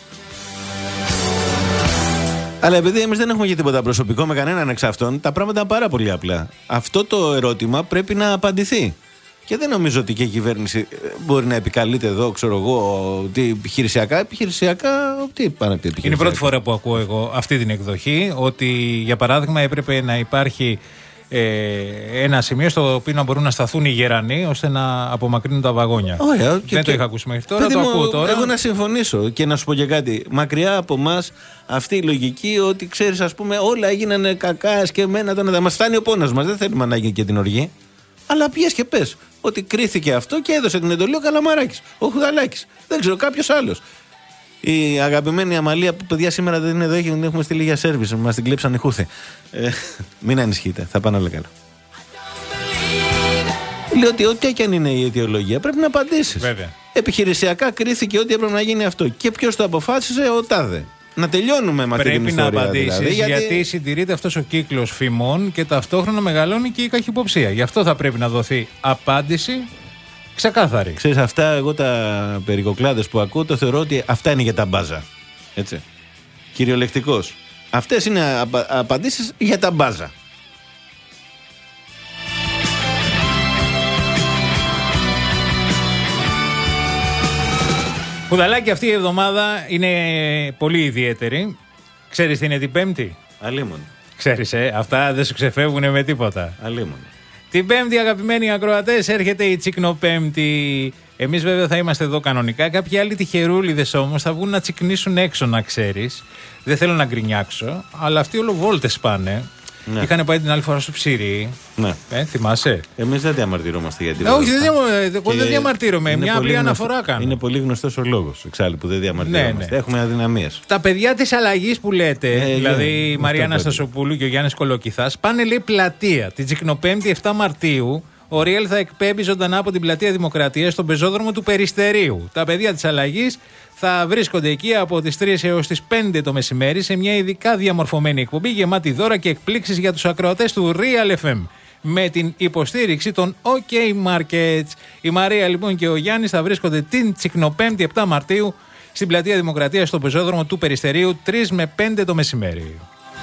Αλλά επειδή εμείς δεν έχουμε και τίποτα προσωπικό με κανέναν εξ αυτών, τα πράγματα είναι πάρα πολύ απλά. Αυτό το ερώτημα πρέπει να απαντηθεί. Και δεν νομίζω ότι και η κυβέρνηση μπορεί να επικαλείται εδώ, ξέρω εγώ, τι επιχειρησιακά. Επιχειρησιακά, τι πάνε από επιχειρησιακά. Είναι η πρώτη φορά που ακούω εγώ αυτή την εκδοχή, ότι για παράδειγμα έπρεπε να υπάρχει ε, ένα σημείο στο οποίο να μπορούν να σταθούν οι γερανοί ώστε να απομακρύνουν τα βαγόνια. Ωραία, δεν και, το και, είχα ακούσει μέχρι τώρα, το μου, ακούω τώρα. Εγώ να συμφωνήσω και να σου πω και κάτι. Μακριά από εμάς αυτή η λογική ότι ξέρεις, ας πούμε, όλα έγιναν κακά και εμένα τώρα μας φτάνει ο πόνος μας. Δεν θέλουμε να γίνει και την οργή. Αλλά πιες και πες ότι κρίθηκε αυτό και έδωσε την εντολή ο Καλαμαράκης, ο Χουδαλάκης, δεν ξέρω, κάποιος άλλος. Η αγαπημένη Αμαλία που παιδιά σήμερα δεν είναι εδώ, έχουμε στείλει για σέρβις, μας την κλέψαν οι Χούθη. Ε, μην ανησυχείτε, θα πάνε όλα καλά. Λέω ότι ό,τι και αν είναι η αιτιολογία πρέπει να απαντήσεις. Βέβαια. Επιχειρησιακά κρίθηκε ότι έπρεπε να γίνει αυτό. Και ποιος το αποφάσισε? Ο τάδε. Να τελειώνουμε με αυτή την ιστορία. Πρέπει να απαντήσεις, δηλαδή, γιατί... γιατί συντηρείται αυτός ο κύκλος φημών και ταυτόχρονα μεγαλώνει και η καχυποψία. Γι' αυτό θα πρέπει να δοθεί απάντηση ξεκάθαρη. Ξέρεις, αυτά εγώ τα περικοκλάδες που ακούω, το θεωρώ ότι αυτά είναι για τα μπάζα. Έτσι. Κυριολεκτικώς. Αυτές είναι απα... απαντήσεις για τα μπάζα. Χουδαλάκι, αυτή η εβδομάδα είναι πολύ ιδιαίτερη. Ξέρεις τι είναι την Πέμπτη? Αλίμονο. Ξέρεις, ε, αυτά δεν σου ξεφεύγουν με τίποτα. Αλίμονο. Την Πέμπτη, αγαπημένοι ακροατές, έρχεται η Τσικνοπέμπτη. Εμείς βέβαια θα είμαστε εδώ κανονικά. Κάποιοι άλλοι τυχερούλιδες όμως θα βγουν να τσικνήσουν έξω, να ξέρεις. Δεν θέλω να γκρινιάξω, αλλά αυτοί όλο βόλτες πάνε. Ναι. Είχαν πάει την άλλη φορά στο Ψήρι. Ναι. Ε, θυμάσαι. Εμείς δεν διαμαρτυρόμαστε γιατί. Ε, όχι, δεν, δεν διαμαρτύρομαι. Μια απλή γνωστό, αναφορά κάνω. Είναι πολύ γνωστός ο λόγος εξάλλου που δεν διαμαρτυρόμαστε. Ναι, ναι. Έχουμε αδυναμίες. Τα παιδιά της αλλαγής που λέτε, ε, δηλαδή ναι, η Μαρία Αναστασοπούλου και ο Γιάννης Κολοκυθάς, πάνε λέει πλατεία. Την Τσικνοπέμπτη επτά Μαρτίου. Ο Ριέλ θα εκπέμπει ζωντανά από την πλατεία Δημοκρατίας στον πεζόδρομο του Περιστερίου. Τα παιδιά της αλλαγής θα βρίσκονται εκεί από τις τρεις έως τις πέντε το μεσημέρι σε μια ειδικά διαμορφωμένη εκπομπή γεμάτη δώρα και εκπλήξεις για τους ακροατές του Real εφ εμ. με την υποστήριξη των OK Markets. Η Μαρία λοιπόν και ο Γιάννης θα βρίσκονται την Τσικνοπέμπτη επτά Μαρτίου στην Πλατεία Δημοκρατίας στο πεζόδρομο του Περιστερίου τρεις με πέντε το μεσημέρι.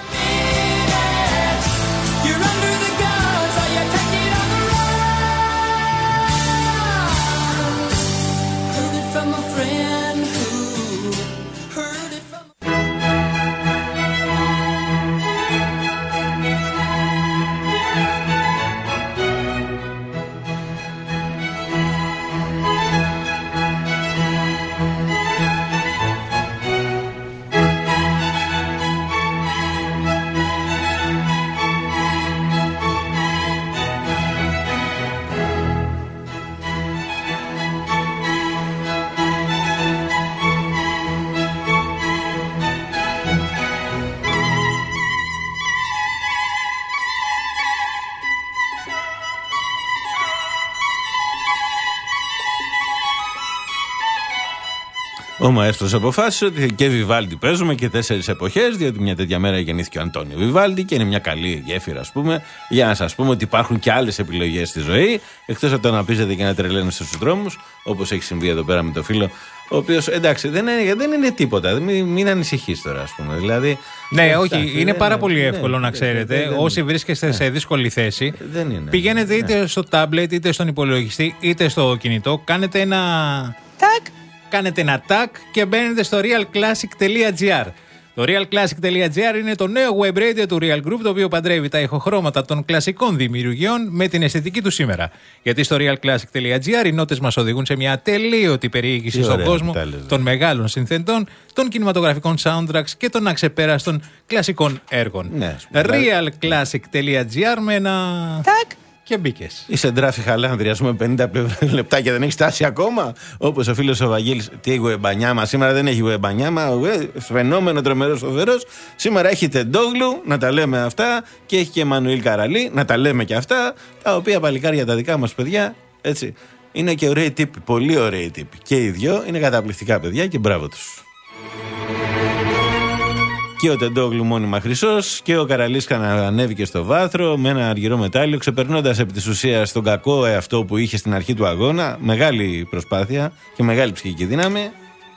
Ο μαέστρος αποφάσισε ότι και Βιβάλντι παίζουμε και τέσσερις εποχές, διότι μια τέτοια μέρα γεννήθηκε ο Αντώνιο Βιβάλντι και είναι μια καλή γέφυρα, ας πούμε, για να σας πούμε ότι υπάρχουν και άλλες επιλογές στη ζωή, εκτός από το να πίζετε και να τρελαίνεστε στους δρόμους, όπως έχει συμβεί εδώ πέρα με το φίλο, ο οποίος εντάξει δεν είναι, δεν είναι τίποτα, μην, μην ανησυχείς τώρα, ας πούμε. Δηλαδή, ναι, όχι, είναι, είναι πάρα πολύ εύκολο, ναι, να ξέρετε. Δεν, δεν, όσοι βρίσκεστε, ναι, σε δύσκολη θέση, δεν είναι, πηγαίνετε είτε, ναι, στο τάμπλετ, είτε στον υπολογιστή, είτε στο κινητό, κάνετε ένα. Τάκ! Κάνετε ένα tag και μπαίνετε στο realclassic.gr. Το realclassic.gr είναι το νέο web radio του Real Group, το οποίο παντρεύει τα ηχοχρώματα των κλασικών δημιουργιών με την αισθητική του σήμερα. Γιατί στο realclassic.gr οι νότες μας οδηγούν σε μια ατελείωτη περιήγηση στον κόσμο των μεγάλων συνθετών, των κινηματογραφικών soundtracks και των αξεπέραστων κλασικών έργων. Ναι, realclassic.gr με ένα tag και μπήκες. Είσαι ντράφη Χαλάνδρη, ας πούμε, πενήντα λεπτά και δεν έχει φτάσει ακόμα. Όπως ο φίλος ο Βαγγέλης, τι γουεμπανιάμα, σήμερα δεν έχει γουεμπανιάμα. Φαινόμενο τρομερός φοβερός. Σήμερα έχει Τεντόγλου, να τα λέμε αυτά, και έχει και Μανουήλ Καραλή, να τα λέμε και αυτά. Τα οποία παλικάρια τα δικά μας παιδιά, έτσι. Είναι και ωραίοι τύποι, πολύ ωραίοι τύποι. Και οι δυο είναι καταπληκτικά παιδιά και μπράβο τους. Και ο Τεντόγλου μόνιμα χρυσός και ο Καραλής ανέβηκε στο βάθρο με ένα αργυρό μετάλλιο, ξεπερνώντας επί της ουσίας τον κακό εαυτό που είχε στην αρχή του αγώνα. Μεγάλη προσπάθεια και μεγάλη ψυχική δύναμη.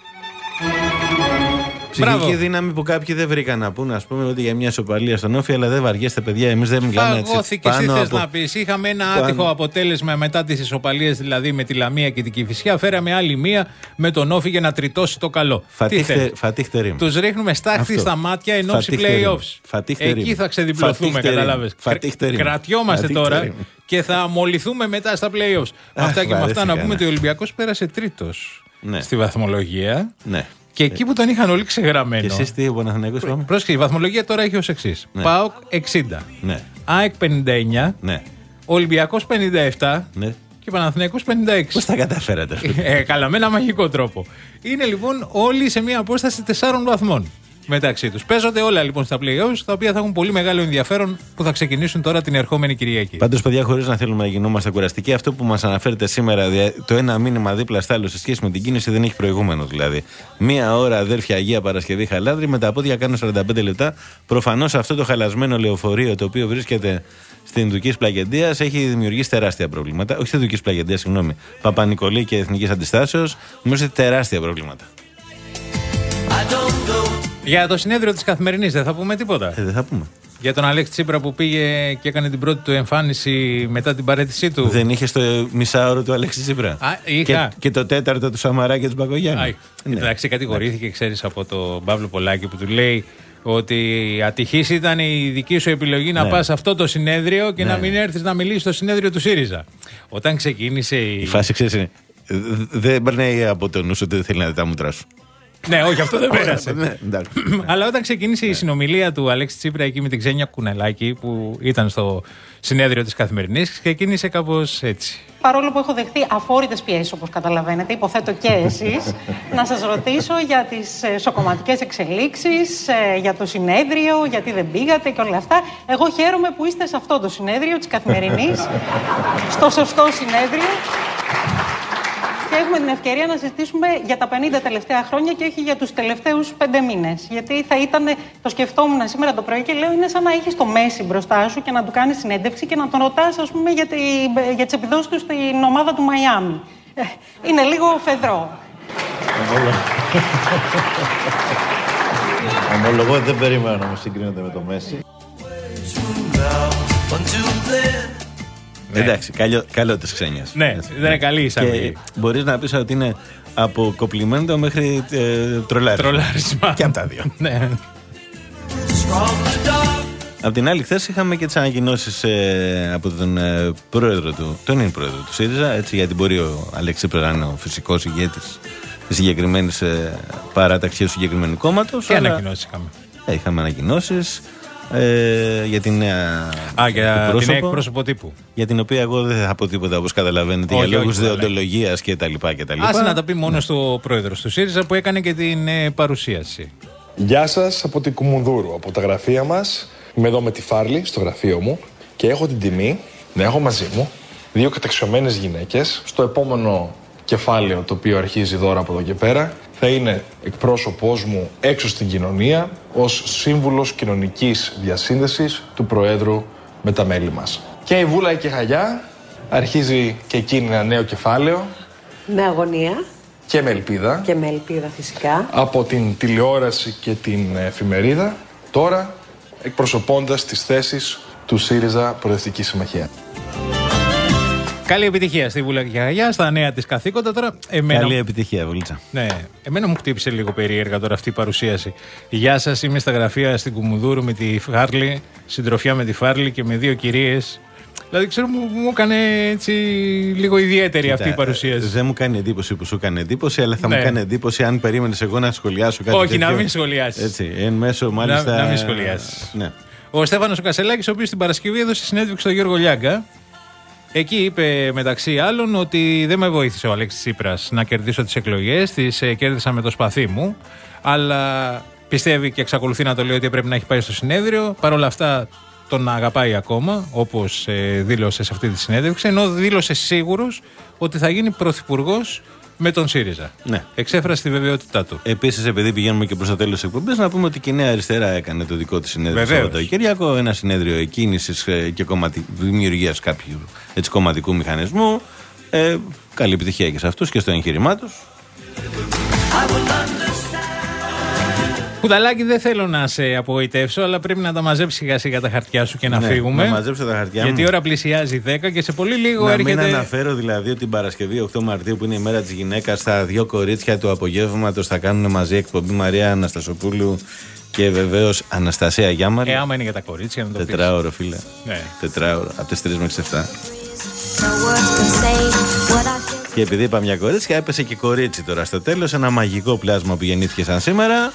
Ψυχική Μπράβο. δύναμη που κάποιοι δεν βρήκαν να πούνε, ας πούμε, ότι για μια ισοπαλία στον Όφη, αλλά δεν βαριέστε, παιδιά. Εμείς δεν μιλάμε έτσι. Φαγώθηκε, εσύ θες από... να πεις. Είχαμε ένα πάνω... άτυχο αποτέλεσμα μετά τις ισοπαλίες, δηλαδή με τη Λαμία και την Κηφισιά. Φέραμε άλλη μία με τον Όφη για να τριτώσει το καλό. Φατίχτε ρήμ. Τους ρίχνουμε στάχτη στα μάτια εν ώψη play-offs. Εκεί θα ξεδιπλωθούμε, καταλάβες. Κρατιόμαστε τώρα και θα μολυθούμε μετά στα play-offs. Αυτά και με αυτά να πούμε ότι ο Ολυμπιακός πέρασε τρίτος στη βαθμολογία. Ναι. Και εκεί που τον είχαν όλοι ξεγραμμένο. Και εσείς τι, ο Παναθηναϊκός είπαμε. Πρόσεχε, η βαθμολογία τώρα έχει ως εξής. Ναι. ΠΑΟΚ εξήντα. Ναι. ΑΕΚ πενήντα εννιά. Ναι. Ολυμπιακός πενήντα επτά. Ναι. Και Παναθηναϊκός πενήντα έξι. Πώς τα καταφέρατε? ε, καλά, με ένα μαγικό τρόπο. Είναι λοιπόν όλοι σε μια απόσταση τεσσάρων βαθμών μεταξύ τους. Παίζονται όλα λοιπόν στα play-offs, τα οποία θα έχουν πολύ μεγάλο ενδιαφέρον που θα ξεκινήσουν τώρα την ερχόμενη Κυριακή. Πάντως, παιδιά, χωρίς να θέλουμε να γινόμαστε κουραστικοί, αυτό που μας αναφέρετε σήμερα, το ένα μήνυμα δίπλα στ' άλλο σε σχέση με την κίνηση, δεν έχει προηγούμενο δηλαδή. Μία ώρα αδέρφια Αγία Παρασκευή Χαλάνδρη, με τα πόδια κάνουν σαράντα πέντε λεπτά. Προφανώς αυτό το χαλασμένο λεωφορείο το οποίο βρίσκεται στην Δουκής Πλαγεντίας έχει δημιουργήσει τεράστια προβλήματα. Όχι στη Δουκής Πλαγεντίας, συγγνώμη. Παπα-Νικολή και Εθνικής Αντιστάσεως, νομίζω τεράστια προβλήματα. Για το συνέδριο της Καθημερινής δεν θα πούμε τίποτα. Ε, δεν θα πούμε. Για τον Αλέξη Τσίπρα που πήγε και έκανε την πρώτη του εμφάνιση μετά την παραίτησή του. Δεν είχε στο μισάωρο του Αλέξη Τσίπρα. Α, είχα. Και, και το τέταρτο του Σαμαρά και του Μπακογιάννη. Ναι. Εντάξει, κατηγορήθηκε, ναι, ξέρεις, από τον Παύλο Πολάκη που του λέει ότι ατυχής ήταν η δική σου επιλογή να, ναι, πας σε αυτό το συνέδριο και, ναι, να μην έρθεις να μιλήσεις στο συνέδριο του ΣΥΡΙΖΑ. Όταν ξεκίνησε η. Η φάση, ξέρεις, δεν περνάει από το νου ότι δεν θέλει να δει τα μούτρα σου. Ναι, όχι, αυτό δεν πέρασε. Αλλά όταν ξεκίνησε η συνομιλία του Αλέξη Τσίπρα εκεί με την Ξένια Κουνελάκη, που ήταν στο συνέδριο της Καθημερινής, ξεκίνησε κάπως έτσι. Παρόλο που έχω δεχτεί αφόρητες πιέσεις, όπως καταλαβαίνετε, υποθέτω και εσείς, να σας ρωτήσω για τις σοκομματικές εξελίξεις, για το συνέδριο, γιατί δεν πήγατε και όλα αυτά. Εγώ χαίρομαι που είστε σε αυτό το συνέδριο της Καθημερινής, στο σωστό συνέδριο. Και έχουμε την ευκαιρία να συζητήσουμε για τα πενήντα τελευταία χρόνια και όχι για τους τελευταίους πέντε μήνες. Γιατί θα ήταν, το σκεφτόμουν σήμερα το πρωί και λέω, είναι σαν να έχεις το Μέση μπροστά σου και να του κάνεις συνέντευξη και να τον ρωτάς, ας πούμε, για, τη, για τις επιδόσεις του στην ομάδα του Μαϊάμι. Είναι λίγο φεδρό. Ομολογώ δεν περίμενα να μου συγκρίνεται με το Μέση. Ναι. Εντάξει, καλό, καλό της ξένιας. Ναι, έτσι, δεν είναι καλή η εισαγωγή. Μπορείς να πεις ότι είναι από κοπλιμέντο μέχρι ε, τρολάρισμα. Τρολάρισμα. Και από τα δύο. Ναι. Απ' την άλλη, χθες είχαμε και τις ανακοινώσεις ε, από τον ε, πρόεδρο του, τον είναι πρόεδρο του ΣΥΡΙΖΑ, έτσι, γιατί μπορεί ο Αλέξης Τσίπρας να είναι ο φυσικός ηγέτης της συγκεκριμένης ε, παράταξης του συγκεκριμένου κόμματος. Τι ανακοινώσεις είχαμε? Ε, είχαμε ανακοινώσεις ε, για την νέα. Α, για την νέα εκπρόσωπο τύπου. Για την οποία εγώ δεν θα πω τίποτα, όπως καταλαβαίνετε, όχι, για λόγους δεοντολογίας κτλ. Άσε να τα πει μόνο στο πρόεδρο του ΣΥΡΙΖΑ που έκανε και την ε, παρουσίαση. Γεια σας από την Κουμουνδούρου, από τα γραφεία μας. Είμαι εδώ με τη Φάρλη στο γραφείο μου και έχω την τιμή να έχω μαζί μου δύο καταξιωμένες γυναίκες. Στο επόμενο κεφάλαιο, το οποίο αρχίζει τώρα από εδώ και πέρα, θα είναι εκπρόσωπός μου έξω στην κοινωνία ως σύμβουλος κοινωνικής διασύνδεσης του Προέδρου με τα μέλη μας. Και η Βούλα και Χαγιά αρχίζει και εκείνη ένα νέο κεφάλαιο. Με αγωνία. Και με ελπίδα. Και με ελπίδα φυσικά. Από την τηλεόραση και την εφημερίδα, τώρα εκπροσωπώντας τις θέσεις του ΣΥΡΙΖΑ Προοδευτική Συμμαχία. Καλή επιτυχία στη Βούλα και Χαγιά, στα νέα της καθήκοντα τώρα. Εμένα... Καλή επιτυχία, Βουλίτσα. Ναι, εμένα μου χτύπησε λίγο περίεργα τώρα αυτή η παρουσίαση. Γεια σας, είμαι στα γραφεία στην Κουμουνδούρου με τη Φάρλη, συντροφιά με τη Φάρλη και με δύο κυρίες. Δηλαδή, ξέρω, μου, μου έκανε έτσι λίγο ιδιαίτερη. Κοίτα, αυτή η παρουσίαση. Δεν μου κάνει εντύπωση που σου έκανε εντύπωση, αλλά θα ναι. μου κάνει εντύπωση αν περίμενες εγώ να σχολιάσω κάτι όχι, τέτοιο. να μην σχολιάσεις. Έτσι, εν μέσω μάλιστα. Να, να μην σχολιάσεις. Ναι. Ο Στέφανος ο Κασελάκης, ο οποίος την Παρασκευή έδωσε συνέντευξη στον Γιώργο Λιάγκα. Εκεί είπε μεταξύ άλλων ότι δεν με βοήθησε ο Αλέξης Τσίπρας να κερδίσω τις εκλογές, τις ε, κέρδισα με το σπαθί μου, αλλά πιστεύει και εξακολουθεί να το λέει ότι πρέπει να έχει πάει στο συνέδριο. Παρ' όλα αυτά τον αγαπάει ακόμα, όπως ε, δήλωσε σε αυτή τη συνέντευξη, ενώ δήλωσε σίγουρος ότι θα γίνει πρωθυπουργός με τον ΣΥΡΙΖΑ. Ναι. Εξέφρασε τη βεβαιότητά του. Επίσης, επειδή πηγαίνουμε και προς το τέλος της εκπομπής, να πούμε ότι και η Νέα Αριστερά έκανε το δικό της συνέδριο το Σαββατοκύριακο, ένα συνέδριο εκκίνησης και κομματι... δημιουργίας κάποιου έτσι, κομματικού μηχανισμού. Ε, καλή επιτυχία και σε αυτούς και στο εγχείρημά τους. Κουταλάκι, δεν θέλω να σε απογοητεύσω, αλλά πρέπει να τα μαζέψει σιγά σιγά τα χαρτιά σου και να ναι, φύγουμε. Να μαζέψω τα χαρτιά γιατί μου. η ώρα πλησιάζει δέκα και σε πολύ λίγο να έρχεται. Να μην αναφέρω δηλαδή ότι την Παρασκευή οκτώ Μαρτίου, που είναι η μέρα της γυναίκας, τα δύο κορίτσια του απογεύματος θα κάνουν μαζί εκπομπή, Μαρία Αναστασοπούλου και βεβαίως Αναστασία Γιάμαλη. Ε, άμα είναι για τα κορίτσια, να το πεις. Τετράωρο, φίλε. Ναι. Τετράωρο, από τις τρεις μέχρι τις εφτά. Και επειδή είπα μια κορίτσια, έπεσε και κορίτσι τώρα στο τέλος. Ένα μαγικό πλάσμα που γεννήθηκε σαν σήμερα.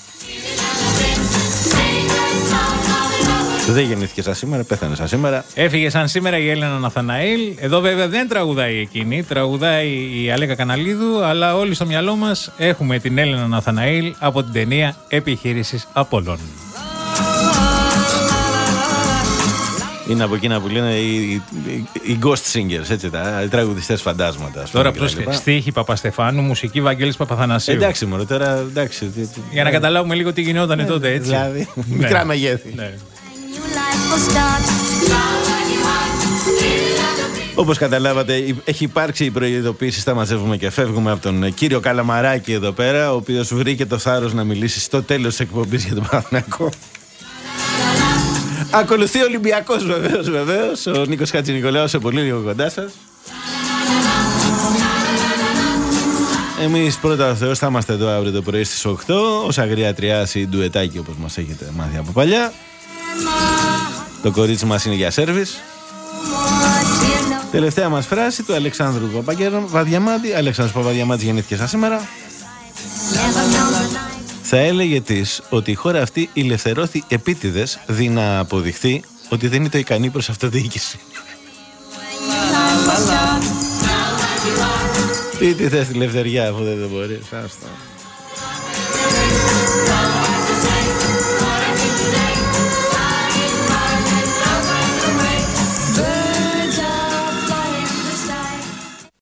Δεν γεννήθηκε σαν σήμερα, πέθανε σαν σήμερα. Έφυγε σαν σήμερα η Έλενα Ναθαναήλ. Εδώ βέβαια δεν τραγουδάει εκείνη, τραγουδάει η Αλέκα Καναλίδου, αλλά όλοι στο μυαλό μας έχουμε την Έλενα Ναθαναήλ από την ταινία Επιχείρησης Απόλλων. Είναι από εκείνα που λένε οι, οι, οι ghost singers, έτσι, τα, οι τραγουδιστές φαντάσματα. Τώρα πρόσεχε, στίχη Παπαστεφάνου, μουσική Βαγγέλης Παπαθανασίου. Εντάξει μωρέ, τώρα εντάξει. Για να καταλάβουμε λίγο τι γινόταν ε, τότε, έτσι. Δηλαδή, μικρά μεγέθη. Ναι. Όπως καταλάβατε, έχει υπάρξει η προειδοποίηση, στα μαζεύουμε και φεύγουμε από τον κύριο Καλαμαράκη εδώ πέρα, ο οποίος βρήκε το θάρρος να μιλήσει στο τέλος της εκπομπής για τον Παναθηναϊκό. Ακολουθεί ο Ολυμπιακός βεβαίως, βεβαίως, ο Νίκος Χατζηνικολάου σε πολύ λίγο κοντά σας. Εμείς πρώτα ο Θεός θα είμαστε εδώ αύριο το πρωί στις οκτώ, ως αγριατριάς ή ντουετάκι όπως μας έχετε μάθει από παλιά. Το κορίτσι μας είναι για σέρβις. Τελευταία μας φράση του Αλεξάνδρου Παπαδιαμάντη. Αλεξάνδρος Παπαδιαμάντης γεννήθηκε σαν σήμερα. Θα έλεγε της ότι η χώρα αυτή ηλευθερώθη επίτηδες δι να αποδειχθεί ότι δεν είναι το ικανή προς αυτοδιοίκηση. Τι, τι θες τη ελευθεριά αφού δεν το μπορείς. Άστα.